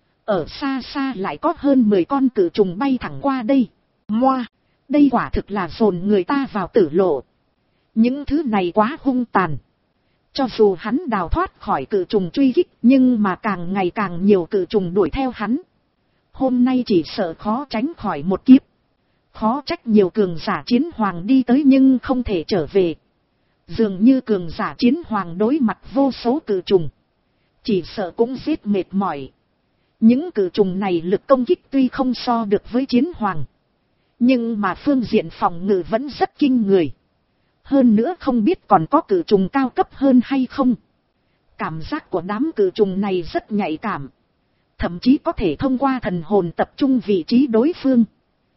[SPEAKER 1] Ở xa xa lại có hơn mười con cự trùng bay thẳng qua đây. Moa, đây quả thực là dồn người ta vào tử lộ. Những thứ này quá hung tàn. Cho dù hắn đào thoát khỏi cự trùng truy kích, nhưng mà càng ngày càng nhiều cự trùng đuổi theo hắn. Hôm nay chỉ sợ khó tránh khỏi một kiếp. Khó trách nhiều cường giả chiến hoàng đi tới nhưng không thể trở về. Dường như cường giả chiến hoàng đối mặt vô số cự trùng, chỉ sợ cũng giết mệt mỏi. Những cự trùng này lực công kích tuy không so được với chiến hoàng, nhưng mà phương diện phòng ngự vẫn rất kinh người. Hơn nữa không biết còn có cự trùng cao cấp hơn hay không. Cảm giác của đám cự trùng này rất nhạy cảm. Thậm chí có thể thông qua thần hồn tập trung vị trí đối phương.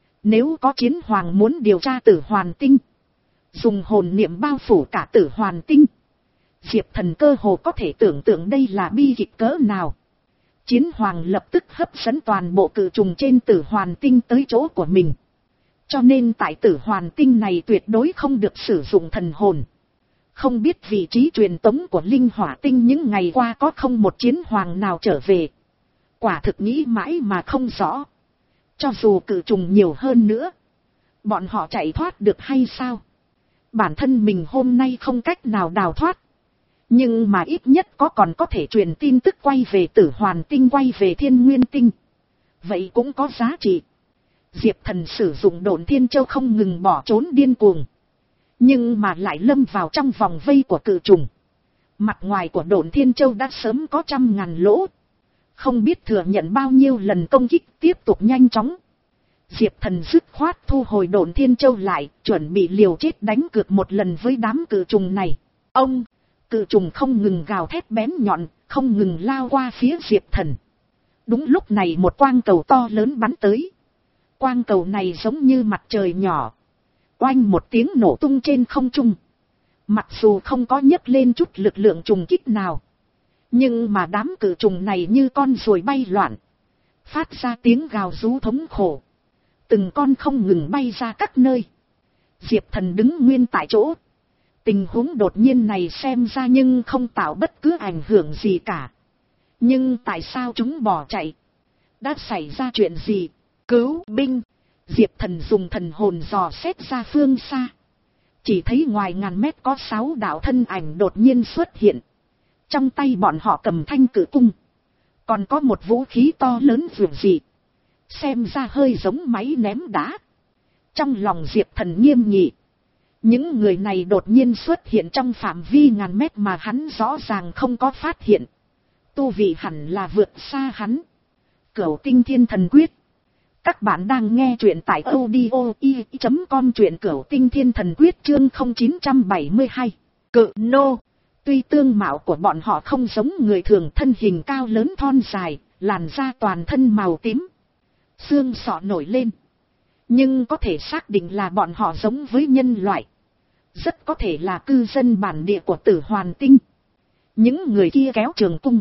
[SPEAKER 1] Nếu có chiến hoàng muốn điều tra Tử Hoàn Tinh, dùng hồn niệm bao phủ cả Tử Hoàn Tinh, Diệp Thần cơ hồ có thể tưởng tượng đây là bi kịch cỡ nào. Chiến hoàng lập tức hấp dẫn toàn bộ cự trùng trên Tử Hoàn Tinh tới chỗ của mình. Cho nên tại Tử Hoàn Tinh này tuyệt đối không được sử dụng thần hồn. Không biết vị trí truyền tống của Linh Hỏa Tinh những ngày qua có không một chiến hoàng nào trở về. Quả thực nghĩ mãi mà không rõ. Cho dù cự trùng nhiều hơn nữa, bọn họ chạy thoát được hay sao? Bản thân mình hôm nay không cách nào đào thoát. Nhưng mà ít nhất có còn có thể truyền tin tức quay về Tử Hoàn Tinh, quay về Thiên Nguyên Tinh. Vậy cũng có giá trị. Diệp Thần sử dụng Độn Thiên Châu không ngừng bỏ trốn điên cuồng. Nhưng mà lại lâm vào trong vòng vây của cự trùng. Mặt ngoài của Độn Thiên Châu đã sớm có trăm ngàn lỗ. Không biết thừa nhận bao nhiêu lần công kích, tiếp tục nhanh chóng. Diệp Thần dứt khoát thu hồi Độn Thiên Châu lại, chuẩn bị liều chết đánh cược một lần với đám cự trùng này. Ông, cự trùng không ngừng gào thét bén nhọn, không ngừng lao qua phía Diệp Thần. Đúng lúc này một quang cầu to lớn bắn tới. Quang cầu này giống như mặt trời nhỏ. Oanh một tiếng nổ tung trên không trung. Mặc dù không có nhấc lên chút lực lượng trùng kích nào, nhưng mà đám cự trùng này như con ruồi bay loạn, phát ra tiếng gào rú thống khổ. Từng con không ngừng bay ra các nơi. Diệp Thần đứng nguyên tại chỗ. Tình huống đột nhiên này xem ra nhưng không tạo bất cứ ảnh hưởng gì cả. Nhưng tại sao chúng bỏ chạy? Đã xảy ra chuyện gì? Cứu binh! Diệp Thần dùng thần hồn dò xét ra phương xa. Chỉ thấy ngoài ngàn mét có sáu đạo thân ảnh đột nhiên xuất hiện. Trong tay bọn họ cầm thanh cử cung. Còn có một vũ khí to lớn vượt dị. Xem ra hơi giống máy ném đá. Trong lòng Diệp Thần nghiêm nghị. Những người này đột nhiên xuất hiện trong phạm vi ngàn mét mà hắn rõ ràng không có phát hiện. Tu vị hẳn là vượt xa hắn. Cửu Tinh Thiên Thần Quyết. Các bạn đang nghe truyện tại audio i chấm com, truyện Cửu Tinh Thiên Thần Quyết chương không chín bảy hai. Cự nô. Tuy tương mạo của bọn họ không giống người thường, thân hình cao lớn thon dài, làn da toàn thân màu tím, xương sọ nổi lên. Nhưng có thể xác định là bọn họ giống với nhân loại. Rất có thể là cư dân bản địa của Tử Hoàn Tinh. Những người kia kéo trường cung.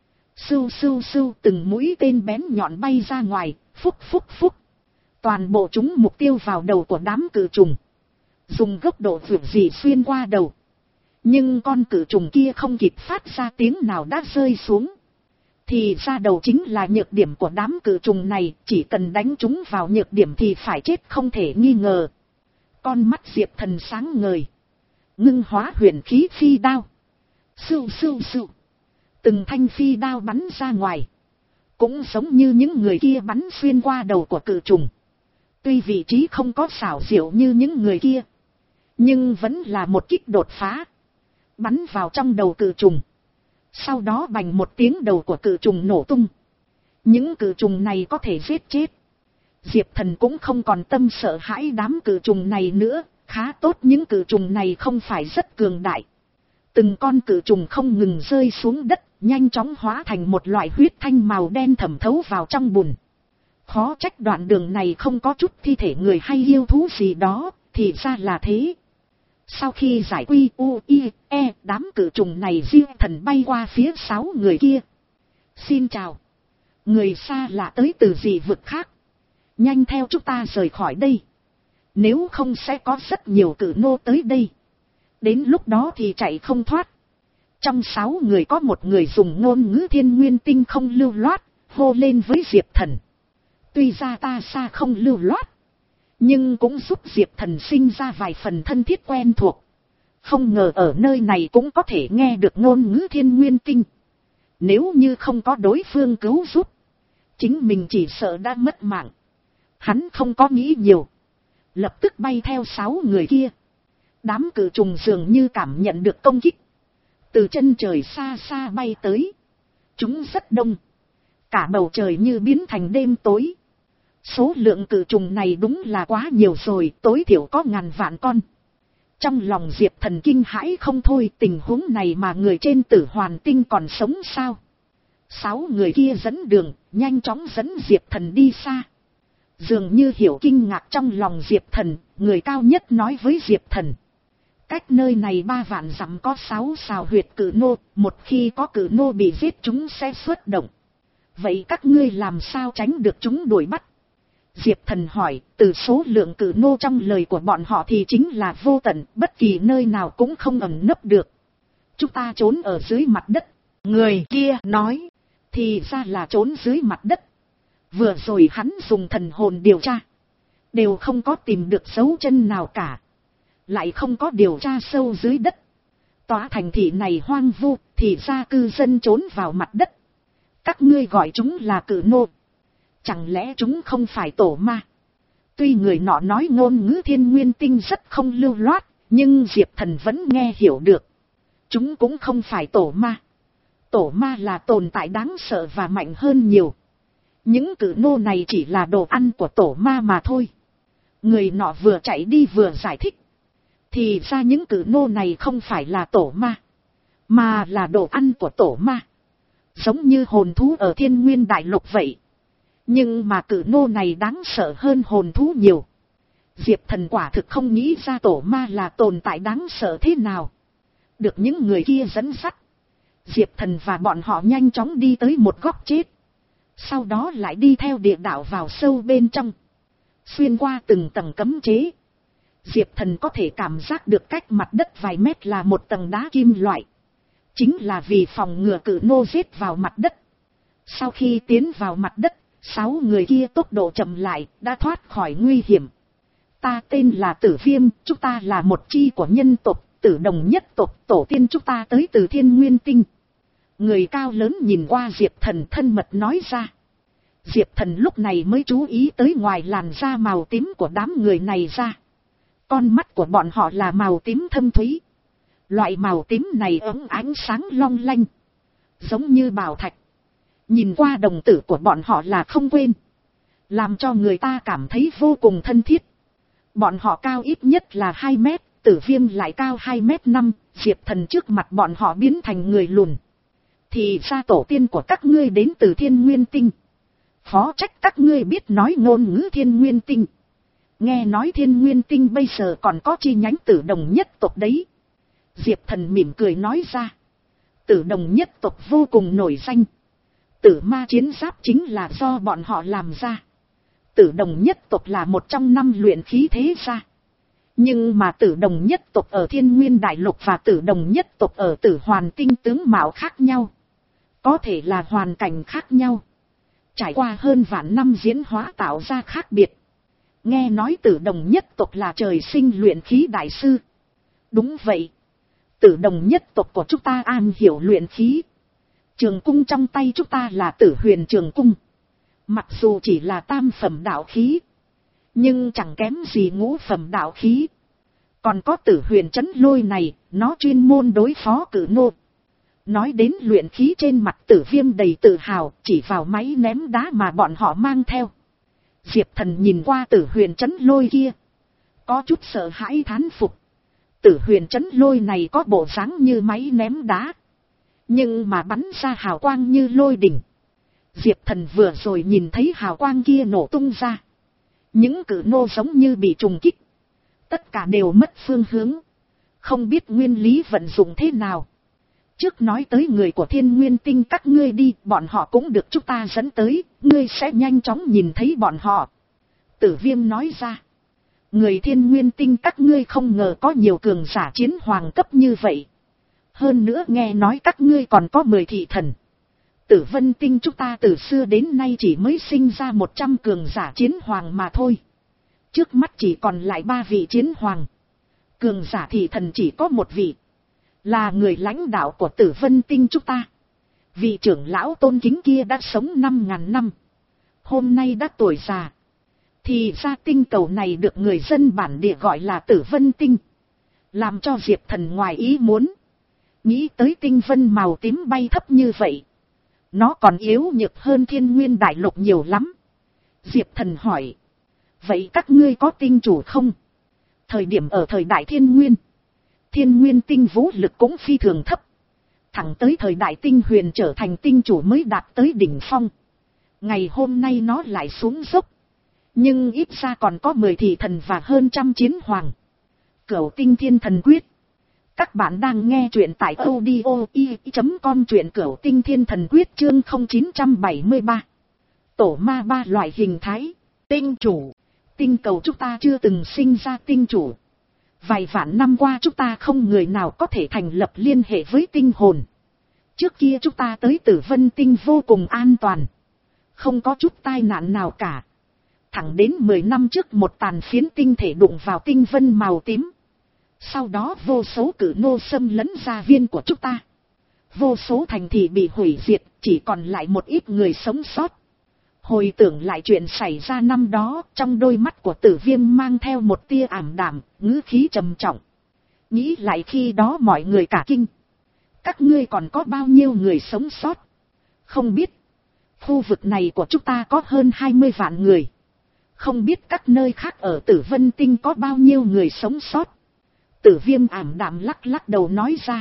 [SPEAKER 1] Sưu sưu sưu, từng mũi tên bén nhọn bay ra ngoài, phúc phúc phúc. Toàn bộ chúng mục tiêu vào đầu của đám cự trùng. Dùng góc độ vượt dị xuyên qua đầu. Nhưng con cự trùng kia không kịp phát ra tiếng nào đã rơi xuống. Thì ra đầu chính là nhược điểm của đám cự trùng này, chỉ cần đánh chúng vào nhược điểm thì phải chết không thể nghi ngờ. Con mắt Diệp Thần sáng ngời. Ngưng hóa huyền khí phi đao. Sưu sưu sưu. Từng thanh phi đao bắn ra ngoài. Cũng giống như những người kia bắn xuyên qua đầu của cự trùng. Tuy vị trí không có xảo diệu như những người kia, nhưng vẫn là một kích đột phá. Bắn vào trong đầu cự trùng. Sau đó bành một tiếng đầu của cự trùng nổ tung. Những cự trùng này có thể giết chết. Diệp Thần cũng không còn tâm sợ hãi đám cự trùng này nữa. Khá tốt những cự trùng này không phải rất cường đại. Từng con cự trùng không ngừng rơi xuống đất, nhanh chóng hóa thành một loại huyết thanh màu đen thẩm thấu vào trong bùn. Khó trách đoạn đường này không có chút thi thể người hay yêu thú gì đó, thì ra là thế. Sau khi giải quy u i e, đám cự trùng này Diệp Thần bay qua phía sáu người kia. Xin chào. Người xa lạ tới từ dị vực khác. Nhanh theo chúng ta rời khỏi đây. Nếu không sẽ có rất nhiều cự nô tới đây. Đến lúc đó thì chạy không thoát. Trong sáu người có một người dùng ngôn ngữ thiên nguyên tinh không lưu loát, hô lên với Diệp Thần. Tuy ra ta xa không lưu loát, nhưng cũng giúp Diệp Thần sinh ra vài phần thân thiết quen thuộc. Không ngờ ở nơi này cũng có thể nghe được ngôn ngữ thiên nguyên tinh. Nếu như không có đối phương cứu giúp, chính mình chỉ sợ đã mất mạng. Hắn không có nghĩ nhiều, lập tức bay theo sáu người kia. Đám cự trùng dường như cảm nhận được công kích, từ chân trời xa xa bay tới. Chúng rất đông, cả bầu trời như biến thành đêm tối. Số lượng cự trùng này đúng là quá nhiều rồi, tối thiểu có ngàn vạn con. Trong lòng Diệp Thần kinh hãi không thôi, tình huống này mà người trên Tử Hoàn Tinh còn sống sao? Sáu người kia dẫn đường, nhanh chóng dẫn Diệp Thần đi xa. Dường như hiểu kinh ngạc trong lòng Diệp Thần, người cao nhất nói với Diệp Thần. Cách nơi này ba vạn dặm có sáu sào huyệt cự nô, một khi có cự nô bị giết chúng sẽ xuất động. Vậy các ngươi làm sao tránh được chúng đuổi bắt? Diệp Thần hỏi, từ số lượng cự nô trong lời của bọn họ thì chính là vô tận, bất kỳ nơi nào cũng không ẩn nấp được. Chúng ta trốn ở dưới mặt đất. Người kia nói, thì ra là trốn dưới mặt đất. Vừa rồi hắn dùng thần hồn điều tra, đều không có tìm được dấu chân nào cả. Lại không có điều tra sâu dưới đất. Tòa thành thị này hoang vu, thì ra cư dân trốn vào mặt đất. Các ngươi gọi chúng là cự nô. Chẳng lẽ chúng không phải tổ ma? Tuy người nọ nói ngôn ngữ thiên nguyên tinh rất không lưu loát, nhưng Diệp Thần vẫn nghe hiểu được. Chúng cũng không phải tổ ma. Tổ ma là tồn tại đáng sợ và mạnh hơn nhiều. Những cự nô này chỉ là đồ ăn của tổ ma mà thôi. Người nọ vừa chạy đi vừa giải thích. Thì ra những cự nô này không phải là tổ ma, mà là đồ ăn của tổ ma. Giống như hồn thú ở Thiên Nguyên Đại Lục vậy. Nhưng mà cự nô này đáng sợ hơn hồn thú nhiều. Diệp Thần quả thực không nghĩ ra tổ ma là tồn tại đáng sợ thế nào. Được những người kia dẫn dắt, Diệp Thần và bọn họ nhanh chóng đi tới một góc chết. Sau đó lại đi theo địa đạo vào sâu bên trong. Xuyên qua từng tầng cấm chế. Diệp Thần có thể cảm giác được cách mặt đất vài mét là một tầng đá kim loại. Chính là vì phòng ngừa cự nô giết vào mặt đất. Sau khi tiến vào mặt đất, sáu người kia tốc độ chậm lại, đã thoát khỏi nguy hiểm. Ta tên là Tử Viêm, chúng ta là một chi của nhân tộc, Tử Đồng nhất tộc, tổ tiên chúng ta tới từ Thiên Nguyên Tinh. Người cao lớn nhìn qua Diệp Thần thân mật nói ra. Diệp Thần lúc này mới chú ý tới ngoài làn da màu tím của đám người này ra. Con mắt của bọn họ là màu tím thâm thúy. Loại màu tím này ấm ánh sáng long lanh, giống như bảo thạch. Nhìn qua đồng tử của bọn họ là không quên, làm cho người ta cảm thấy vô cùng thân thiết. Bọn họ cao ít nhất là hai mét, Tử Viêm lại cao hai mét năm, Diệp Thần trước mặt bọn họ biến thành người lùn. Thì ra tổ tiên của các ngươi đến từ Thiên Nguyên Tinh. Phó trách các ngươi biết nói ngôn ngữ Thiên Nguyên Tinh. Nghe nói Thiên Nguyên Tinh bây giờ còn có chi nhánh Tử Đồng nhất tộc đấy. Diệp Thần mỉm cười nói ra. Tử Đồng nhất tộc vô cùng nổi danh. Tử ma chiến giáp chính là do bọn họ làm ra. Tử Đồng nhất tộc là một trong năm luyện khí thế gia. Nhưng mà Tử Đồng nhất tộc ở Thiên Nguyên Đại Lục và Tử Đồng nhất tộc ở Tử Hoàn Tinh tướng mạo khác nhau. Có thể là hoàn cảnh khác nhau. Trải qua hơn vạn năm diễn hóa tạo ra khác biệt. Nghe nói Tử Đồng nhất tộc là trời sinh luyện khí đại sư. Đúng vậy. Tử Đồng nhất tộc của chúng ta am hiểu luyện khí. Trường cung trong tay chúng ta là Tử Huyền trường cung. Mặc dù chỉ là tam phẩm đạo khí, nhưng chẳng kém gì ngũ phẩm đạo khí. Còn có Tử Huyền Chấn Lôi này, nó chuyên môn đối phó cử nô. Nói đến luyện khí, trên mặt Tử Viêm đầy tự hào, chỉ vào máy ném đá mà bọn họ mang theo. Diệp Thần nhìn qua Tử Huyền Chấn Lôi kia, có chút sợ hãi thán phục. Tử Huyền Chấn Lôi này có bộ dáng như máy ném đá, nhưng mà bắn ra hào quang như lôi đỉnh. Diệp Thần vừa rồi nhìn thấy hào quang kia nổ tung ra, những cử nô giống như bị trùng kích, tất cả đều mất phương hướng, không biết nguyên lý vận dụng thế nào. Trước nói tới người của Thiên Nguyên Tinh các ngươi đi, bọn họ cũng được chúng ta dẫn tới, ngươi sẽ nhanh chóng nhìn thấy bọn họ. Tử Viêm nói ra, người Thiên Nguyên Tinh các ngươi không ngờ có nhiều cường giả chiến hoàng cấp như vậy. Hơn nữa nghe nói các ngươi còn có mười thị thần. Tử Vân Tinh chúng ta từ xưa đến nay chỉ mới sinh ra một trăm cường giả chiến hoàng mà thôi. Trước mắt chỉ còn lại ba vị chiến hoàng. Cường giả thị thần chỉ có một vị, là người lãnh đạo của Tử Vân Tinh chúng ta. Vị trưởng lão tôn kính kia đã sống năm ngàn năm, hôm nay đã tuổi già. Thì ra tinh cầu này được người dân bản địa gọi là Tử Vân Tinh, làm cho Diệp Thần ngoài ý muốn. Nghĩ tới tinh vân màu tím bay thấp như vậy, nó còn yếu nhược hơn Thiên Nguyên Đại Lục nhiều lắm. Diệp Thần hỏi, vậy các ngươi có tinh chủ không? Thời điểm ở thời đại Thiên Nguyên, Thiên Nguyên Tinh vũ lực cũng phi thường thấp. Thẳng tới thời đại Tinh Huyền trở thành tinh chủ mới đạt tới đỉnh phong. Ngày hôm nay nó lại xuống dốc. Nhưng ít ra còn có mười thị thần và hơn trăm chiến hoàng. Cửu Tinh Thiên Thần Quyết. Các bạn đang nghe truyện tại audio i chấm com, truyện Cửu Tinh Thiên Thần Quyết chương không chín bảy ba. Tổ ma ba loại hình thái. Tinh chủ. Tinh cầu chúng ta chưa từng sinh ra tinh chủ. Vài vạn năm qua chúng ta không người nào có thể thành lập liên hệ với tinh hồn. Trước kia chúng ta tới Tử Vân Tinh vô cùng an toàn, không có chút tai nạn nào cả. Thẳng đến mười năm trước một tàn phiến tinh thể đụng vào tinh vân màu tím. Sau đó vô số cử nô xâm lấn gia viên của chúng ta. Vô số thành thị bị hủy diệt, chỉ còn lại một ít người sống sót. Hồi tưởng lại chuyện xảy ra năm đó, trong đôi mắt của Tử Viêm mang theo một tia ảm đạm, ngữ khí trầm trọng. Nghĩ lại khi đó mọi người cả kinh. Các ngươi còn có bao nhiêu người sống sót? Không biết. Khu vực này của chúng ta có hơn hai mươi vạn người. Không biết các nơi khác ở Tử Vân Tinh có bao nhiêu người sống sót. Tử Viêm ảm đạm lắc lắc đầu nói ra.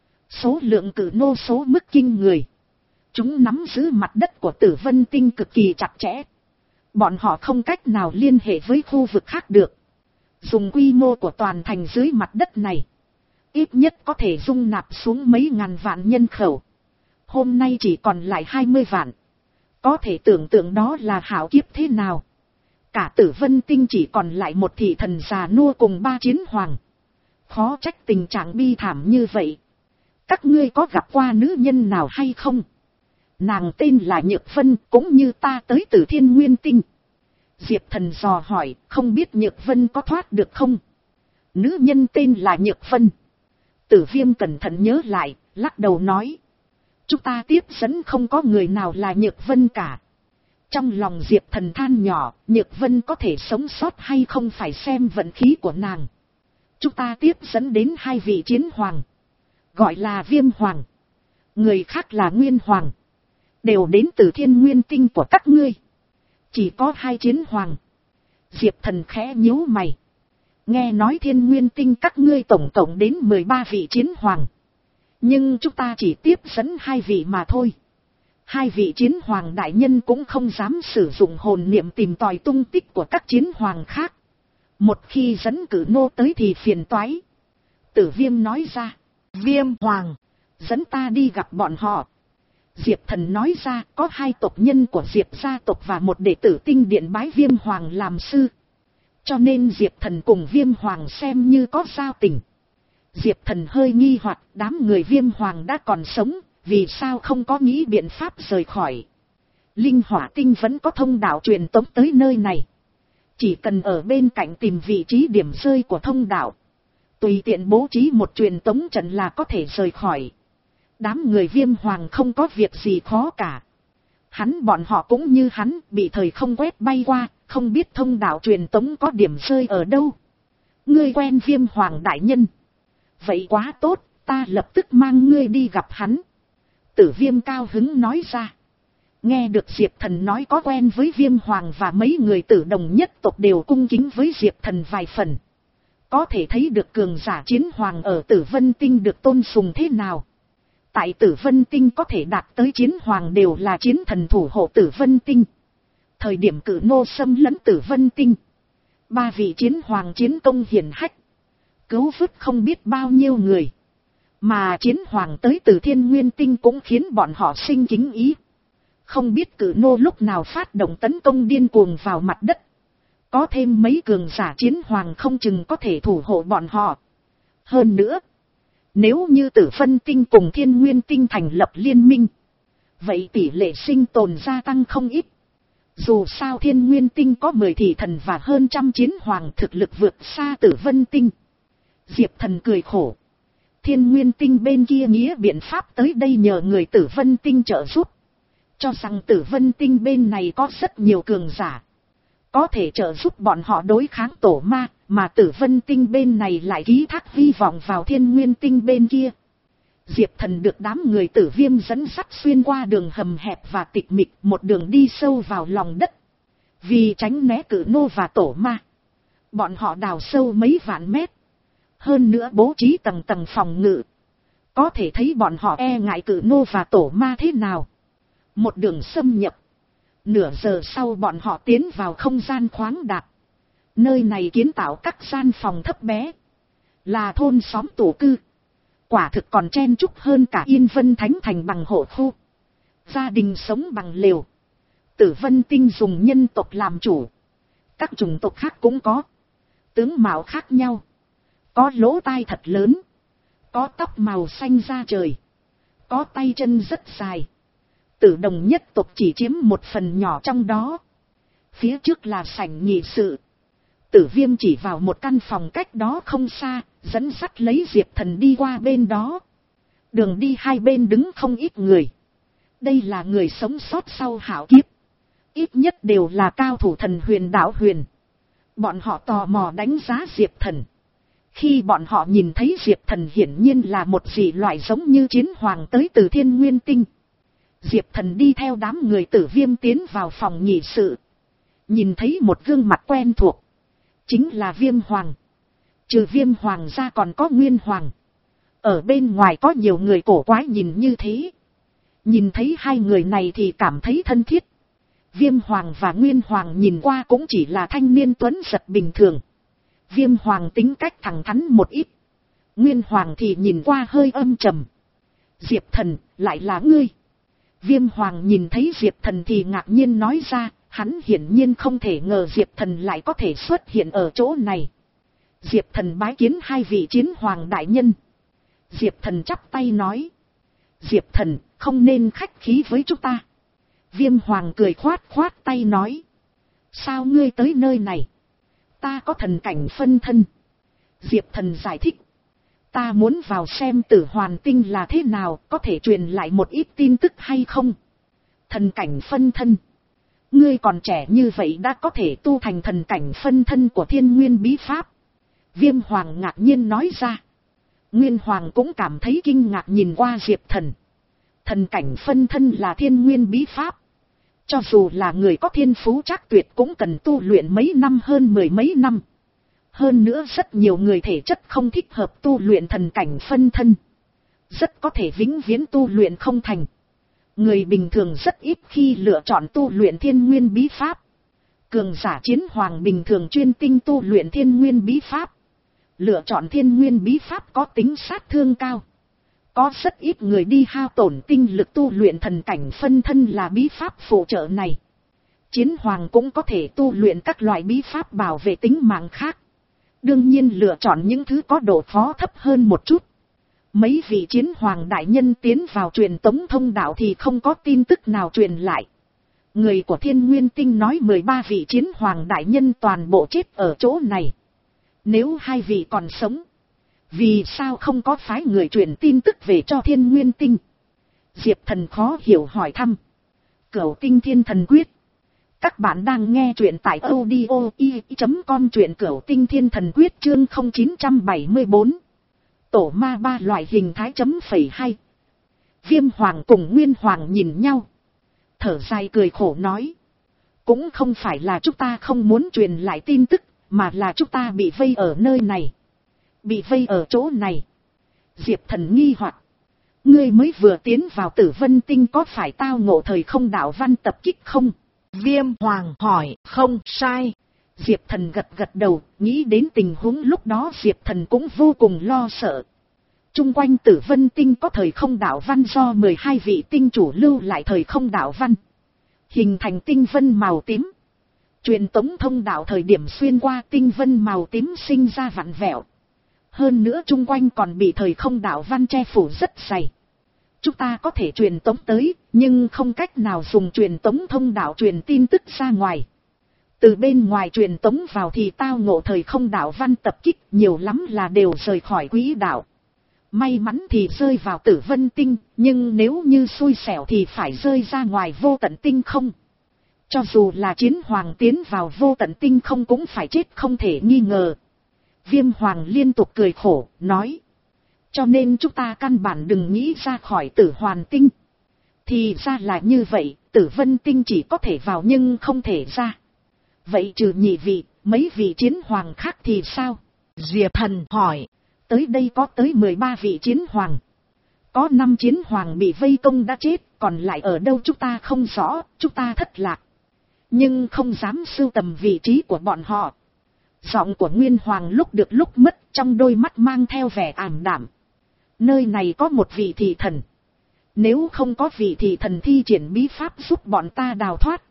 [SPEAKER 1] Số lượng cử nô số mức kinh người. Chúng nắm giữ mặt đất của Tử Vân Tinh cực kỳ chặt chẽ. Bọn họ không cách nào liên hệ với khu vực khác được. Dùng quy mô của toàn thành dưới mặt đất này, ít nhất có thể dung nạp xuống mấy ngàn vạn nhân khẩu. Hôm nay chỉ còn lại hai mươi vạn. Có thể tưởng tượng đó là hảo kiếp thế nào. Cả Tử Vân Tinh chỉ còn lại một thị thần già nua cùng ba chiến hoàng. Khó trách tình trạng bi thảm như vậy. Các ngươi có gặp qua nữ nhân nào hay không? Nàng tên là Nhược Vân, cũng như ta tới từ Thiên Nguyên Tinh. Diệp Thần dò hỏi, không biết Nhược Vân có thoát được không? Nữ nhân tên là Nhược Vân. Tử Viêm cẩn thận nhớ lại, lắc đầu nói. Chúng ta tiếp dẫn không có người nào là Nhược Vân cả. Trong lòng Diệp Thần than nhỏ, Nhược Vân có thể sống sót hay không phải xem vận khí của nàng. Chúng ta tiếp dẫn đến hai vị chiến hoàng, gọi là Viêm Hoàng, người khác là Nguyên Hoàng, đều đến từ Thiên Nguyên Tinh của các ngươi. Chỉ có hai chiến hoàng. Diệp Thần khẽ nhíu mày. Nghe nói Thiên Nguyên Tinh các ngươi tổng cộng đến mười ba vị chiến hoàng, nhưng chúng ta chỉ tiếp dẫn hai vị mà thôi. Hai vị chiến hoàng đại nhân cũng không dám sử dụng hồn niệm tìm tòi tung tích của các chiến hoàng khác. Một khi dẫn cử nô tới thì phiền toái. Tử Viêm nói ra. Viêm Hoàng, dẫn ta đi gặp bọn họ. Diệp Thần nói ra, có hai tộc nhân của Diệp gia tộc và một đệ tử Tinh Điện bái Viêm Hoàng làm sư. Cho nên Diệp Thần cùng Viêm Hoàng xem như có giao tình. Diệp Thần hơi nghi hoặc, đám người Viêm Hoàng đã còn sống, vì sao không có nghĩ biện pháp rời khỏi. Linh Hỏa Tinh vẫn có thông đạo truyền tống tới nơi này. Chỉ cần ở bên cạnh tìm vị trí điểm rơi của thông đạo, tùy tiện bố trí một truyền tống trận là có thể rời khỏi. Đám người Viêm Hoàng không có việc gì khó cả. Hắn bọn họ cũng như hắn, bị thời không quét bay qua, không biết thông đạo truyền tống có điểm rơi ở đâu. Ngươi quen Viêm Hoàng đại nhân? Vậy quá tốt, ta lập tức mang ngươi đi gặp hắn. Tử Viêm cao hứng nói ra. Nghe được Diệp Thần nói có quen với Viêm Hoàng và mấy người Tử Đồng nhất tộc đều cung kính với Diệp Thần vài phần. Có thể thấy được cường giả chiến hoàng ở Tử Vân Tinh được tôn sùng thế nào. Tại Tử Vân Tinh có thể đạt tới chiến hoàng đều là chiến thần thủ hộ Tử Vân Tinh. Thời điểm Cử Nô xâm lấn Tử Vân Tinh, ba vị chiến hoàng chiến công hiển hách, cứu vớt không biết bao nhiêu người. Mà chiến hoàng tới từ Thiên Nguyên Tinh cũng khiến bọn họ sinh kính ý. Không biết Cử Nô lúc nào phát động tấn công điên cuồng vào mặt đất. Có thêm mấy cường giả chiến hoàng không chừng có thể thủ hộ bọn họ. Hơn nữa, nếu như Tử Vân Tinh cùng Thiên Nguyên Tinh thành lập liên minh, vậy tỷ lệ sinh tồn gia tăng không ít. Dù sao Thiên Nguyên Tinh có mười thị thần và hơn trăm chiến hoàng thực lực vượt xa Tử Vân Tinh. Diệp Thần cười khổ. Thiên Nguyên Tinh bên kia nghĩa biện pháp tới đây nhờ người Tử Vân Tinh trợ giúp. Cho rằng Tử Vân Tinh bên này có rất nhiều cường giả, có thể trợ giúp bọn họ đối kháng tổ ma, mà Tử Vân Tinh bên này lại ký thác hy vọng vào Thiên Nguyên Tinh bên kia. Diệp Thần được đám người Tử Viêm dẫn dắt xuyên qua đường hầm hẹp và tịch mịch, một đường đi sâu vào lòng đất. Vì tránh né Cử Nô và tổ ma, bọn họ đào sâu mấy vạn mét. Hơn nữa bố trí tầng tầng phòng ngự. Có thể thấy bọn họ e ngại Cử Nô và tổ ma thế nào. Một đường xâm nhập. Nửa giờ sau bọn họ tiến vào không gian khoáng đạt. Nơi này kiến tạo các gian phòng thấp bé, là thôn xóm tổ cư. Quả thực còn chen chúc hơn cả Yên Vân Thánh Thành bằng hộ khu. Gia đình sống bằng lều. Tử Vân Tinh dùng nhân tộc làm chủ. Các chủng tộc khác cũng có. Tướng mạo khác nhau. Có lỗ tai thật lớn. Có tóc màu xanh da trời. Có tay chân rất dài. Tử Đồng nhất tộc chỉ chiếm một phần nhỏ trong đó. Phía trước là sảnh nghị sự. Tử Viêm chỉ vào một căn phòng cách đó không xa, dẫn dắt lấy Diệp Thần đi qua bên đó. Đường đi hai bên đứng không ít người. Đây là người sống sót sau hạo kiếp. Ít nhất đều là cao thủ thần huyền đạo huyền. Bọn họ tò mò đánh giá Diệp Thần. Khi bọn họ nhìn thấy Diệp Thần hiển nhiên là một dị loại giống như chiến hoàng tới từ Thiên Nguyên Tinh. Diệp Thần đi theo đám người Tử Viêm tiến vào phòng nghị sự. Nhìn thấy một gương mặt quen thuộc. Chính là Viêm Hoàng. Trừ Viêm Hoàng ra còn có Nguyên Hoàng. Ở bên ngoài có nhiều người cổ quái nhìn như thế. Nhìn thấy hai người này thì cảm thấy thân thiết. Viêm Hoàng và Nguyên Hoàng nhìn qua cũng chỉ là thanh niên tuấn giật bình thường. Viêm Hoàng tính cách thẳng thắn một ít. Nguyên Hoàng thì nhìn qua hơi âm trầm. Diệp Thần, lại là ngươi. Viêm Hoàng nhìn thấy Diệp Thần thì ngạc nhiên nói ra, hắn hiển nhiên không thể ngờ Diệp Thần lại có thể xuất hiện ở chỗ này. Diệp Thần bái kiến hai vị chiến hoàng đại nhân. Diệp Thần chắp tay nói. Diệp Thần, không nên khách khí với chúng ta. Viêm Hoàng cười khoát khoát tay nói. Sao ngươi tới nơi này? Ta có thần cảnh phân thân. Diệp Thần giải thích. Ta muốn vào xem Tử Hoàn Tinh là thế nào, có thể truyền lại một ít tin tức hay không? Thần cảnh phân thân. Ngươi còn trẻ như vậy đã có thể tu thành thần cảnh phân thân của Thiên Nguyên Bí Pháp. Viêm Hoàng ngạc nhiên nói ra. Nguyên Hoàng cũng cảm thấy kinh ngạc nhìn qua Diệp Thần. Thần cảnh phân thân là Thiên Nguyên Bí Pháp. Cho dù là người có thiên phú trác tuyệt cũng cần tu luyện mấy năm hơn mười mấy năm. Hơn nữa rất nhiều người thể chất không thích hợp tu luyện thần cảnh phân thân. Rất có thể vĩnh viễn tu luyện không thành. Người bình thường rất ít khi lựa chọn tu luyện Thiên Nguyên Bí Pháp. Cường giả chiến hoàng bình thường chuyên tinh tu luyện Thiên Nguyên Bí Pháp. Lựa chọn Thiên Nguyên Bí Pháp có tính sát thương cao. Có rất ít người đi hao tổn tinh lực tu luyện thần cảnh phân thân là bí pháp phụ trợ này. Chiến hoàng cũng có thể tu luyện các loại bí pháp bảo vệ tính mạng khác. Đương nhiên lựa chọn những thứ có độ khó thấp hơn một chút. Mấy vị chiến hoàng đại nhân tiến vào truyền tống thông đạo thì không có tin tức nào truyền lại. Người của Thiên Nguyên Tinh nói mười ba vị chiến hoàng đại nhân toàn bộ chết ở chỗ này. Nếu hai vị còn sống, vì sao không có phái người truyền tin tức về cho Thiên Nguyên Tinh? Diệp Thần khó hiểu hỏi thăm. Cửu Tinh Thiên Thần Quyết. Các bạn đang nghe truyện tại audio i chấm com, truyện Cửu Tinh Thiên Thần Quyết chương không chín bảy bốn. Tổ ma ba loại hình thái chấm phẩy hai. Viêm Hoàng cùng Nguyên Hoàng nhìn nhau, thở dài cười khổ nói. Cũng không phải là chúng ta không muốn truyền lại tin tức, mà là chúng ta bị vây ở nơi này. Bị vây ở chỗ này. Diệp Thần nghi hoặc. Ngươi mới vừa tiến vào Tử Vân Tinh có phải tao ngộ thời không đạo văn tập kích không?
[SPEAKER 2] Viêm Hoàng hỏi. Không sai.
[SPEAKER 1] Diệp Thần gật gật đầu, nghĩ đến tình huống lúc đó Diệp Thần cũng vô cùng lo sợ. Trung quanh Tử Vân Tinh có thời không đạo văn do mười hai vị tinh chủ lưu lại thời không đạo văn, hình thành tinh vân màu tím. Truyền tống thông đạo thời điểm xuyên qua tinh vân màu tím sinh ra vặn vẹo. Hơn nữa trung quanh còn bị thời không đạo văn che phủ rất dày. Chúng ta có thể truyền tống tới, nhưng không cách nào dùng truyền tống thông đạo truyền tin tức ra ngoài. Từ bên ngoài truyền tống vào thì tao ngộ thời không đạo văn tập kích, nhiều lắm là đều rời khỏi quỹ đạo. May mắn thì rơi vào Tử Vân Tinh, nhưng nếu như xui xẻo thì phải rơi ra ngoài vô tận tinh không. Cho dù là chiến hoàng tiến vào vô tận tinh không cũng phải chết không thể nghi ngờ. Viêm Hoàng liên tục cười khổ, nói. Cho nên chúng ta căn bản đừng nghĩ ra khỏi Tử Hoàn Tinh. Thì ra là như vậy, Tử Vân Tinh chỉ có thể vào nhưng không thể ra. Vậy trừ nhị vị, mấy vị chiến hoàng khác thì sao?
[SPEAKER 2] Diệp Thần hỏi.
[SPEAKER 1] Tới đây có tới mười ba vị chiến hoàng. Có năm chiến hoàng bị vây công đã chết, còn lại ở đâu chúng ta không rõ, chúng ta thất lạc. Nhưng không dám sưu tầm vị trí của bọn họ. Giọng của Nguyên Hoàng lúc được lúc mất, trong đôi mắt mang theo vẻ ảm đạm. Nơi này có một vị thị thần. Nếu không có vị thị thần thi triển bí pháp giúp bọn ta đào thoát,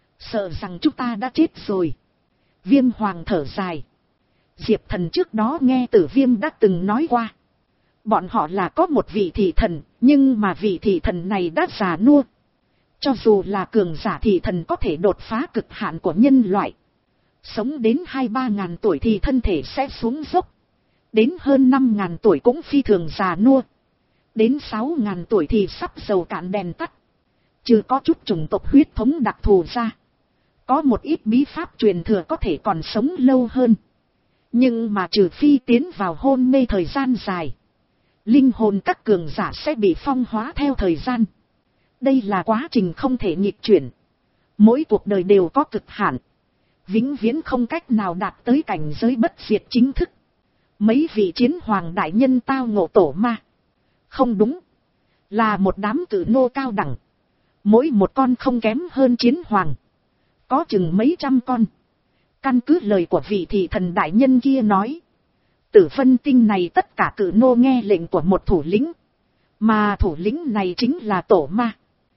[SPEAKER 1] sợ rằng chúng ta đã chết rồi. Viêm Hoàng thở dài. Diệp Thần trước đó nghe Tử Viêm đã từng nói qua. Bọn họ là có một vị thị thần, nhưng mà vị thị thần này đã già nua. Cho dù là cường giả thị thần có thể đột phá cực hạn của nhân loại, sống đến hai ba ngàn tuổi thì thân thể sẽ xuống dốc. Đến hơn năm ngàn tuổi cũng phi thường già nua. Đến sáu ngàn tuổi thì sắp dầu cạn đèn tắt. Trừ có chút chủng tộc huyết thống đặc thù ra, có một ít bí pháp truyền thừa có thể còn sống lâu hơn. Nhưng mà trừ phi tiến vào hôn mê thời gian dài, linh hồn các cường giả sẽ bị phong hóa theo thời gian. Đây là quá trình không thể nghịch chuyển. Mỗi cuộc đời đều có cực hạn, vĩnh viễn không cách nào đạt tới cảnh giới bất diệt chính thức. Mấy vị chiến hoàng đại nhân tao ngộ tổ ma. Không đúng, là một đám cử nô cao đẳng. Mỗi một con không kém hơn chiến hoàng, có chừng mấy trăm con. Căn cứ lời của vị thị thần đại nhân kia nói, Tử Vân Tinh này tất cả cử nô nghe lệnh của một thủ lĩnh, mà thủ lĩnh này chính là tổ ma.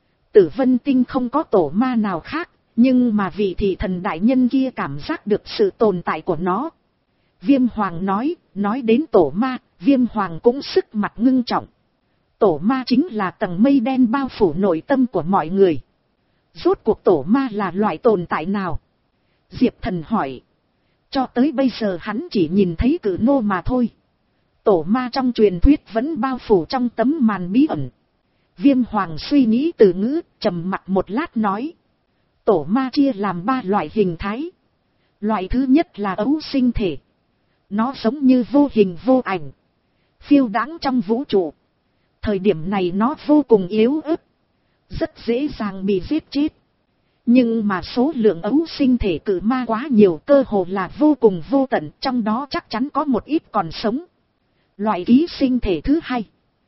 [SPEAKER 1] Tử Vân Tinh không có tổ ma nào khác, nhưng mà vị thị thần đại nhân kia cảm giác được sự tồn tại của nó. Viêm Hoàng nói, nói đến tổ ma, Viêm Hoàng cũng sức mặt ngưng trọng. Tổ ma chính là tầng mây đen bao phủ nội tâm của mọi người. Rốt cuộc tổ ma là loại tồn tại nào? Diệp Thần hỏi. Cho tới bây giờ hắn chỉ nhìn thấy cử nô mà thôi. Tổ ma trong truyền thuyết vẫn bao phủ trong tấm màn bí ẩn. Viêm Hoàng suy nghĩ từ ngữ, trầm mặt một lát nói. Tổ ma chia làm ba loại hình thái. Loại thứ nhất là ấu sinh thể. Nó giống như vô hình vô ảnh, phiêu đãng trong vũ trụ. Thời điểm này nó vô cùng yếu ớt, rất dễ dàng bị giết chết. Nhưng mà số lượng ấu sinh thể cử ma quá nhiều, cơ hồ là vô cùng vô tận, trong đó chắc chắn có một ít còn sống. Loại ký sinh thể thứ hai,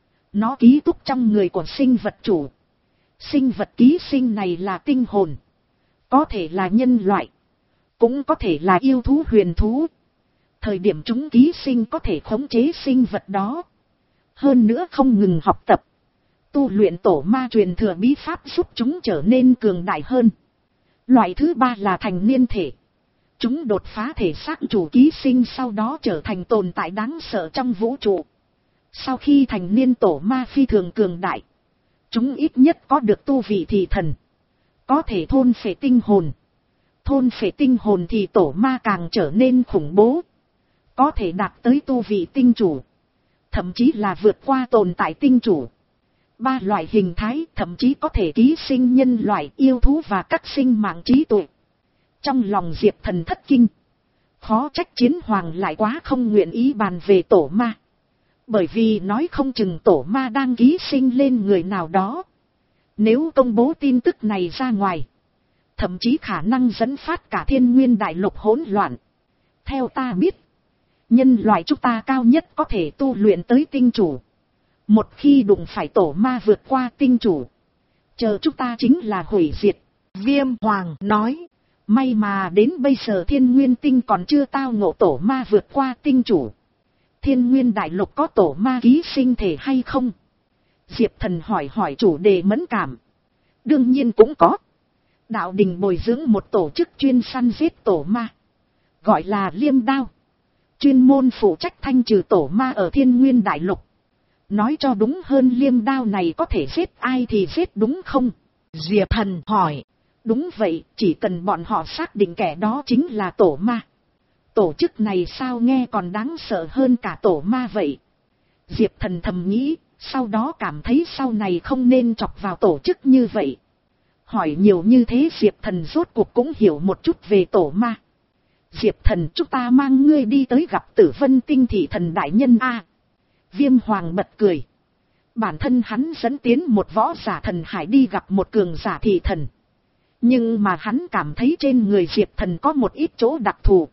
[SPEAKER 1] nó ký túc trong người của sinh vật chủ. Sinh vật ký sinh này là tinh hồn, có thể là nhân loại, cũng có thể là yêu thú huyền thú. Thời điểm chúng ký sinh có thể khống chế sinh vật đó. Hơn nữa không ngừng học tập, tu luyện tổ ma truyền thừa bí pháp giúp chúng trở nên cường đại hơn. Loại thứ ba là thành niên thể. Chúng đột phá thể xác chủ ký sinh, sau đó trở thành tồn tại đáng sợ trong vũ trụ. Sau khi thành niên tổ ma phi thường cường đại, chúng ít nhất có được tu vị thị thần, có thể thôn phệ tinh hồn. Thôn phệ tinh hồn thì tổ ma càng trở nên khủng bố. Có thể đạt tới tu vị tinh chủ. Thậm chí là vượt qua tồn tại tinh chủ. Ba loại hình thái thậm chí có thể ký sinh nhân loại, yêu thú và các sinh mạng trí tuệ. Trong lòng Diệp Thần thất kinh. Khó trách Chiến Hoàng lại quá không nguyện ý bàn về tổ ma. Bởi vì nói không chừng tổ ma đang ký sinh lên người nào đó. Nếu công bố tin tức này ra ngoài, thậm chí khả năng dẫn phát cả thiên nguyên đại lục hỗn loạn. Theo ta biết, nhân loại chúng ta cao nhất có thể tu luyện tới tinh chủ. Một khi đụng phải tổ ma vượt qua tinh chủ, chờ chúng ta chính là hủy diệt.
[SPEAKER 2] Viêm Hoàng nói,
[SPEAKER 1] may mà đến bây giờ thiên nguyên tinh còn chưa tao ngộ tổ ma vượt qua tinh chủ. Thiên nguyên đại lục có tổ ma ký sinh thể hay không? Diệp Thần hỏi hỏi chủ đề mẫn cảm. Đương nhiên cũng có. Đạo đình bồi dưỡng một tổ chức chuyên săn giết tổ ma, gọi là Liêm Đao. Chuyên môn phụ trách thanh trừ tổ ma ở thiên nguyên đại lục. Nói cho đúng hơn, Liêm Đao này có thể giết ai thì giết đúng không?
[SPEAKER 2] Diệp Thần hỏi.
[SPEAKER 1] Đúng vậy, chỉ cần bọn họ xác định kẻ đó chính là tổ ma. Tổ chức này sao nghe còn đáng sợ hơn cả tổ ma vậy? Diệp Thần thầm nghĩ, sau đó cảm thấy sau này không nên chọc vào tổ chức như vậy. Hỏi nhiều như thế Diệp Thần rốt cuộc cũng hiểu một chút về tổ ma. Diệp Thần, chúng ta mang ngươi đi tới gặp Tử Vân Tinh Thị Thần đại nhân a. Viêm Hoàng bật cười. Bản thân hắn dẫn tiến một võ giả thần hải đi gặp một cường giả thị thần. Nhưng mà hắn cảm thấy trên người Diệp Thần có một ít chỗ đặc thù.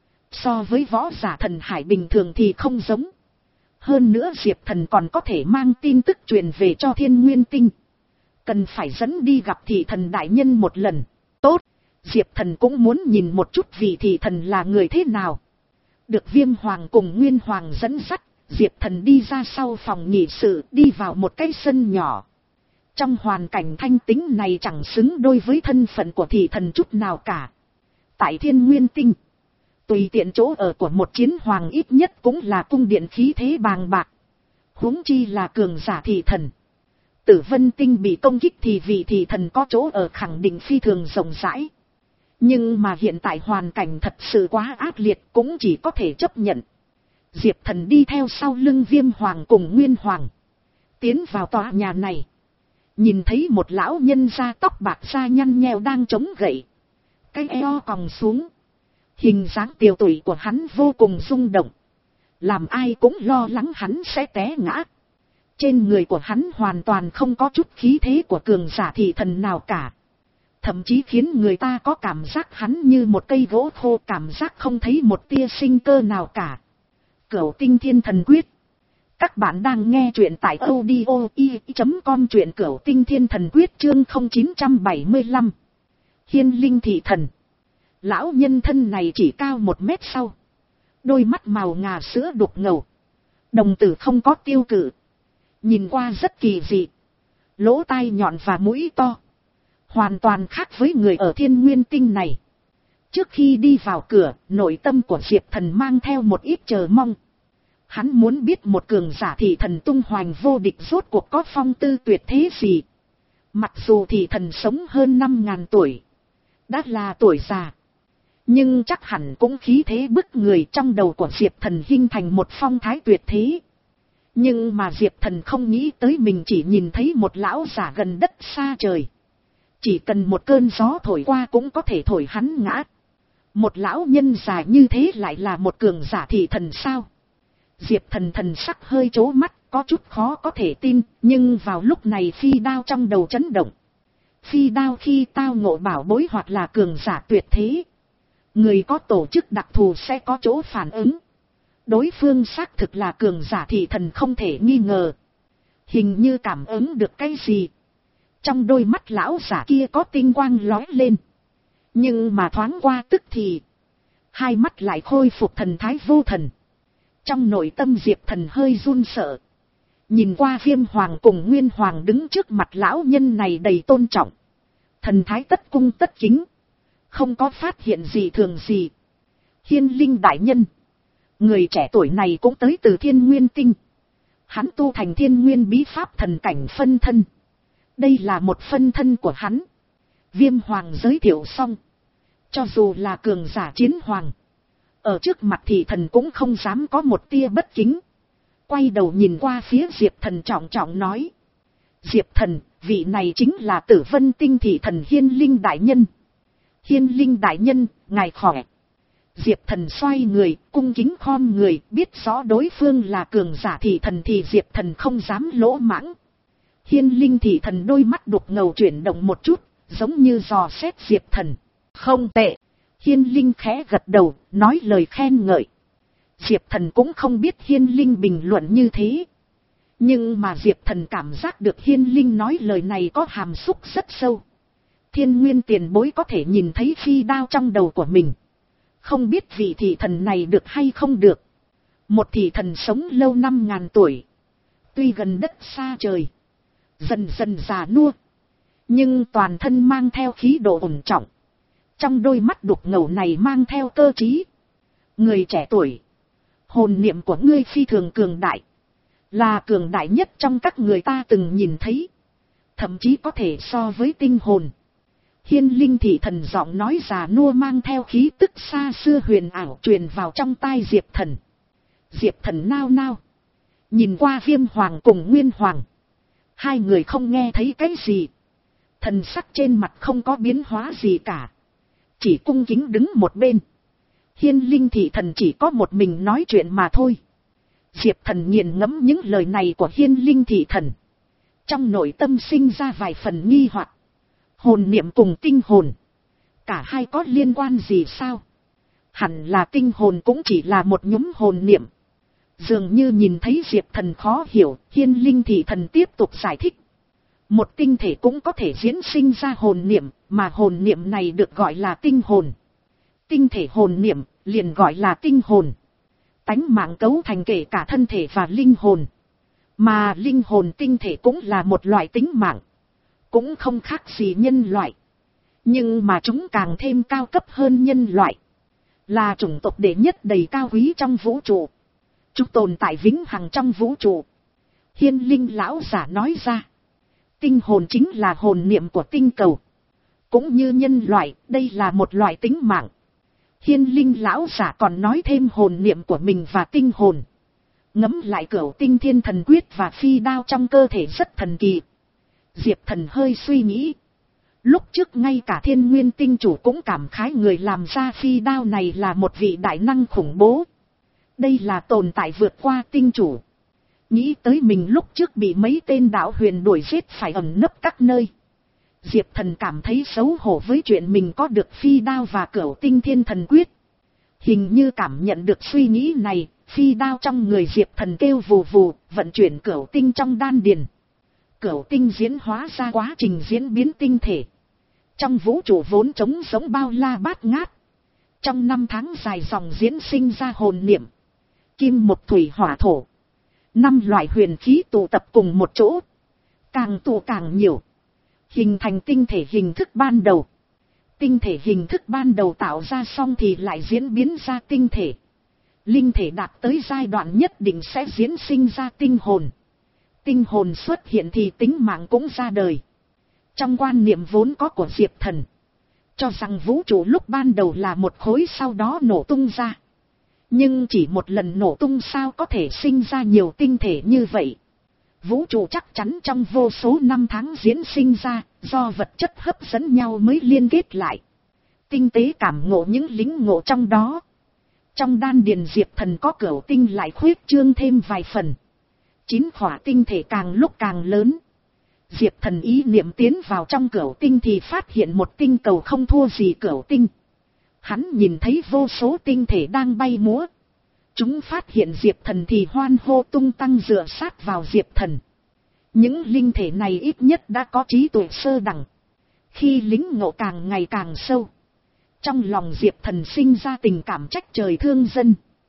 [SPEAKER 1] So với võ giả thần hải bình thường thì không giống. Hơn nữa Diệp Thần còn có thể mang tin tức truyền về cho Thiên Nguyên Tinh. Cần phải dẫn đi gặp thị thần đại nhân một lần. Tốt, Diệp Thần cũng muốn nhìn một chút vị thị thần là người thế nào. Được Viêm Hoàng cùng Nguyên Hoàng dẫn dắt, Diệp Thần đi ra sau phòng nghị sự, đi vào một cái sân nhỏ. Trong hoàn cảnh thanh tĩnh này chẳng xứng đôi với thân phận của thị thần chút nào cả. Tại Thiên Nguyên Tinh, tùy tiện chỗ ở của một chiến hoàng ít nhất cũng là cung điện khí thế bàng bạc. Huống chi là cường giả thị thần. Tử Vân Tinh bị công kích thì vị thị thần có chỗ ở khẳng định phi thường rộng rãi. Nhưng mà hiện tại hoàn cảnh thật sự quá ác liệt, cũng chỉ có thể chấp nhận. Diệp Thần đi theo sau lưng Viêm Hoàng cùng Nguyên Hoàng, tiến vào tòa nhà này. Nhìn thấy một lão nhân da tóc bạc da nhăn nheo đang chống gậy, cái eo còng xuống. Hình dáng tiều tụy của hắn vô cùng rung động, làm ai cũng lo lắng hắn sẽ té ngã. Trên người của hắn hoàn toàn không có chút khí thế của cường giả thị thần nào cả. Thậm chí khiến người ta có cảm giác hắn như một cây gỗ khô, cảm giác không thấy một tia sinh cơ nào cả. Cửu Tinh Thiên Thần Quyết. Các bạn đang nghe truyện tại audio i chấm com, truyện Cửu Tinh Thiên Thần Quyết chương không chín bảy lăm. Hiên Linh thị thần. Lão nhân thân này chỉ cao một mét sau. Đôi mắt màu ngà sữa đục ngầu. Đồng tử không có tiêu cự. Nhìn qua rất kỳ dị. Lỗ tai nhọn và mũi to. Hoàn toàn khác với người ở Thiên Nguyên Tinh này. Trước khi đi vào cửa, nội tâm của Diệp Thần mang theo một ít chờ mong. Hắn muốn biết một cường giả thị thần tung hoành vô địch rốt cuộc có phong tư tuyệt thế gì. Mặc dù thị thần sống hơn năm ngàn tuổi, đã là tuổi già, nhưng chắc hẳn cũng khí thế bức người. Trong đầu của Diệp Thần hình thành một phong thái tuyệt thế. Nhưng mà Diệp Thần không nghĩ tới mình chỉ nhìn thấy một lão giả gần đất xa trời. Chỉ cần một cơn gió thổi qua cũng có thể thổi hắn ngã. Một lão nhân già như thế lại là một cường giả thị thần sao? Diệp Thần thần sắc hơi chố mắt, có chút khó có thể tin, nhưng vào lúc này phi đao trong đầu chấn động. Phi đao khi tao ngộ bảo bối hoặc là cường giả tuyệt thế, người có tổ chức đặc thù sẽ có chỗ phản ứng. Đối phương xác thực là cường giả thị thần không thể nghi ngờ. Hình như cảm ứng được cái gì. Trong đôi mắt lão giả kia có tinh quang lóe lên. Nhưng mà thoáng qua tức thì, hai mắt lại khôi phục thần thái vô thần. Trong nội tâm Diệp Thần hơi run sợ. Nhìn qua Viêm Hoàng cùng Nguyên Hoàng đứng trước mặt lão nhân này đầy tôn trọng. Thần thái tất cung tất kính. Không có phát hiện gì thường gì. Hiên Linh đại nhân. Người trẻ tuổi này cũng tới từ Thiên Nguyên Tinh. Hắn tu thành Thiên Nguyên bí pháp thần cảnh phân thân. Đây là một phân thân của hắn. Viêm hoàng giới thiệu xong. Cho dù là cường giả chiến hoàng, ở trước mặt thị thần cũng không dám có một tia bất kính. Quay đầu nhìn qua phía Diệp Thần trọng trọng nói. Diệp Thần, vị này chính là Tử Vân Tinh thị thần Hiên Linh đại nhân. Hiên Linh đại nhân, ngài khỏe. Diệp Thần xoay người, cung kính khom người, biết rõ đối phương là cường giả thị thần thì Diệp Thần không dám lỗ mãng. Hiên Linh thị thần đôi mắt đục ngầu chuyển động một chút, giống như dò xét Diệp Thần. Không tệ. Hiên Linh khẽ gật đầu, nói lời khen ngợi. Diệp Thần cũng không biết Hiên Linh bình luận như thế. Nhưng mà Diệp Thần cảm giác được Hiên Linh nói lời này có hàm xúc rất sâu. Thiên Nguyên tiền bối có thể nhìn thấy phi đao trong đầu của mình. Không biết vị thị thần này được hay không được. Một thị thần sống lâu năm ngàn tuổi. Tuy gần đất xa trời. Dần dần già nua. Nhưng toàn thân mang theo khí độ ổn trọng. Trong đôi mắt đục ngầu này mang theo cơ trí. Người trẻ tuổi. Hồn niệm của ngươi phi thường cường đại. Là cường đại nhất trong các người ta từng nhìn thấy. Thậm chí có thể so với tinh hồn. Hiên Linh thị thần giọng nói già nua mang theo khí tức xa xưa huyền ảo truyền vào trong tai Diệp Thần. Diệp Thần nao nao. Nhìn qua Viêm Hoàng cùng Nguyên Hoàng. Hai người không nghe thấy cái gì. Thần sắc trên mặt không có biến hóa gì cả. Chỉ cung kính đứng một bên. Hiên Linh thị thần chỉ có một mình nói chuyện mà thôi. Diệp Thần nghiền ngẫm những lời này của Hiên Linh thị thần. Trong nội tâm sinh ra vài phần nghi hoặc. Hồn niệm cùng tinh hồn. Cả hai có liên quan gì sao? Hẳn là tinh hồn cũng chỉ là một nhúm hồn niệm. Dường như nhìn thấy Diệp Thần khó hiểu, Hiên Linh thị thần tiếp tục giải thích. Một tinh thể cũng có thể diễn sinh ra hồn niệm, mà hồn niệm này được gọi là tinh hồn. Tinh thể hồn niệm, liền gọi là tinh hồn. Tánh mạng cấu thành kể cả thân thể và linh hồn. Mà linh hồn tinh thể cũng là một loại tính mạng. Cũng không khác gì nhân loại. Nhưng mà chúng càng thêm cao cấp hơn nhân loại. Là chủng tộc đệ nhất đầy cao quý trong vũ trụ. Chúng tồn tại vĩnh hằng trong vũ trụ. Hiên Linh lão giả nói ra. Tinh hồn chính là hồn niệm của tinh cầu. Cũng như nhân loại, đây là một loại tính mạng. Hiên Linh lão giả còn nói thêm hồn niệm của mình và tinh hồn. Ngẫm lại cửu tinh thiên thần quyết và phi đao trong cơ thể rất thần kỳ. Diệp Thần hơi suy nghĩ. Lúc trước ngay cả Thiên Nguyên tinh chủ cũng cảm khái người làm ra phi đao này là một vị đại năng khủng bố. Đây là tồn tại vượt qua tinh chủ. Nghĩ tới mình lúc trước bị mấy tên đạo huyền đuổi giết phải ẩn nấp các nơi. Diệp Thần cảm thấy xấu hổ với chuyện mình có được phi đao và cửu tinh thiên thần quyết. Hình như cảm nhận được suy nghĩ này, phi đao trong người Diệp Thần kêu vù vù, vận chuyển cửu tinh trong đan điền. Cửu tinh diễn hóa ra quá trình diễn biến tinh thể. Trong vũ trụ vốn trống giống bao la bát ngát. Trong năm tháng dài dòng diễn sinh ra hồn niệm. Kim một thủy hỏa thổ. Năm loại huyền khí tụ tập cùng một chỗ. Càng tụ càng nhiều. Hình thành tinh thể hình thức ban đầu. Tinh thể hình thức ban đầu tạo ra xong thì lại diễn biến ra tinh thể. Linh thể đạt tới giai đoạn nhất định sẽ diễn sinh ra tinh hồn. Tinh hồn xuất hiện thì tính mạng cũng ra đời. Trong quan niệm vốn có của Diệp Thần. Cho rằng vũ trụ lúc ban đầu là một khối sau đó nổ tung ra. Nhưng chỉ một lần nổ tung sao có thể sinh ra nhiều tinh thể như vậy. Vũ trụ chắc chắn trong vô số năm tháng diễn sinh ra, do vật chất hấp dẫn nhau mới liên kết lại. Tinh tế cảm ngộ những lính ngộ trong đó. Trong đan điền Diệp Thần có cửu tinh lại khuyết trương thêm vài phần. Chín khỏa tinh thể càng lúc càng lớn. Diệp Thần ý niệm tiến vào trong cửu tinh thì phát hiện một tinh cầu không thua gì cửu tinh. Hắn nhìn thấy vô số tinh thể đang bay múa. Chúng phát hiện Diệp Thần thì hoan hô tung tăng dựa sát vào Diệp Thần. Những linh thể này ít nhất đã có trí tuệ sơ đẳng. Khi lính ngộ càng ngày càng sâu. Trong lòng Diệp Thần sinh ra tình cảm trách trời thương dân.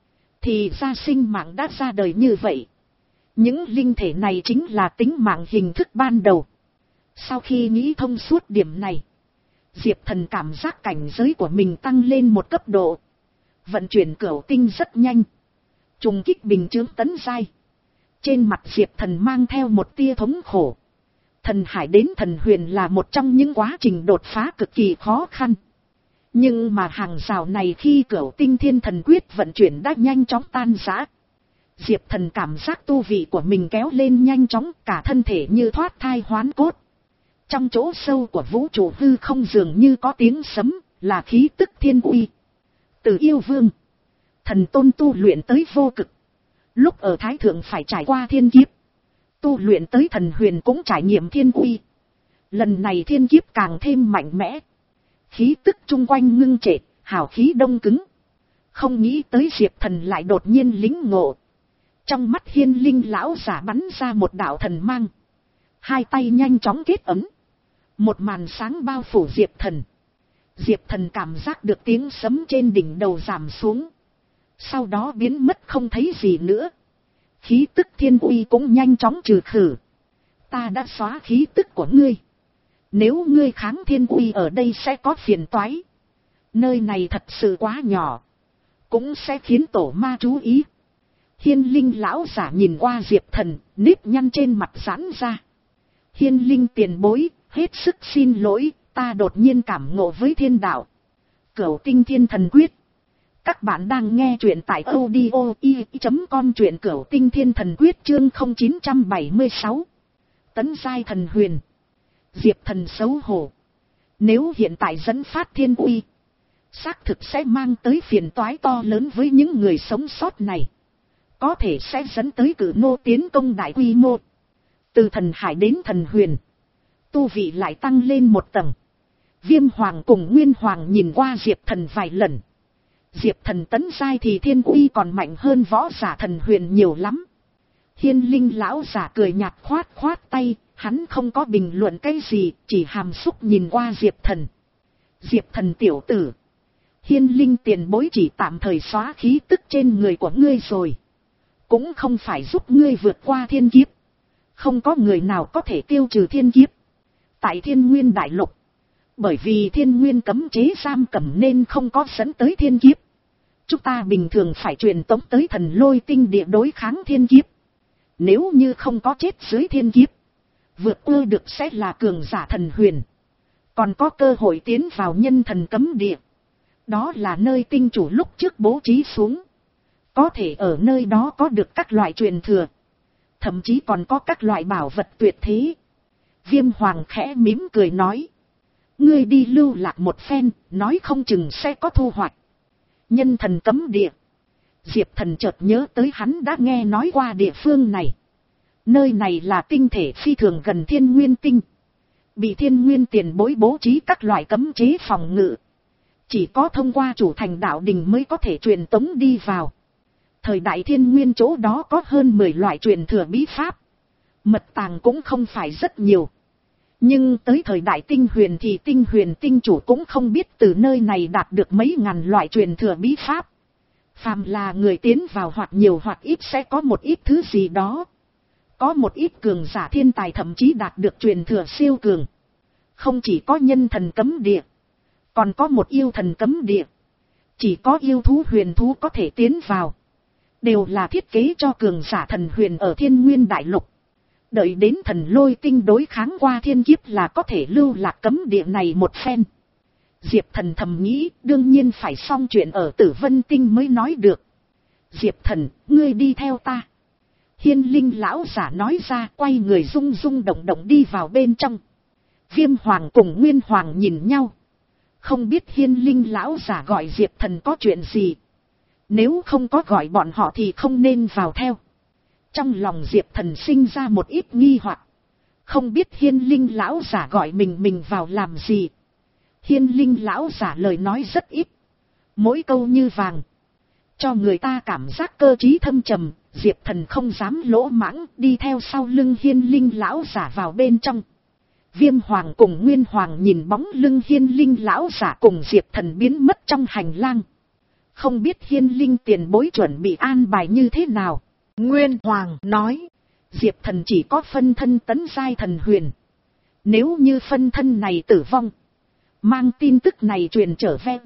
[SPEAKER 1] Thì ra sinh mạng đã ra đời như vậy. Những linh thể này chính là tính mạng hình thức ban đầu. Sau khi nghĩ thông suốt điểm này. Diệp Thần cảm giác cảnh giới của mình tăng lên một cấp độ. Vận chuyển cửu tinh rất nhanh. Trùng kích bình chướng tấn giai. Trên mặt Diệp Thần mang theo một tia thống khổ. Thần hải đến thần huyền là một trong những quá trình đột phá cực kỳ khó khăn. Nhưng mà hàng rào này khi Cửu Tinh Thiên Thần Quyết vận chuyển đã nhanh chóng tan rã. Diệp Thần cảm giác tu vị của mình kéo lên nhanh chóng, cả thân thể như thoát thai hoán cốt. Trong chỗ sâu của vũ trụ hư không dường như có tiếng sấm, là khí tức thiên uy. Từ yêu vương, thần tôn tu luyện tới vô cực. Lúc ở Thái Thượng phải trải qua thiên kiếp. Tu luyện tới thần huyền cũng trải nghiệm thiên uy. Lần này thiên kiếp càng thêm mạnh mẽ. Khí tức chung quanh ngưng trệ, hào khí đông cứng. Không nghĩ tới Diệp Thần lại đột nhiên lĩnh ngộ. Trong mắt Hiên Linh lão giả bắn ra một đạo thần mang. Hai tay nhanh chóng kết ấm. Một màn sáng bao phủ Diệp Thần. Diệp Thần cảm giác được tiếng sấm trên đỉnh đầu giảm xuống. Sau đó biến mất không thấy gì nữa. Khí tức thiên uy cũng nhanh chóng trừ khử. Ta đã xóa khí tức của ngươi. Nếu ngươi kháng thiên uy ở đây sẽ có phiền toái. Nơi này thật sự quá nhỏ. Cũng sẽ khiến tổ ma chú ý. Hiên Linh lão giả nhìn qua Diệp Thần, nếp nhăn trên mặt giãn ra. Hiên Linh tiền bối, hết sức xin lỗi, ta đột nhiên cảm ngộ với thiên đạo. Cửu Tinh Thiên Thần Quyết. Các bạn đang nghe truyện tại audio i chấm com, truyện Cửu Tinh Thiên Thần Quyết chương không chín bảy sáu. Tấn giai thần huyền. Diệp Thần xấu hổ. Nếu hiện tại dẫn phát thiên uy, xác thực sẽ mang tới phiền toái to lớn với những người sống sót này. Có thể sẽ dẫn tới cử nô tiến công đại quy mô. Từ thần hải đến thần huyền, tu vị lại tăng lên một tầng. Viêm Hoàng cùng Nguyên Hoàng nhìn qua Diệp Thần vài lần. Diệp Thần tấn giai thì thiên uy còn mạnh hơn võ giả thần huyền nhiều lắm. Hiên Linh lão giả cười nhạt khoát khoát tay, hắn không có bình luận cái gì, chỉ hàm xúc nhìn qua Diệp Thần. Diệp Thần tiểu tử, Hiên Linh tiền bối chỉ tạm thời xóa khí tức trên người của ngươi rồi. Cũng không phải giúp ngươi vượt qua thiên kiếp. Không có người nào có thể tiêu trừ thiên kiếp. Tại Thiên Nguyên Đại Lục, bởi vì thiên nguyên cấm chế giam cầm nên không có dẫn tới thiên kiếp. Chúng ta bình thường phải truyền tống tới Thần Lôi Tinh địa đối kháng thiên kiếp. Nếu như không có chết dưới thiên kiếp, vượt qua được sẽ là cường giả thần huyền. Còn có cơ hội tiến vào nhân thần cấm địa. Đó là nơi tinh chủ lúc trước bố trí xuống. Có thể ở nơi đó có được các loại truyền thừa. Thậm chí còn có các loại bảo vật tuyệt thế. Viêm Hoàng khẽ mỉm cười nói. Ngươi đi lưu lạc một phen, nói không chừng sẽ có thu hoạch. Nhân thần cấm địa. Diệp Thần chợt nhớ tới hắn đã nghe nói qua địa phương này. Nơi này là tinh thể phi thường gần Thiên Nguyên Tinh. Bị Thiên Nguyên tiền bối bố trí các loại cấm chế phòng ngự. Chỉ có thông qua chủ thành đạo đình mới có thể truyền tống đi vào. Thời đại Thiên Nguyên chỗ đó có hơn mười loại truyền thừa bí pháp. Mật tàng cũng không phải rất nhiều. Nhưng tới thời đại Tinh Huyền thì Tinh Huyền tinh chủ cũng không biết từ nơi này đạt được mấy ngàn loại truyền thừa bí pháp. Phàm là người tiến vào hoặc nhiều hoặc ít sẽ có một ít thứ gì đó. Có một ít cường giả thiên tài thậm chí đạt được truyền thừa siêu cường. Không chỉ có nhân thần cấm địa, còn có một yêu thần cấm địa. Chỉ có yêu thú huyền thú có thể tiến vào. Đều là thiết kế cho cường giả thần huyền ở Thiên Nguyên Đại Lục. Đợi đến Thần Lôi Tinh đối kháng qua thiên kiếp là có thể lưu lạc cấm địa này một phen. Diệp Thần thầm nghĩ đương nhiên phải xong chuyện ở Tử Vân Tinh mới nói được. Diệp Thần, ngươi đi theo ta. Hiên Linh lão giả nói ra, quay người rung rung động động đi vào bên trong. Viêm Hoàng cùng Nguyên Hoàng nhìn nhau. Không biết Hiên Linh lão giả gọi Diệp Thần có chuyện gì. Nếu không có gọi bọn họ thì không nên vào theo. Trong lòng Diệp Thần sinh ra một ít nghi hoặc. Không biết Hiên Linh lão giả gọi mình mình vào làm gì. Hiên Linh lão giả lời nói rất ít. Mỗi câu như vàng. Cho người ta cảm giác cơ trí thâm trầm. Diệp Thần không dám lỗ mãng đi theo sau lưng Hiên Linh lão giả vào bên trong. Viêm Hoàng cùng Nguyên Hoàng nhìn bóng lưng Hiên Linh lão giả cùng Diệp Thần biến mất trong hành lang. Không biết Hiên Linh tiền bối chuẩn bị an bài như thế nào.
[SPEAKER 2] Nguyên Hoàng nói.
[SPEAKER 1] Diệp Thần chỉ có phân thân tấn giai thần huyền. Nếu như phân thân này tử vong, mang tin tức này truyền trở về,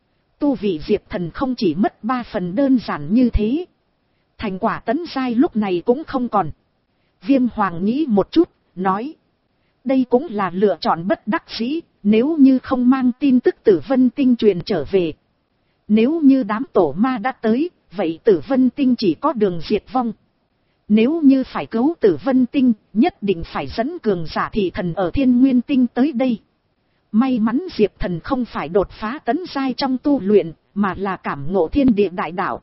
[SPEAKER 1] tu vị Diệp Thần không chỉ mất ba phần đơn giản như thế. Thành quả tấn giai lúc này cũng không còn. Viêm Hoàng nghĩ một chút, nói. Đây cũng là lựa chọn bất đắc dĩ, nếu như không mang tin tức Tử Vân Tinh truyền trở về. Nếu như đám tổ ma đã tới, vậy Tử Vân Tinh chỉ có đường diệt vong. Nếu như phải cứu Tử Vân Tinh, nhất định phải dẫn cường giả thị thần ở Thiên Nguyên Tinh tới đây. May mắn Diệp Thần không phải đột phá tấn giai trong tu luyện, mà là cảm ngộ thiên địa đại đạo.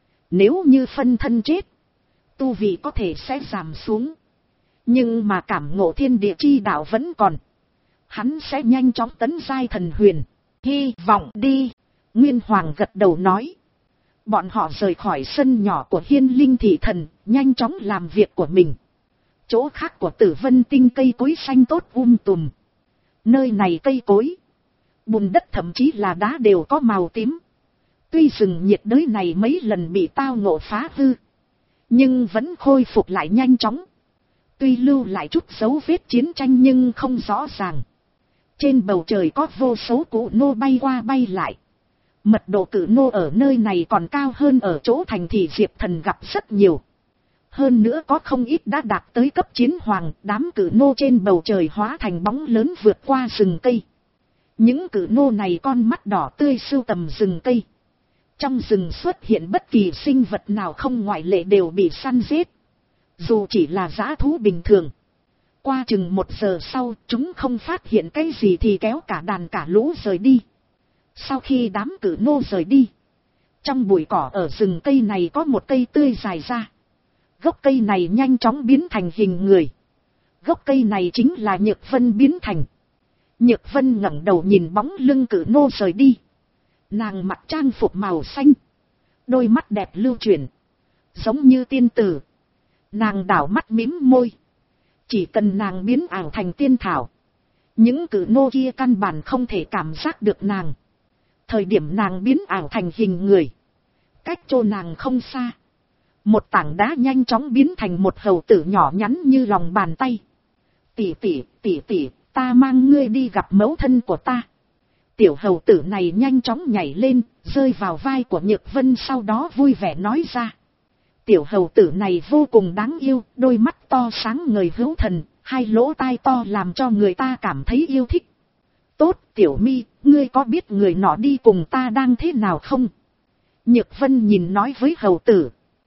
[SPEAKER 1] Nếu như phân thân chết, tu vị có thể sẽ giảm xuống. Nhưng mà cảm ngộ thiên địa chi đạo vẫn còn. Hắn sẽ nhanh chóng tấn giai thần huyền. Hy vọng đi. Nguyên Hoàng gật đầu nói. Bọn họ rời khỏi sân nhỏ của Hiên Linh thị thần, nhanh chóng làm việc của mình. Chỗ khác của Tử Vân Tinh cây cối xanh tốt um tùm. Nơi này cây cối, bùn đất thậm chí là đá đều có màu tím. Tuy rừng nhiệt đới này mấy lần bị tao ngộ phá hư, nhưng vẫn khôi phục lại nhanh chóng. Tuy lưu lại chút dấu vết chiến tranh nhưng không rõ ràng. Trên bầu trời có vô số cự nô bay qua bay lại. Mật độ cự nô ở nơi này còn cao hơn ở chỗ thành thị Diệp Thần gặp rất nhiều. Hơn nữa có không ít đã đạt tới cấp chiến hoàng, đám cự nô trên bầu trời hóa thành bóng lớn vượt qua rừng cây. Những cự nô này con mắt đỏ tươi sưu tầm rừng cây. Trong rừng xuất hiện bất kỳ sinh vật nào không ngoại lệ đều bị săn giết. Dù chỉ là dã thú bình thường. Qua chừng một giờ sau, chúng không phát hiện cái gì thì kéo cả đàn cả lũ rời đi. Sau khi đám cự nô rời đi, trong bụi cỏ ở rừng cây này có một cây tươi dài ra. Gốc cây này nhanh chóng biến thành hình người. Gốc cây này chính là Nhược Vân biến thành. Nhược Vân ngẩng đầu nhìn bóng lưng cự nô rời đi. Nàng mặc trang phục màu xanh, đôi mắt đẹp lưu chuyển, giống như tiên tử. Nàng đảo mắt mím môi. Chỉ cần nàng biến ảo thành tiên thảo, những cự nô kia căn bản không thể cảm giác được nàng. Thời điểm nàng biến ảo thành hình người, cách chỗ nàng không xa, một tảng đá nhanh chóng biến thành một hầu tử nhỏ nhắn như lòng bàn tay. Tỷ tỷ, tỷ tỷ, ta mang ngươi đi gặp mẫu thân của ta. Tiểu hầu tử này nhanh chóng nhảy lên, rơi vào vai của Nhược Vân, sau đó vui vẻ nói ra. Tiểu hầu tử này vô cùng đáng yêu, đôi mắt to sáng ngời hữu thần, hai lỗ tai to làm cho người ta cảm thấy yêu thích. Tốt, Tiểu Mi, ngươi có biết người nọ đi cùng ta đang thế nào không? Nhược Vân nhìn nói với hầu tử.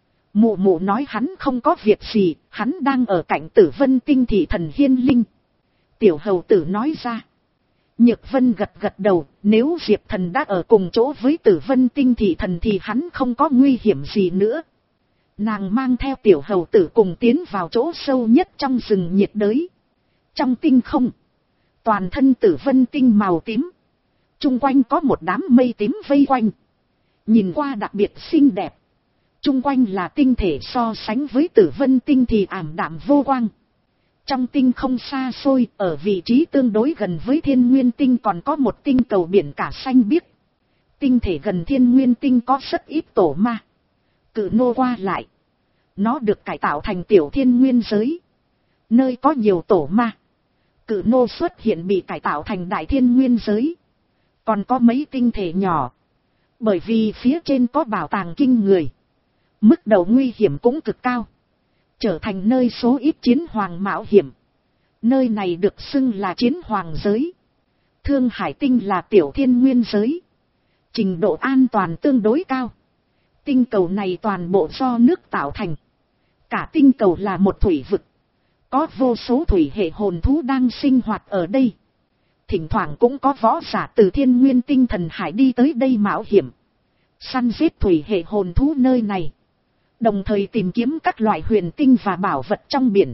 [SPEAKER 1] Mụ mụ nói hắn không có việc gì, hắn đang ở cạnh Tử Vân Tinh thị thần Hiên Linh. Tiểu hầu tử nói ra. Nhược Vân gật gật đầu, nếu Diệp Thần đã ở cùng chỗ với Tử Vân Tinh thị thần thì hắn không có nguy hiểm gì nữa. Nàng mang theo tiểu hầu tử cùng tiến vào chỗ sâu nhất trong rừng nhiệt đới. Trong tinh không, toàn thân Tử Vân Tinh màu tím. Trung quanh có một đám mây tím vây quanh. Nhìn qua đặc biệt xinh đẹp. Trung quanh là tinh thể, so sánh với Tử Vân Tinh thì ảm đạm vô quang. Trong tinh không xa xôi, ở vị trí tương đối gần với Thiên Nguyên Tinh còn có một tinh cầu biển cả xanh biếc. Tinh thể gần Thiên Nguyên Tinh có rất ít tổ ma, cự nô qua lại. Nó được cải tạo thành tiểu thiên nguyên giới, nơi có nhiều tổ ma. Cự nô xuất hiện bị cải tạo thành đại thiên nguyên giới. Còn có mấy tinh thể nhỏ, bởi vì phía trên có bảo tàng kinh người, mức độ nguy hiểm cũng cực cao, trở thành nơi số ít chiến hoàng mạo hiểm. Nơi này được xưng là chiến hoàng giới. Thương Hải Tinh là tiểu thiên nguyên giới, trình độ an toàn tương đối cao. Tinh cầu này toàn bộ do nước tạo thành. Cả tinh cầu là một thủy vực, có vô số thủy hệ hồn thú đang sinh hoạt ở đây. Thỉnh thoảng cũng có võ giả từ Thiên Nguyên Tinh thần hải đi tới đây mạo hiểm, săn giết thủy hệ hồn thú nơi này, đồng thời tìm kiếm các loại huyền tinh và bảo vật trong biển.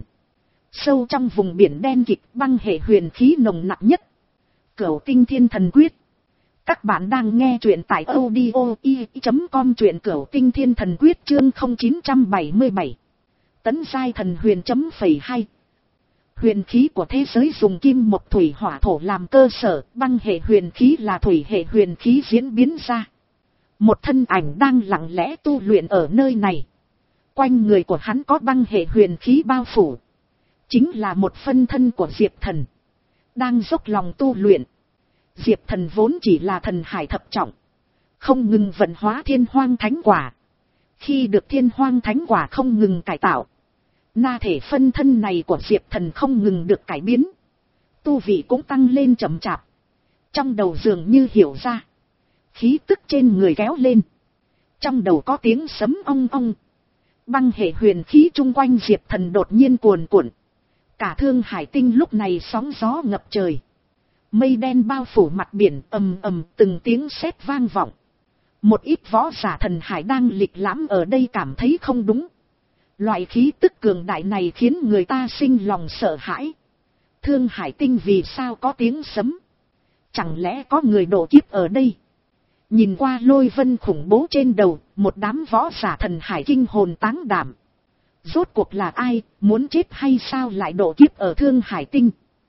[SPEAKER 1] Sâu trong vùng biển đen kịt, băng hệ huyền khí nồng nặc nhất. Cửu Tinh Thiên Thần Quyết. Các bạn đang nghe truyện tại audio i chấm com, truyện Cửu Tinh Thiên Thần Quyết chương không chín bảy bảy. Tấn giai thần huyền chấm phẩy hai. Huyền khí của thế giới dùng kim mộc thủy hỏa thổ làm cơ sở, băng hệ huyền khí là thủy hệ huyền khí diễn biến ra. Một thân ảnh đang lặng lẽ tu luyện ở nơi này. Quanh người của hắn có băng hệ huyền khí bao phủ. Chính là một phân thân của Diệp Thần, đang dốc lòng tu luyện. Diệp Thần vốn chỉ là thần hải thập trọng, không ngừng vận hóa thiên hoang thánh quả. Khi được thiên hoang thánh quả không ngừng cải tạo, na thể phân thân này của Diệp Thần không ngừng được cải biến. tu vị cũng tăng lên chậm chạp. Trong đầu dường như hiểu ra. Khí tức trên người kéo lên. Trong đầu có tiếng sấm ong ong. Băng hệ huyền khí chung quanh Diệp Thần đột nhiên cuồn cuộn. Cả Thương Hải Tinh lúc này sóng gió ngập trời. Mây đen bao phủ mặt biển, ầm ầm từng tiếng sét vang vọng. Một ít võ giả thần hải đang lịch lãm ở đây cảm thấy không đúng. Loại khí tức cường đại này khiến người ta sinh lòng sợ hãi. Thương Hải Tinh vì sao có tiếng sấm? Chẳng lẽ có người độ kiếp ở đây? Nhìn qua lôi vân khủng bố trên đầu, một đám võ giả thần hải kinh hồn táng đảm. Rốt cuộc là ai, muốn chết hay sao lại độ kiếp ở Thương Hải Tinh?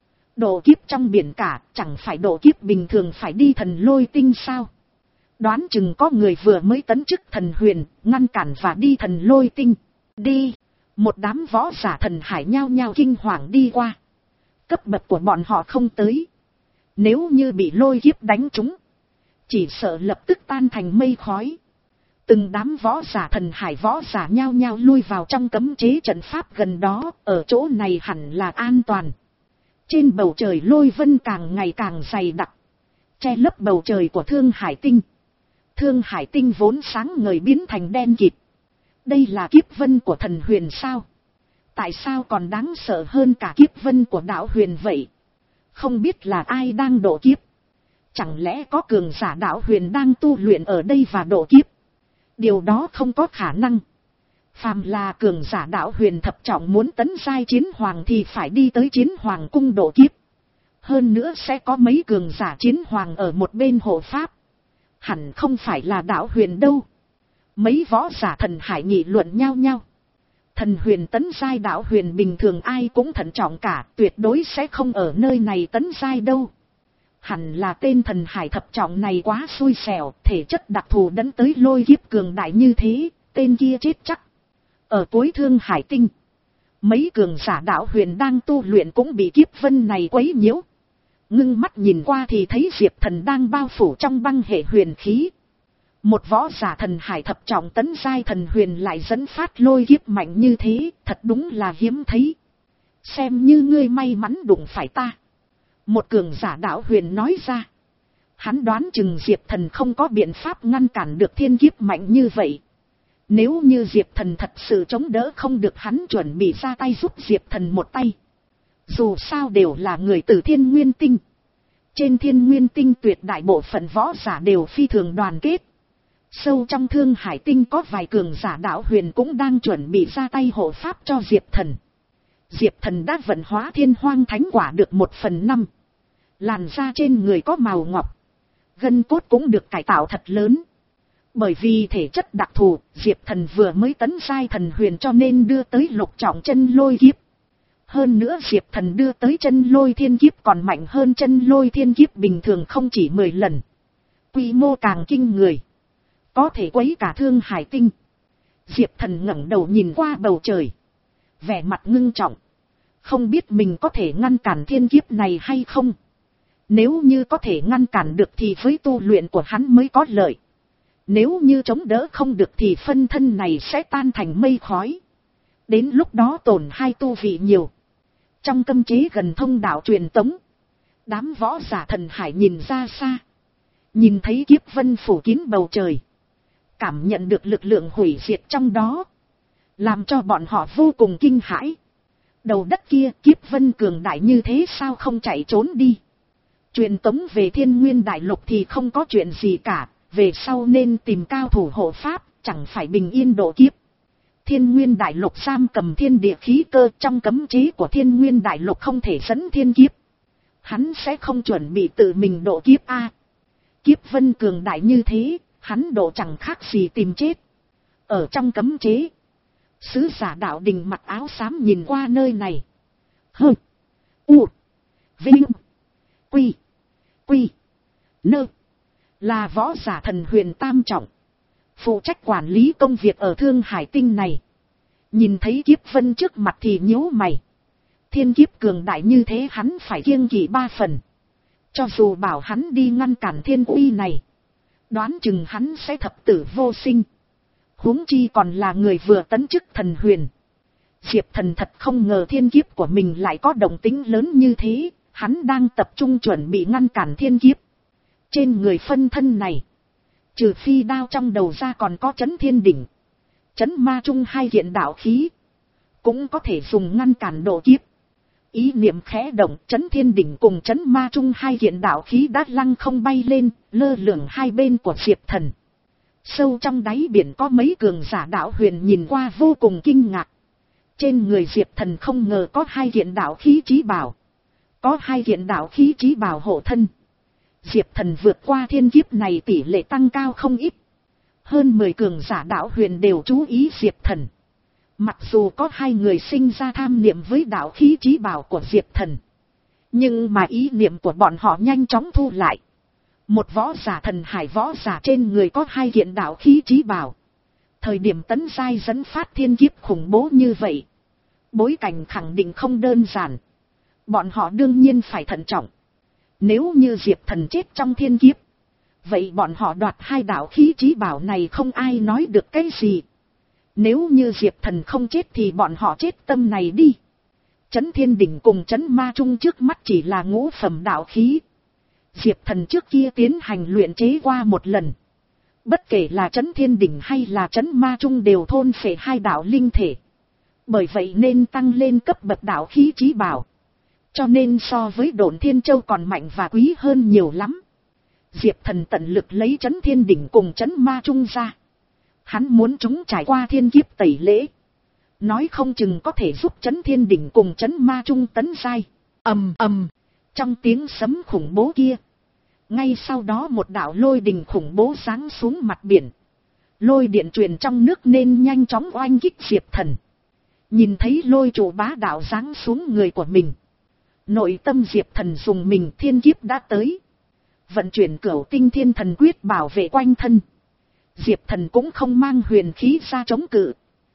[SPEAKER 1] Độ kiếp trong biển cả, chẳng phải độ kiếp bình thường phải đi thần lôi tinh sao? Đoán chừng có người vừa mới tấn chức thần huyền, ngăn cản và đi thần lôi tinh. Đi! Một đám võ giả thần hải nhao nhao kinh hoàng đi qua. Cấp bậc của bọn họ không tới. Nếu như bị lôi kiếp đánh trúng, chỉ sợ lập tức tan thành mây khói. Từng đám võ giả thần hải võ giả nhao nhao lui vào trong cấm chế trận pháp gần đó, ở chỗ này hẳn là an toàn. Trên bầu trời lôi vân càng ngày càng dày đặc, che lấp bầu trời của Thương Hải Tinh. Thương Hải Tinh vốn sáng ngời biến thành đen kịt. Đây là kiếp vân của thần huyền sao? Tại sao còn đáng sợ hơn cả kiếp vân của đạo huyền vậy? Không biết là ai đang độ kiếp. Chẳng lẽ có cường giả đạo huyền đang tu luyện ở đây và độ kiếp? Điều đó không có khả năng. Phàm là cường giả đạo huyền thập trọng muốn tấn giai chiến hoàng thì phải đi tới chiến hoàng cung độ kiếp. Hơn nữa sẽ có mấy cường giả chiến hoàng ở một bên hộ pháp. Hẳn không phải là đạo huyền đâu. Mấy võ giả thần hải nghị luận nhau nhau. Thần huyền tấn giai đạo huyền bình thường ai cũng thận trọng cả, tuyệt đối sẽ không ở nơi này tấn giai đâu. Hẳn là tên thần hải thập trọng này quá xui xẻo, thể chất đặc thù dẫn tới lôi kiếp cường đại như thế, tên kia chết chắc. Ở cuối Thương Hải Tinh, mấy cường giả đạo huyền đang tu luyện cũng bị kiếp vân này quấy nhiễu. Ngưng mắt nhìn qua thì thấy Diệp Thần đang bao phủ trong băng hệ huyền khí. Một võ giả thần hải thập trọng tấn giai thần huyền lại dẫn phát lôi kiếp mạnh như thế, thật đúng là hiếm thấy. Xem như ngươi may mắn đụng phải ta. Một cường giả đạo huyền nói ra. Hắn đoán chừng Diệp Thần không có biện pháp ngăn cản được thiên kiếp mạnh như vậy. Nếu như Diệp Thần thật sự chống đỡ không được, hắn chuẩn bị ra tay giúp Diệp Thần một tay. Dù sao đều là người từ Thiên Nguyên Tinh. Trên Thiên Nguyên Tinh tuyệt đại bộ phận võ giả đều phi thường đoàn kết. Sâu trong Thương Hải Tinh có vài cường giả đạo huyền cũng đang chuẩn bị ra tay hộ pháp cho Diệp Thần. Diệp Thần đã vận hóa Thiên Hoang Thánh Quả được một phần năm. Làn da trên người có màu ngọc. Gân cốt cũng được cải tạo thật lớn. Bởi vì thể chất đặc thù, Diệp Thần vừa mới tấn giai thần huyền cho nên đưa tới lục trọng chân lôi kiếp. Hơn nữa Diệp Thần đưa tới chân lôi thiên kiếp còn mạnh hơn chân lôi thiên kiếp bình thường không chỉ mười lần. Quy mô càng kinh người. Có thể quấy cả Thương Hải Tinh. Diệp Thần ngẩng đầu nhìn qua bầu trời. Vẻ mặt ngưng trọng. Không biết mình có thể ngăn cản thiên kiếp này hay không. Nếu như có thể ngăn cản được thì với tu luyện của hắn mới có lợi. Nếu như chống đỡ không được thì phân thân này sẽ tan thành mây khói. Đến lúc đó tổn hai tu vị nhiều. Trong cấm chế gần thông đạo truyền tống. Đám võ giả thần hải nhìn ra xa. Nhìn thấy kiếp vân phủ kín bầu trời. Cảm nhận được lực lượng hủy diệt trong đó. Làm cho bọn họ vô cùng kinh hãi. Đầu đất kia kiếp vân cường đại như thế sao không chạy trốn đi. Truyền tống về Thiên Nguyên Đại Lục thì không có chuyện gì cả. Về sau nên tìm cao thủ hộ pháp, chẳng phải bình yên độ kiếp. Thiên Nguyên Đại Lục giam cầm thiên địa khí cơ, trong cấm chế của Thiên Nguyên Đại Lục không thể dẫn thiên kiếp. Hắn sẽ không chuẩn bị tự mình độ kiếp a. Kiếp vân cường đại như thế, hắn độ chẳng khác gì tìm chết. Ở trong cấm chế, sứ giả đạo đình mặc áo xám nhìn qua nơi này. Hơ, u, vinh, quy, quy, nơ. Là võ giả thần huyền tam trọng. Phụ trách quản lý công việc ở Thương Hải Tinh này. Nhìn thấy kiếp vân trước mặt thì nhíu mày. Thiên kiếp cường đại như thế hắn phải kiêng kỵ ba phần. Cho dù bảo hắn đi ngăn cản thiên uy này. Đoán chừng hắn sẽ thập tử vô sinh. Huống chi còn là người vừa tấn chức thần huyền. Diệp Thần thật không ngờ thiên kiếp của mình lại có động tĩnh lớn như thế. Hắn đang tập trung chuẩn bị ngăn cản thiên kiếp. Trên người phân thân này, trừ phi đao trong đầu ra còn có chấn thiên đỉnh, chấn ma trung hai kiện đạo khí, cũng có thể dùng ngăn cản độ kiếp. Ý niệm khẽ động, chấn thiên đỉnh cùng chấn ma trung hai kiện đạo khí đã lăng không bay lên, lơ lửng hai bên của Diệp Thần. Sâu trong đáy biển có mấy cường giả đạo huyền nhìn qua vô cùng kinh ngạc. Trên người Diệp Thần không ngờ có hai kiện đạo khí chí bảo, có hai kiện đạo khí chí bảo hộ thân. Diệp Thần vượt qua thiên kiếp này tỷ lệ tăng cao không ít. Hơn mười cường giả đạo huyền đều chú ý Diệp Thần. Mặc dù có hai người sinh ra tham niệm với đạo khí chí bảo của Diệp Thần, nhưng mà ý niệm của bọn họ nhanh chóng thu lại. Một võ giả thần hải võ giả trên người có hai kiện đạo khí chí bảo. Thời điểm tấn giai dẫn phát thiên kiếp khủng bố như vậy, bối cảnh khẳng định không đơn giản. Bọn họ đương nhiên phải thận trọng. Nếu như Diệp Thần chết trong thiên kiếp, vậy bọn họ đoạt hai đạo khí chí bảo này không ai nói được cái gì. Nếu như Diệp Thần không chết thì bọn họ chết tâm này đi. Chấn thiên đỉnh cùng chấn ma trung trước mắt chỉ là ngũ phẩm đạo khí. Diệp Thần trước kia tiến hành luyện chế qua một lần. Bất kể là chấn thiên đỉnh hay là chấn ma trung đều thôn phệ hai đạo linh thể. Bởi vậy nên tăng lên cấp bậc đạo khí chí bảo. Cho nên so với Độn Thiên Châu còn mạnh và quý hơn nhiều lắm. Diệp Thần tận lực lấy chấn thiên đỉnh cùng chấn ma trung ra. Hắn muốn chúng trải qua thiên kiếp tẩy lễ. Nói không chừng có thể giúp chấn thiên đỉnh cùng chấn ma trung tấn giai. Ầm ầm, trong tiếng sấm khủng bố kia, ngay sau đó một đạo lôi đình khủng bố giáng xuống mặt biển. Lôi điện truyền trong nước nên nhanh chóng oanh kích Diệp Thần. Nhìn thấy lôi trụ bá đạo giáng xuống người của mình, nội tâm Diệp Thần dùng mình, thiên kiếp đã tới. Vận chuyển cửu tinh thiên thần quyết bảo vệ quanh thân. Diệp Thần cũng không mang huyền khí ra chống cự,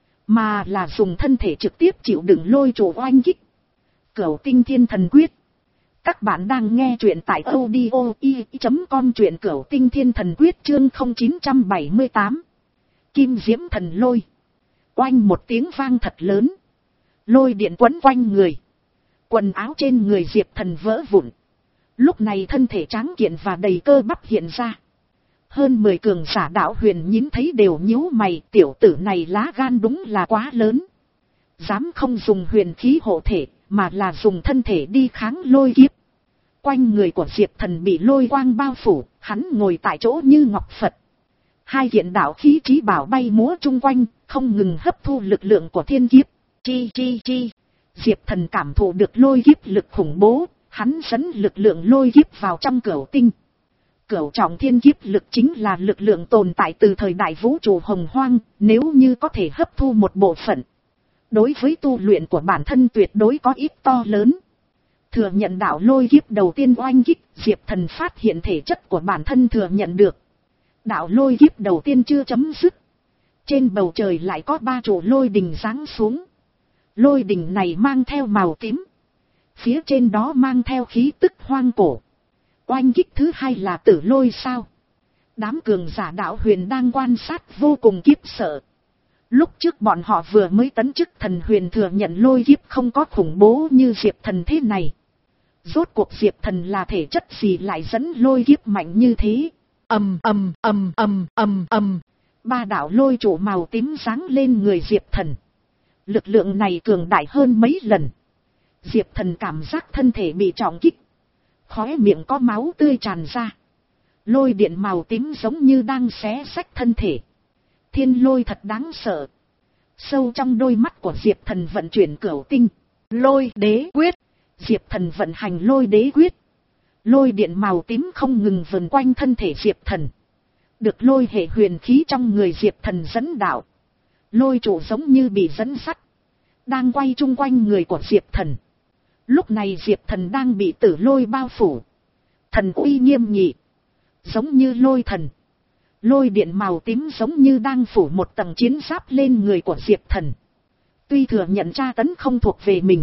[SPEAKER 1] mà là dùng thân thể trực tiếp chịu đựng lôi trụ oanh kích. Cửu tinh thiên thần quyết. Các bạn đang nghe truyện tại audio i chấm com, truyện cửu tinh thiên thần quyết chương không chín bảy tám. Kim diễm thần lôi. Oanh một tiếng vang thật lớn. Lôi điện quấn quanh người. Quần áo trên người Diệp Thần vỡ vụn. Lúc này thân thể tráng kiện và đầy cơ bắp hiện ra. Hơn mười cường giả đạo huyền nhìn thấy đều nhíu mày, tiểu tử này lá gan đúng là quá lớn. Dám không dùng huyền khí hộ thể, mà là dùng thân thể đi kháng lôi kiếp. Quanh người của Diệp Thần bị lôi quang bao phủ, hắn ngồi tại chỗ như ngọc Phật. Hai kiện đạo khí chí bảo bay múa chung quanh, không ngừng hấp thu lực lượng của thiên kiếp. Chi chi chi. Diệp Thần cảm thụ được lôi kiếp lực khủng bố, hắn dẫn lực lượng lôi kiếp vào trong cửu tinh. Cửu trọng thiên kiếp lực chính là lực lượng tồn tại từ thời đại vũ trụ hồng hoang, nếu như có thể hấp thu một bộ phận, đối với tu luyện của bản thân tuyệt đối có ích to lớn. Thừa nhận đạo lôi kiếp đầu tiên oanh kích, Diệp Thần phát hiện thể chất của bản thân thừa nhận được. Đạo lôi kiếp đầu tiên chưa chấm dứt. Trên bầu trời lại có ba trụ lôi đình giáng xuống. Lôi đình này mang theo màu tím. Phía trên đó mang theo khí tức hoang cổ. Oanh kích thứ hai là tử lôi sao? Đám cường giả đạo huyền đang quan sát vô cùng kiếp sợ. Lúc trước bọn họ vừa mới tấn chức thần huyền thừa nhận lôi kiếp không có khủng bố như Diệp Thần thế này. Rốt cuộc Diệp Thần là thể chất gì lại dẫn lôi kiếp mạnh như thế? Ầm ầm ầm ầm ầm ầm. Ba đạo lôi trụ màu tím giáng lên người Diệp Thần. Lực lượng này cường đại hơn mấy lần. Diệp Thần cảm giác thân thể bị trọng kích. Khóe miệng có máu tươi tràn ra. Lôi điện màu tím giống như đang xé xách thân thể. Thiên lôi thật đáng sợ. Sâu trong đôi mắt của Diệp Thần vận chuyển cửu tinh lôi đế quyết. Diệp Thần vận hành lôi đế quyết. Lôi điện màu tím không ngừng vần quanh thân thể Diệp Thần. Được lôi hệ huyền khí trong người Diệp Thần dẫn đạo. Lôi trụ giống như bị dẫn sắt, đang quay chung quanh người của Diệp Thần. Lúc này Diệp Thần đang bị tử lôi bao phủ. Thần uy nghiêm nghị, giống như lôi thần. Lôi điện màu tím giống như đang phủ một tầng chiến giáp lên người của Diệp Thần. Tuy thừa nhận tra tấn không thuộc về mình,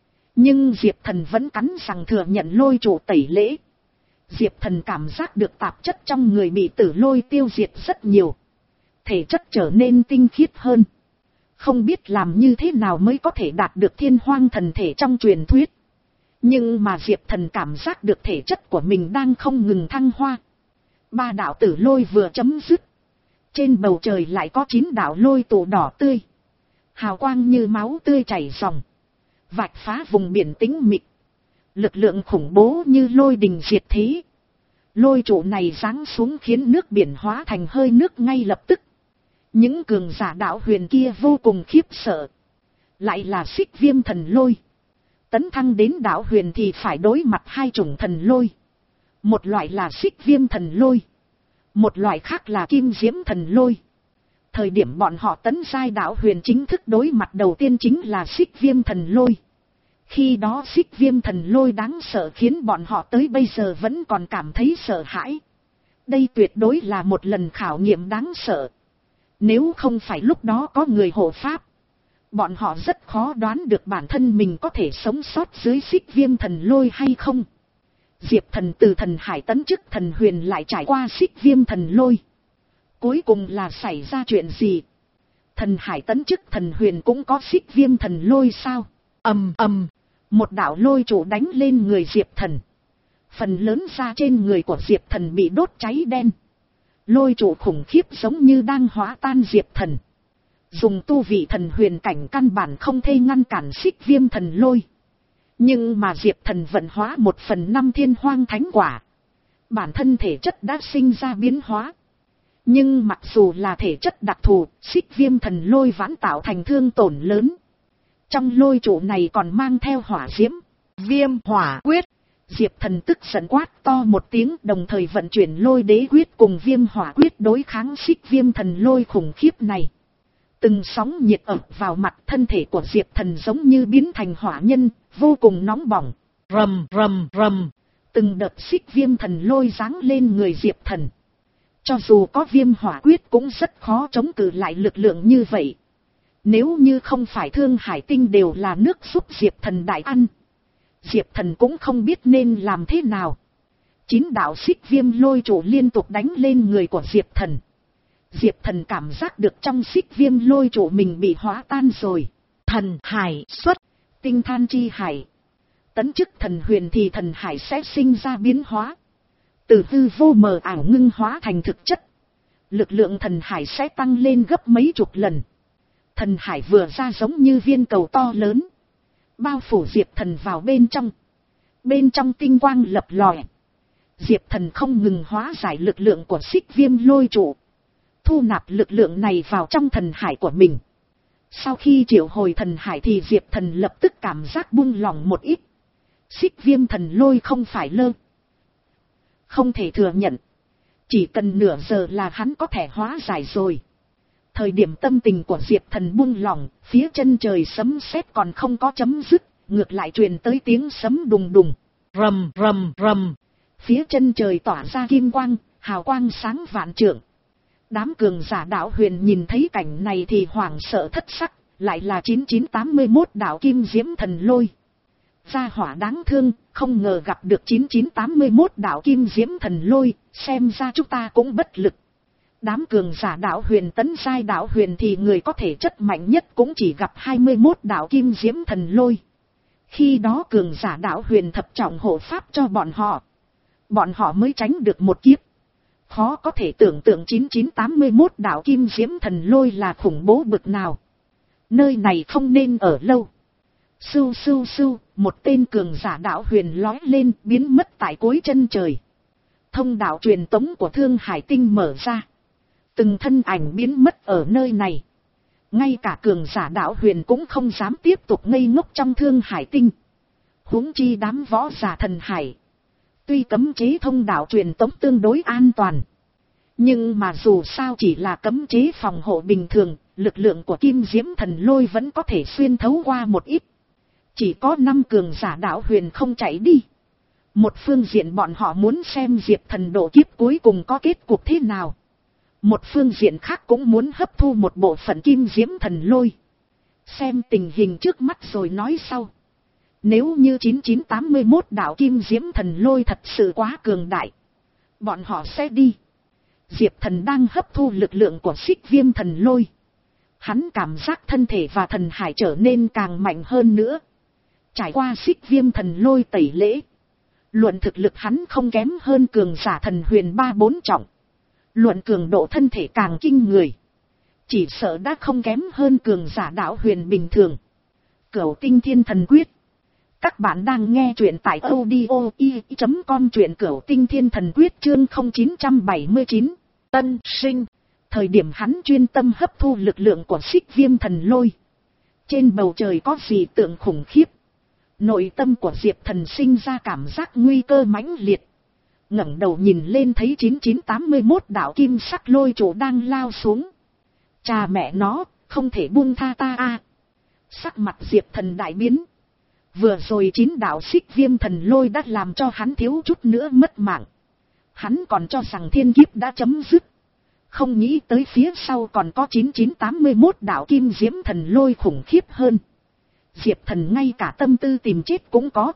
[SPEAKER 1] nhưng Diệp Thần vẫn cắn răng thừa nhận lôi trụ tẩy lễ. Diệp Thần cảm giác được tạp chất trong người bị tử lôi tiêu diệt rất nhiều. Thể chất trở nên tinh khiết hơn. Không biết làm như thế nào mới có thể đạt được thiên hoang thần thể trong truyền thuyết. Nhưng mà Diệp Thần cảm giác được thể chất của mình đang không ngừng thăng hoa. Ba đạo tử lôi vừa chấm dứt. Trên bầu trời lại có chín đạo lôi tụ đỏ tươi. Hào quang như máu tươi chảy ròng. Vạch phá vùng biển tĩnh mịch. Lực lượng khủng bố như lôi đình diệt thế. Lôi trụ này giáng xuống khiến nước biển hóa thành hơi nước ngay lập tức. Những cường giả đạo huyền kia vô cùng khiếp sợ. Lại là Xích Viêm thần lôi. Tấn thăng đến đạo huyền thì phải đối mặt hai chủng thần lôi. Một loại là Xích Viêm thần lôi. Một loại khác là Kim Diễm thần lôi. Thời điểm bọn họ tấn giai đạo huyền chính thức đối mặt đầu tiên chính là Xích Viêm thần lôi. Khi đó Xích Viêm thần lôi đáng sợ khiến bọn họ tới bây giờ vẫn còn cảm thấy sợ hãi. Đây tuyệt đối là một lần khảo nghiệm đáng sợ. Nếu không phải lúc đó có người hộ pháp, bọn họ rất khó đoán được bản thân mình có thể sống sót dưới Xích Viêm thần lôi hay không. Diệp Thần từ thần hải tấn chức thần huyền lại trải qua Xích Viêm thần lôi. Cuối cùng là xảy ra chuyện gì? Thần hải tấn chức thần huyền cũng có Xích Viêm thần lôi sao? Ầm ầm, một đạo lôi trụ đánh lên người Diệp Thần. Phần lớn da trên người của Diệp Thần bị đốt cháy đen. Lôi trụ khủng khiếp giống như đang hóa tan Diệp Thần. Dùng tu vị thần huyền cảnh căn bản không thể ngăn cản Xích Viêm thần lôi. Nhưng mà Diệp Thần vận hóa một phần năm thiên hoang thánh quả. Bản thân thể chất đã sinh ra biến hóa. Nhưng mặc dù là thể chất đặc thù, Xích Viêm thần lôi vẫn tạo thành thương tổn lớn. Trong lôi trụ này còn mang theo hỏa diễm, viêm hỏa quyết. Diệp Thần tức giận quát to một tiếng, đồng thời vận chuyển lôi đế quyết cùng viêm hỏa quyết đối kháng Xích Viêm thần lôi khủng khiếp này. Từng sóng nhiệt ập vào mặt, thân thể của Diệp Thần giống như biến thành hỏa nhân, vô cùng nóng bỏng. Rầm rầm rầm, từng đợt Xích Viêm thần lôi giáng lên người Diệp Thần. Cho dù có viêm hỏa quyết cũng rất khó chống cự lại lực lượng như vậy. Nếu như không phải Thương Hải Tinh đều là nước giúp Diệp Thần đại ăn, Diệp Thần cũng không biết nên làm thế nào. Chín đạo Xích Viêm lôi trụ liên tục đánh lên người của Diệp Thần. Diệp Thần cảm giác được trong Xích Viêm lôi trụ mình bị hóa tan rồi. Thần hải xuất, tinh than chi hải. Tấn chức thần huyền thì thần hải sẽ sinh ra biến hóa. Từ hư vô mờ ảo ngưng hóa thành thực chất. Lực lượng thần hải sẽ tăng lên gấp mấy chục lần. Thần hải vừa ra giống như viên cầu to lớn, bao phủ Diệp Thần vào bên trong. Bên trong tinh quang lập lòe. Diệp Thần không ngừng hóa giải lực lượng của Xích Viêm lôi trụ, thu nạp lực lượng này vào trong thần hải của mình. Sau khi triệu hồi thần hải thì Diệp Thần lập tức cảm giác buông lỏng một ít. Xích Viêm thần lôi không phải lơ. Không thể thừa nhận. Chỉ cần nửa giờ là hắn có thể hóa giải rồi. Thời điểm tâm tình của Diệp Thần buông lỏng, phía chân trời sấm sét còn không có chấm dứt, ngược lại truyền tới tiếng sấm đùng đùng. Rầm rầm rầm. Phía chân trời tỏa ra kim quang, hào quang sáng vạn trượng. Đám cường giả đạo huyền nhìn thấy cảnh này thì hoảng sợ thất sắc, lại là chín chín tám mươi mốt đạo kim diễm thần lôi. Gia hỏa đáng thương, không ngờ gặp được chín chín tám mươi mốt đạo kim diễm thần lôi, xem ra chúng ta cũng bất lực. Đám cường giả đạo huyền tấn giai đạo huyền thì người có thể chất mạnh nhất cũng chỉ gặp hai mươi mốt đạo kim diễm thần lôi. Khi đó cường giả đạo huyền thập trọng hộ pháp cho bọn họ. Bọn họ mới tránh được một kiếp. Khó có thể tưởng tượng chín chín tám mươi mốt đạo kim diễm thần lôi là khủng bố bực nào. Nơi này không nên ở lâu. Sưu sưu sưu, một tên cường giả đạo huyền lói lên biến mất tại cuối chân trời. Thông đạo truyền tống của Thương Hải Tinh mở ra. Từng thân ảnh biến mất ở nơi này. Ngay cả cường giả đạo huyền cũng không dám tiếp tục ngây ngốc trong Thương Hải Tinh. Huống chi đám võ giả thần hải. Tuy cấm chế thông đạo truyền tống tương đối an toàn, nhưng mà dù sao chỉ là cấm chế phòng hộ bình thường, lực lượng của kim diễm thần lôi vẫn có thể xuyên thấu qua một ít. Chỉ có năm cường giả đạo huyền không chạy đi. Một phương diện bọn họ muốn xem Diệp Thần độ kiếp cuối cùng có kết cục thế nào. Một phương diện khác cũng muốn hấp thu một bộ phận kim diễm thần lôi. Xem tình hình trước mắt rồi nói sau. Nếu như chín chín tám mươi mốt đạo kim diễm thần lôi thật sự quá cường đại, bọn họ sẽ đi. Diệp Thần đang hấp thu lực lượng của Xích Viêm thần lôi. Hắn cảm giác thân thể và thần hải trở nên càng mạnh hơn nữa. Trải qua Xích Viêm thần lôi tẩy lễ. Luận thực lực hắn không kém hơn cường giả thần huyền ba bốn trọng. Luận cường độ thân thể càng kinh người. Chỉ sợ đã không kém hơn cường giả đạo huyền bình thường. Cửu tinh thiên thần quyết. Các bạn đang nghe truyện tại audio i chấm com, truyện Cửu tinh thiên thần quyết chương không chín bảy chín. Tân sinh. Thời điểm hắn chuyên tâm hấp thu lực lượng của Xích Viêm thần lôi. Trên bầu trời có gì tượng khủng khiếp. Nội tâm của Diệp Thần sinh ra cảm giác nguy cơ mãnh liệt. Ngẩng đầu nhìn lên thấy chín chín tám mươi mốt đạo kim sắc lôi trụ đang lao xuống. Cha mẹ nó, không thể buông tha ta a. Sắc mặt Diệp Thần đại biến. Vừa rồi chín đạo Xích Viêm thần lôi đã làm cho hắn thiếu chút nữa mất mạng. Hắn còn cho rằng thiên kiếp đã chấm dứt. Không nghĩ tới phía sau còn có chín chín tám mươi mốt đạo kim diễm thần lôi khủng khiếp hơn. Diệp Thần ngay cả tâm tư tìm chết cũng có.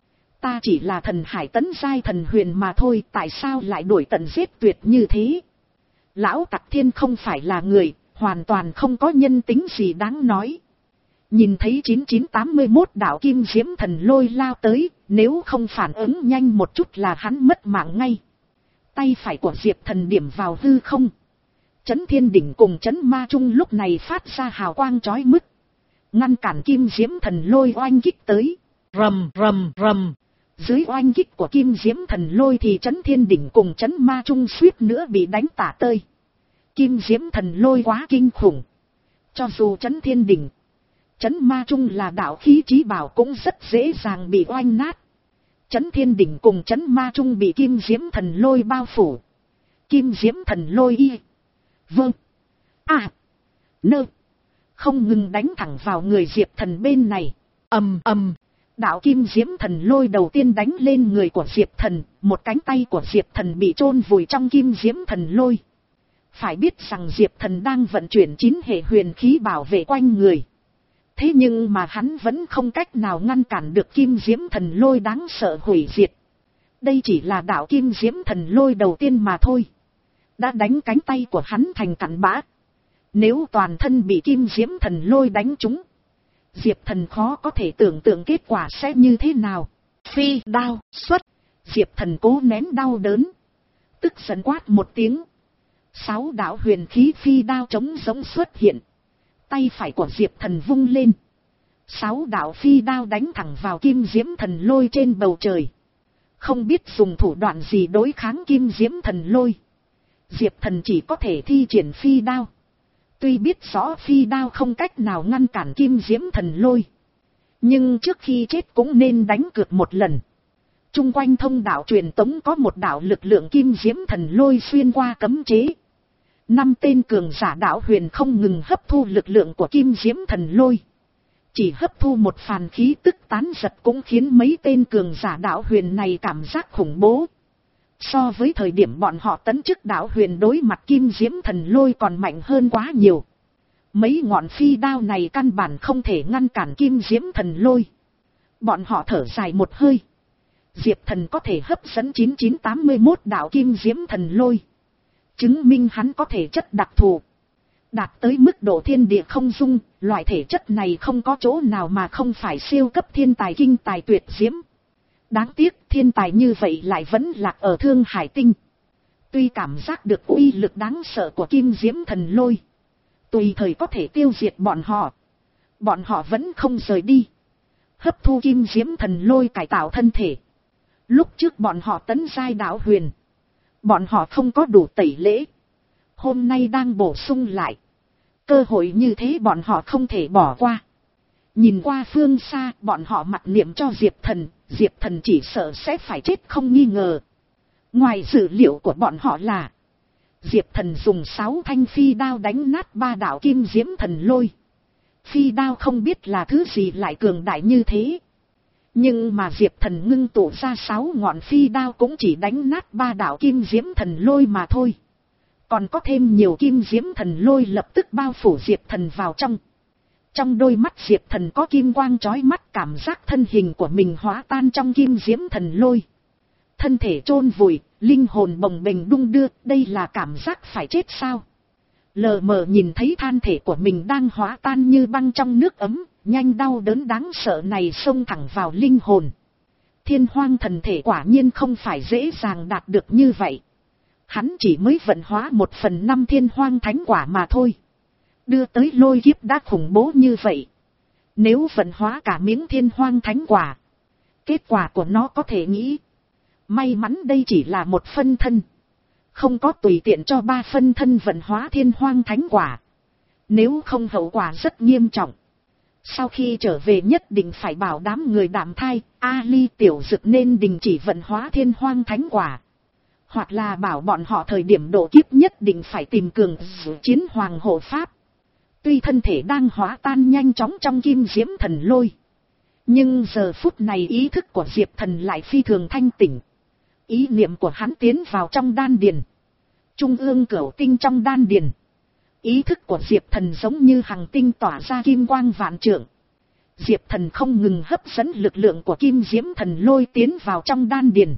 [SPEAKER 1] Ta chỉ là thần hải tấn giai thần huyền mà thôi, tại sao lại đuổi tận giết tuyệt như thế? Lão Tặc Thiên không phải là người, hoàn toàn không có nhân tính gì đáng nói. Nhìn thấy chín chín tám mươi mốt đạo kim diễm thần lôi lao tới, nếu không phản ứng nhanh một chút là hắn mất mạng ngay. Tay phải của Diệp Thần điểm vào hư không. Chấn Thiên Đỉnh cùng Chấn Ma Trung lúc này phát ra hào quang chói mắt. Ngăn cản kim diễm thần lôi oanh kích tới. Rầm rầm rầm. Dưới oanh kích của kim diễm thần lôi thì Chấn Thiên Đỉnh cùng Chấn Ma Trung suýt nữa bị đánh tả tơi. Kim diễm thần lôi quá kinh khủng. Cho dù Chấn Thiên Đỉnh, Chấn Ma Trung là đạo khí chí bảo cũng rất dễ dàng bị oanh nát. Chấn Thiên Đỉnh cùng Chấn Ma Trung bị kim diễm thần lôi bao phủ. Kim diễm thần lôi y. Vâng. À. Nơ. Không ngừng đánh thẳng vào người Diệp Thần bên này. Ầm ầm. Đạo kim diễm thần lôi đầu tiên đánh lên người của Diệp Thần. Một cánh tay của Diệp Thần bị chôn vùi trong kim diễm thần lôi. Phải biết rằng Diệp Thần đang vận chuyển chín hệ huyền khí bảo vệ quanh người. Thế nhưng mà hắn vẫn không cách nào ngăn cản được kim diễm thần lôi đáng sợ hủy diệt. Đây chỉ là đạo kim diễm thần lôi đầu tiên mà thôi. Đã đánh cánh tay của hắn thành cặn bã. Nếu toàn thân bị kim diễm thần lôi đánh trúng, Diệp Thần khó có thể tưởng tượng kết quả sẽ như thế nào. Phi đao xuất. Diệp Thần cố nén đau đớn, tức giận quát một tiếng. Sáu đạo huyền khí phi đao trống giống xuất hiện. Tay phải của Diệp Thần vung lên. Sáu đạo phi đao đánh thẳng vào kim diễm thần lôi trên bầu trời. Không biết dùng thủ đoạn gì đối kháng kim diễm thần lôi, Diệp Thần chỉ có thể thi triển phi đao. Tuy biết rõ phi đao không cách nào ngăn cản kim diễm thần lôi, nhưng trước khi chết cũng nên đánh cược một lần. Trung quanh thông đạo truyền tống có một đạo lực lượng kim diễm thần lôi xuyên qua cấm chế. Năm tên cường giả đạo huyền không ngừng hấp thu lực lượng của kim diễm thần lôi. Chỉ hấp thu một phàn khí tức tán giật cũng khiến mấy tên cường giả đạo huyền này cảm giác khủng bố. So với thời điểm bọn họ tấn chức đạo huyền đối mặt kim diễm thần lôi còn mạnh hơn quá nhiều. Mấy ngọn phi đao này căn bản không thể ngăn cản kim diễm thần lôi. Bọn họ thở dài một hơi. Diệp Thần có thể hấp dẫn chín chín tám mươi mốt đạo kim diễm thần lôi, chứng minh hắn có thể chất đặc thù, đạt tới mức độ thiên địa không dung. Loại thể chất này không có chỗ nào mà không phải siêu cấp thiên tài kinh tài tuyệt diễm. Đáng tiếc thiên tài như vậy lại vẫn lạc ở Thương Hải Tinh. Tuy cảm giác được uy lực đáng sợ của kim diễm thần lôi, tùy thời có thể tiêu diệt bọn họ, bọn họ vẫn không rời đi. Hấp thu kim diễm thần lôi cải tạo thân thể. Lúc trước bọn họ tấn giai đạo huyền, bọn họ không có đủ tẩy lễ. Hôm nay đang bổ sung lại. Cơ hội như thế bọn họ không thể bỏ qua. Nhìn qua phương xa, bọn họ mặc niệm cho Diệp Thần. Diệp Thần chỉ sợ sẽ phải chết không nghi ngờ. Ngoài dữ liệu của bọn họ là Diệp Thần dùng sáu thanh phi đao đánh nát ba đạo kim diễm thần lôi. Phi đao không biết là thứ gì lại cường đại như thế. Nhưng mà Diệp Thần ngưng tụ ra sáu ngọn phi đao cũng chỉ đánh nát ba đạo kim diễm thần lôi mà thôi. Còn có thêm nhiều kim diễm thần lôi lập tức bao phủ Diệp Thần vào trong. Trong đôi mắt Diệp Thần có kim quang chói mắt, cảm giác thân hình của mình hóa tan trong kim diễm thần lôi. Thân thể chôn vùi, linh hồn bồng bềnh đung đưa, đây là cảm giác phải chết sao? Lờ mờ nhìn thấy thân thể của mình đang hóa tan như băng trong nước ấm, nhanh đau đớn đáng sợ này xông thẳng vào linh hồn. Thiên hoang thần thể quả nhiên không phải dễ dàng đạt được như vậy. Hắn chỉ mới vận hóa một phần năm thiên hoang thánh quả mà thôi. Đưa tới lôi kiếp đã khủng bố như vậy. Nếu vận hóa cả miếng thiên hoang thánh quả, kết quả của nó có thể nghĩ. May mắn đây chỉ là một phân thân. Không có tùy tiện cho ba phân thân vận hóa thiên hoang thánh quả. Nếu không hậu quả rất nghiêm trọng. Sau khi trở về nhất định phải bảo đám người đạm thai, Ali tiểu dực nên đình chỉ vận hóa thiên hoang thánh quả. Hoặc là bảo bọn họ thời điểm độ kiếp nhất định phải tìm cường chiến hoàng hộ pháp. Tuy thân thể đang hóa tan nhanh chóng trong kim diễm thần lôi. Nhưng giờ phút này ý thức của Diệp Thần lại phi thường thanh tỉnh. Ý niệm của hắn tiến vào trong đan điền. Trung ương cửu tinh trong đan điền. Ý thức của Diệp Thần giống như hằng tinh tỏa ra kim quang vạn trượng. Diệp Thần không ngừng hấp dẫn lực lượng của kim diễm thần lôi tiến vào trong đan điền.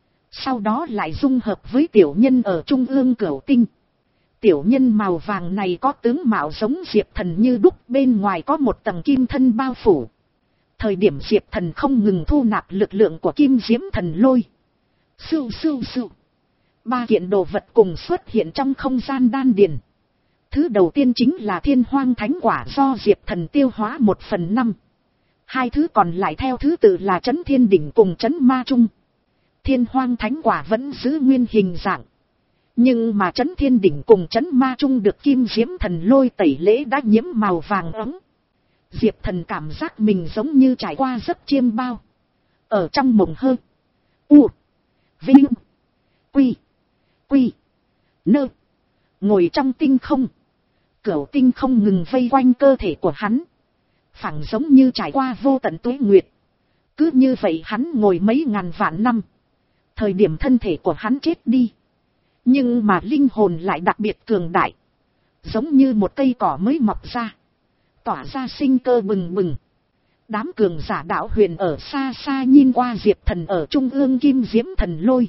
[SPEAKER 1] Sau đó lại dung hợp với tiểu nhân ở trung ương cửu tinh. Tiểu nhân màu vàng này có tướng mạo giống Diệp Thần như đúc, bên ngoài có một tầng kim thân bao phủ. Thời điểm Diệp Thần không ngừng thu nạp lực lượng của kim diễm thần lôi. Sưu sưu sưu. Ba kiện đồ vật cùng xuất hiện trong không gian đan điền. Thứ đầu tiên chính là thiên hoang thánh quả do Diệp Thần tiêu hóa một phần năm. Hai thứ còn lại theo thứ tự là Trấn Thiên Đỉnh cùng Trấn Ma Trung. Thiên hoang thánh quả vẫn giữ nguyên hình dạng. Nhưng mà Trấn Thiên Đỉnh cùng Trấn Ma Trung được kim diễm thần lôi tẩy lễ đã nhiễm màu vàng ấm. Diệp Thần cảm giác mình giống như trải qua giấc chiêm bao. Ở trong mộng hơ. U. Vinh. Quy. Quy. Nơ. Ngồi trong tinh không. Cửu tinh không ngừng vây quanh cơ thể của hắn. Phẳng giống như trải qua vô tận tuế nguyệt. Cứ như vậy hắn ngồi mấy ngàn vạn năm. Thời điểm thân thể của hắn chết đi. Nhưng mà linh hồn lại đặc biệt cường đại. Giống như một cây cỏ mới mọc ra. Tỏa ra sinh cơ bừng bừng. Đám cường giả đạo huyền ở xa xa nhìn qua Diệp Thần ở trung ương kim diễm thần lôi.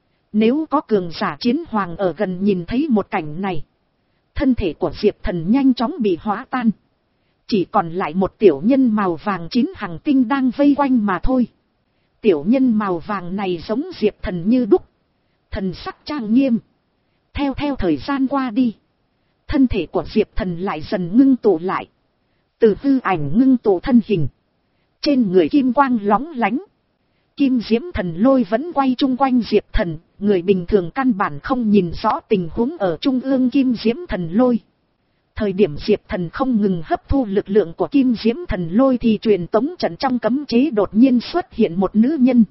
[SPEAKER 1] Nếu có cường giả chiến hoàng ở gần nhìn thấy một cảnh này. Thân thể của Diệp Thần nhanh chóng bị hóa tan. Chỉ còn lại một tiểu nhân màu vàng chín hàng tinh đang vây quanh mà thôi. Tiểu nhân màu vàng này giống Diệp Thần như đúc. Thần sắc trang nghiêm. Theo theo thời gian qua đi. Thân thể của Diệp Thần lại dần ngưng tụ lại. Từ hư ảnh ngưng tụ thân hình. Trên người kim quang lóng lánh. Kim diễm thần lôi vẫn quay chung quanh Diệp Thần. Người bình thường căn bản không nhìn rõ tình huống ở trung ương kim diễm thần lôi. Thời điểm Diệp Thần không ngừng hấp thu lực lượng của kim diễm thần lôi thì truyền tống trận trong cấm chế đột nhiên xuất hiện một nữ nhân.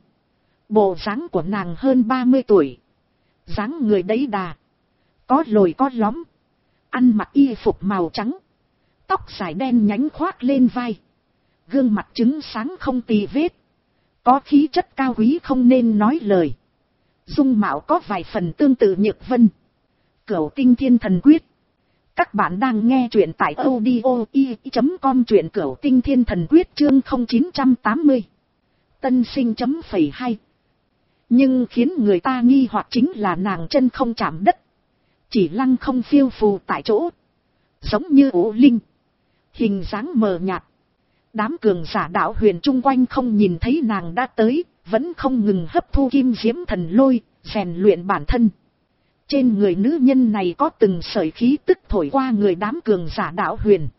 [SPEAKER 1] Bộ dáng của nàng hơn ba mươi tuổi. Dáng người đấy đà. Có lồi có lõm. Ăn mặc y phục màu trắng. Tóc dài đen nhánh khoác lên vai. Gương mặt trứng sáng không tì vết. Có khí chất cao quý không nên nói lời. Dung mạo có vài phần tương tự Nhược Vân. Cửu Tinh Thiên Thần Quyết. Các bạn đang nghe truyện tại audio i chấm com, truyện Cửu Tinh Thiên Thần Quyết chương không chín tám mươi. Tân sinh chấm phẩy hai. Nhưng khiến người ta nghi hoặc chính là nàng chân không chạm đất. Chỉ lăng không phiêu phù tại chỗ. Giống như ủ linh. Hình dáng mờ nhạt. Đám cường giả đạo huyền chung quanh không nhìn thấy nàng đã tới. Vẫn không ngừng hấp thu kim diễm thần lôi. Rèn luyện bản thân. Trên người nữ nhân này có từng sợi khí tức thổi qua người đám cường giả đạo huyền.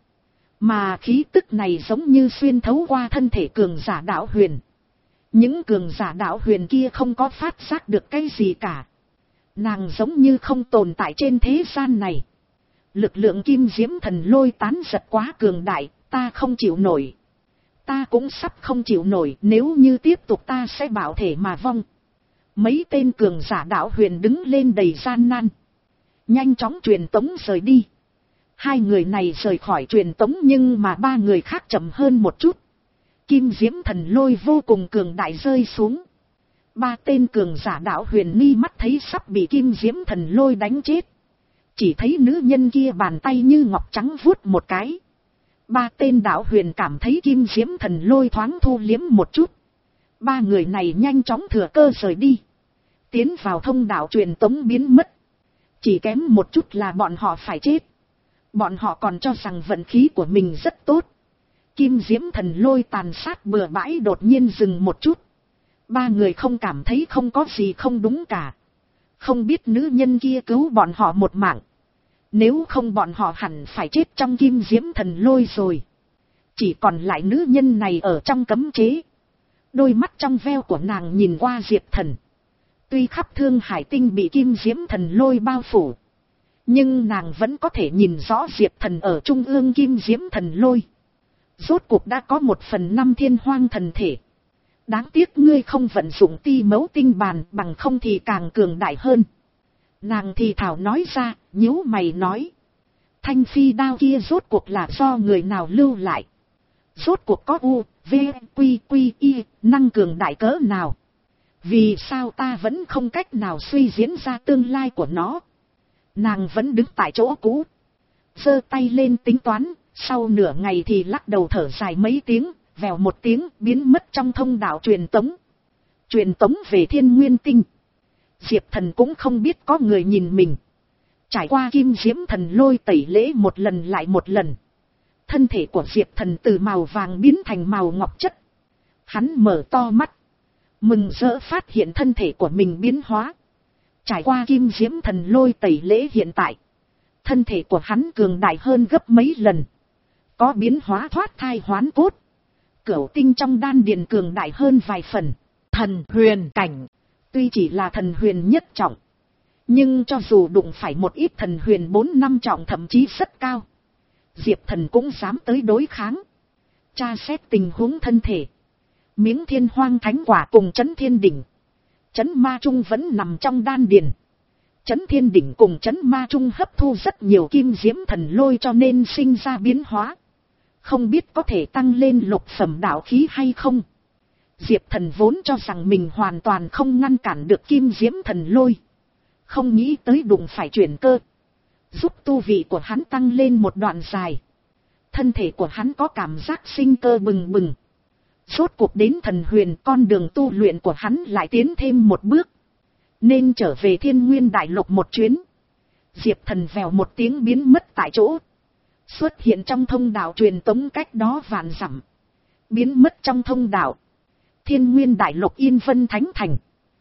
[SPEAKER 1] Mà khí tức này giống như xuyên thấu qua thân thể cường giả đạo huyền. Những cường giả đạo huyền kia không có phát giác được cái gì cả. Nàng giống như không tồn tại trên thế gian này. Lực lượng kim diễm thần lôi tán giật quá cường đại, ta không chịu nổi. Ta cũng sắp không chịu nổi, nếu như tiếp tục ta sẽ bảo thể mà vong. Mấy tên cường giả đạo huyền đứng lên đầy gian nan. Nhanh chóng truyền tống rời đi. Hai người này rời khỏi truyền tống nhưng mà ba người khác chậm hơn một chút. Kim diễm thần lôi vô cùng cường đại rơi xuống. Ba tên cường giả đạo huyền ni mắt thấy sắp bị kim diễm thần lôi đánh chết. Chỉ thấy nữ nhân kia bàn tay như ngọc trắng vuốt một cái. Ba tên đạo huyền cảm thấy kim diễm thần lôi thoáng thu liếm một chút. Ba người này nhanh chóng thừa cơ rời đi. Tiến vào thông đạo truyền tống biến mất. Chỉ kém một chút là bọn họ phải chết. Bọn họ còn cho rằng vận khí của mình rất tốt. Kim diễm thần lôi tàn sát bừa bãi đột nhiên dừng một chút. Ba người không cảm thấy không có gì không đúng cả. Không biết nữ nhân kia cứu bọn họ một mạng. Nếu không bọn họ hẳn phải chết trong kim diễm thần lôi rồi. Chỉ còn lại nữ nhân này ở trong cấm chế. Đôi mắt trong veo của nàng nhìn qua Diệp Thần. Tuy khắp Thương Hải Tinh bị kim diễm thần lôi bao phủ, nhưng nàng vẫn có thể nhìn rõ Diệp Thần ở trung ương kim diễm thần lôi. Rốt cuộc đã có một phần năm thiên hoang thần thể. Đáng tiếc ngươi không vận dụng ti mẫu tinh bàn, bằng không thì càng cường đại hơn. Nàng thì thảo nói ra, nhíu mày nói. Thanh phi đao kia rốt cuộc là do người nào lưu lại? Rốt cuộc có u, v, quy, quy, y, năng cường đại cỡ nào? Vì sao ta vẫn không cách nào suy diễn ra tương lai của nó? Nàng vẫn đứng tại chỗ cũ. Giơ tay lên tính toán, sau nửa ngày thì lắc đầu thở dài mấy tiếng, vèo một tiếng biến mất trong thông đạo truyền tống. Truyền tống về Thiên Nguyên Tinh. Diệp Thần cũng không biết có người nhìn mình. Trải qua kim diễm thần lôi tẩy lễ một lần lại một lần. Thân thể của Diệp Thần từ màu vàng biến thành màu ngọc chất. Hắn mở to mắt. Mừng rỡ phát hiện thân thể của mình biến hóa. Trải qua kim diễm thần lôi tẩy lễ hiện tại. Thân thể của hắn cường đại hơn gấp mấy lần. Có biến hóa thoát thai hoán cốt. Cửu tinh trong đan điền cường đại hơn vài phần.
[SPEAKER 2] Thần huyền cảnh.
[SPEAKER 1] Tuy chỉ là thần huyền nhất trọng. Nhưng cho dù đụng phải một ít thần huyền bốn năm trọng thậm chí rất cao. Diệp Thần cũng dám tới đối kháng. Tra xét tình huống thân thể. Miếng thiên hoang thánh quả cùng chấn thiên đỉnh. Chấn ma trung vẫn nằm trong đan điền. Chấn thiên đỉnh cùng chấn ma trung hấp thu rất nhiều kim diễm thần lôi cho nên sinh ra biến hóa. Không biết có thể tăng lên lục phẩm đạo khí hay không. Diệp Thần vốn cho rằng mình hoàn toàn không ngăn cản được kim diễm thần lôi. Không nghĩ tới đụng phải chuyển cơ. Giúp tu vị của hắn tăng lên một đoạn dài. Thân thể của hắn có cảm giác sinh cơ bừng bừng. Rốt cuộc đến thần huyền, con đường tu luyện của hắn lại tiến thêm một bước. Nên trở về Thiên Nguyên Đại Lục một chuyến. Diệp Thần vèo một tiếng biến mất tại chỗ. Xuất hiện trong thông đạo truyền tống cách đó vạn dặm. Biến mất trong thông đạo. Thiên Nguyên Đại Lục Yên Vân Thánh Thành.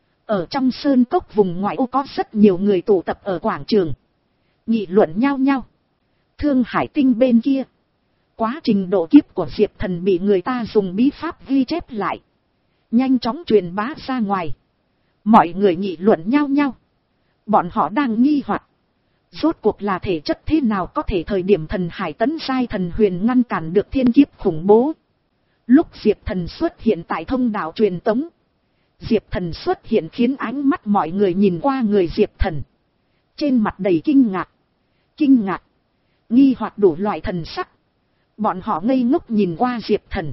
[SPEAKER 1] Ở trong sơn cốc vùng ngoại ô có rất nhiều người tụ tập ở quảng trường. Nghị luận nhau nhau. Thương Hải Tinh bên kia. Quá trình độ kiếp của Diệp Thần bị người ta dùng bí pháp ghi chép lại. Nhanh chóng truyền bá ra ngoài. Mọi người nghị luận nhau nhau. Bọn họ đang nghi hoặc. Rốt cuộc là thể chất thế nào có thể thời điểm thần hải tấn giai thần huyền ngăn cản được thiên kiếp khủng bố. Lúc Diệp Thần xuất hiện tại thông đạo truyền tống. Diệp Thần xuất hiện khiến ánh mắt mọi người nhìn qua người Diệp Thần. Trên mặt đầy kinh ngạc. Kinh ngạc. Nghi hoặc đủ loại thần sắc. Bọn họ ngây ngốc nhìn qua Diệp Thần.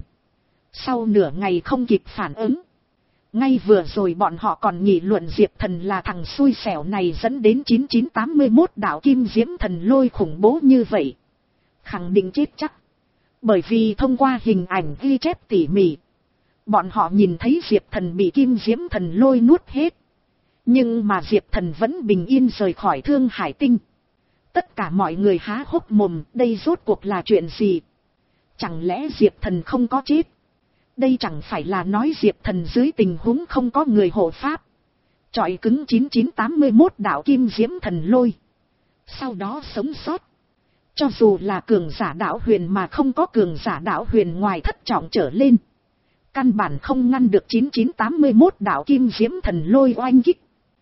[SPEAKER 1] Sau nửa ngày không kịp phản ứng. Ngay vừa rồi bọn họ còn nghị luận Diệp Thần là thằng xui xẻo này dẫn đến chín chín tám mốt đạo kim diễm thần lôi khủng bố như vậy. Khẳng định chết chắc. Bởi vì thông qua hình ảnh ghi chép tỉ mỉ. Bọn họ nhìn thấy Diệp Thần bị kim diễm thần lôi nuốt hết. Nhưng mà Diệp Thần vẫn bình yên rời khỏi Thương Hải Tinh. Tất cả mọi người há hốc mồm, đây rốt cuộc là chuyện gì? Chẳng lẽ Diệp Thần không có chết? Đây chẳng phải là nói Diệp Thần dưới tình huống không có người hộ pháp. Chọi cứng chín chín tám mốt đạo kim diễm thần lôi. Sau đó sống sót. Cho dù là cường giả đạo huyền mà không có cường giả đạo huyền ngoài thất trọng trở lên. Căn bản không ngăn được chín chín tám mốt đạo kim diễm thần lôi oanh kích.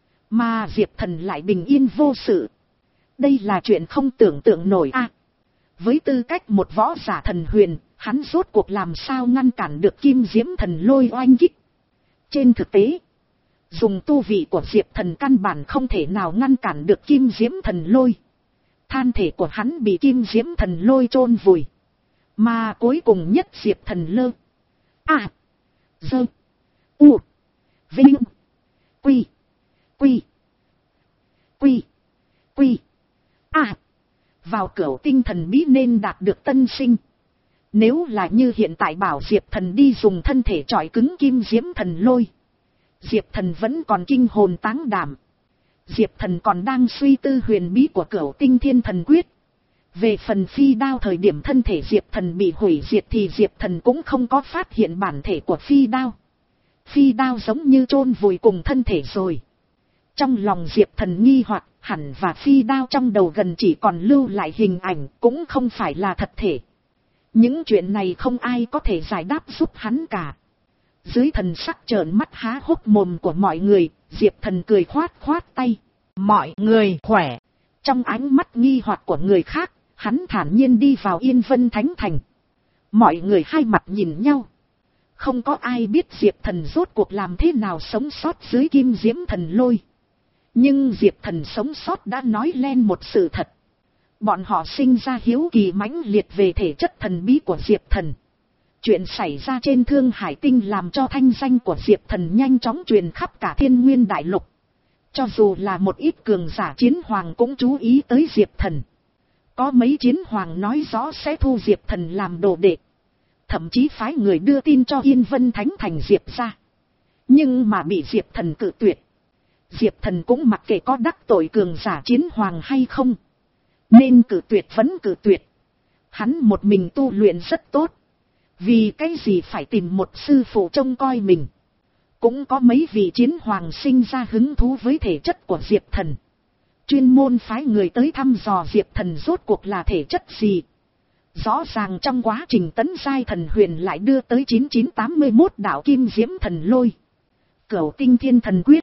[SPEAKER 1] Mà Diệp Thần lại bình yên vô sự. Đây là chuyện không tưởng tượng nổi a. À, với tư cách một võ giả thần huyền, hắn rốt cuộc làm sao ngăn cản được kim diễm thần lôi oanh kích. Trên thực tế, dùng tu vị của Diệp Thần căn bản không thể nào ngăn cản được kim diễm thần lôi. Than thể của hắn bị kim diễm thần lôi chôn vùi. Mà cuối cùng nhất Diệp Thần lơ. À. Dơ. U. Vinh. Quy. Quy. Quy. Quy. À. Vào cửu tinh thần bí nên đạt được tân sinh. Nếu là như hiện tại bảo Diệp Thần đi dùng thân thể chọi cứng kim diễm thần lôi. Diệp Thần vẫn còn kinh hồn táng đảm. Diệp Thần còn đang suy tư huyền bí của cửu tinh thiên thần quyết. Về phần phi đao thời điểm thân thể Diệp Thần bị hủy diệt thì Diệp Thần cũng không có phát hiện bản thể của phi đao. Phi đao giống như chôn vùi cùng thân thể rồi. Trong lòng Diệp Thần nghi hoặc, hẳn và phi đao trong đầu gần chỉ còn lưu lại hình ảnh, cũng không phải là thật thể. Những chuyện này không ai có thể giải đáp giúp hắn cả. Dưới thần sắc trợn mắt há hốc mồm của mọi người, Diệp Thần cười khoát khoát tay.
[SPEAKER 2] Mọi người khỏe.
[SPEAKER 1] Trong ánh mắt nghi hoặc của người khác, hắn thản nhiên đi vào Yên Vân Thánh Thành. Mọi người hai mặt nhìn nhau. Không có ai biết Diệp Thần rốt cuộc làm thế nào sống sót dưới Kim Diễm Thần Lôi. Nhưng Diệp Thần sống sót đã nói lên một sự thật. Bọn họ sinh ra hiếu kỳ mãnh liệt về thể chất thần bí của Diệp Thần. Chuyện xảy ra trên Thương Hải Tinh làm cho thanh danh của Diệp Thần nhanh chóng truyền khắp cả Thiên Nguyên Đại Lục. Cho dù là một ít cường giả chiến hoàng cũng chú ý tới Diệp Thần. Có mấy chiến hoàng nói rõ sẽ thu Diệp Thần làm đồ đệ. Thậm chí phái người đưa tin cho Yên Vân Thánh Thành Diệp ra. Nhưng mà bị Diệp Thần cự tuyệt. Diệp Thần cũng mặc kệ có đắc tội cường giả chiến hoàng hay không. Nên cự tuyệt vẫn cự tuyệt. Hắn một mình tu luyện rất tốt. Vì cái gì phải tìm một sư phụ trông coi mình. Cũng có mấy vị chiến hoàng sinh ra hứng thú với thể chất của Diệp Thần. Chuyên môn phái người tới thăm dò Diệp Thần rốt cuộc là thể chất gì. Rõ ràng trong quá trình tấn giai thần huyền lại đưa tới chín chín tám mươi mốt đạo Kim Diễm Thần Lôi. Cửu Tinh Thiên Thần Quyết.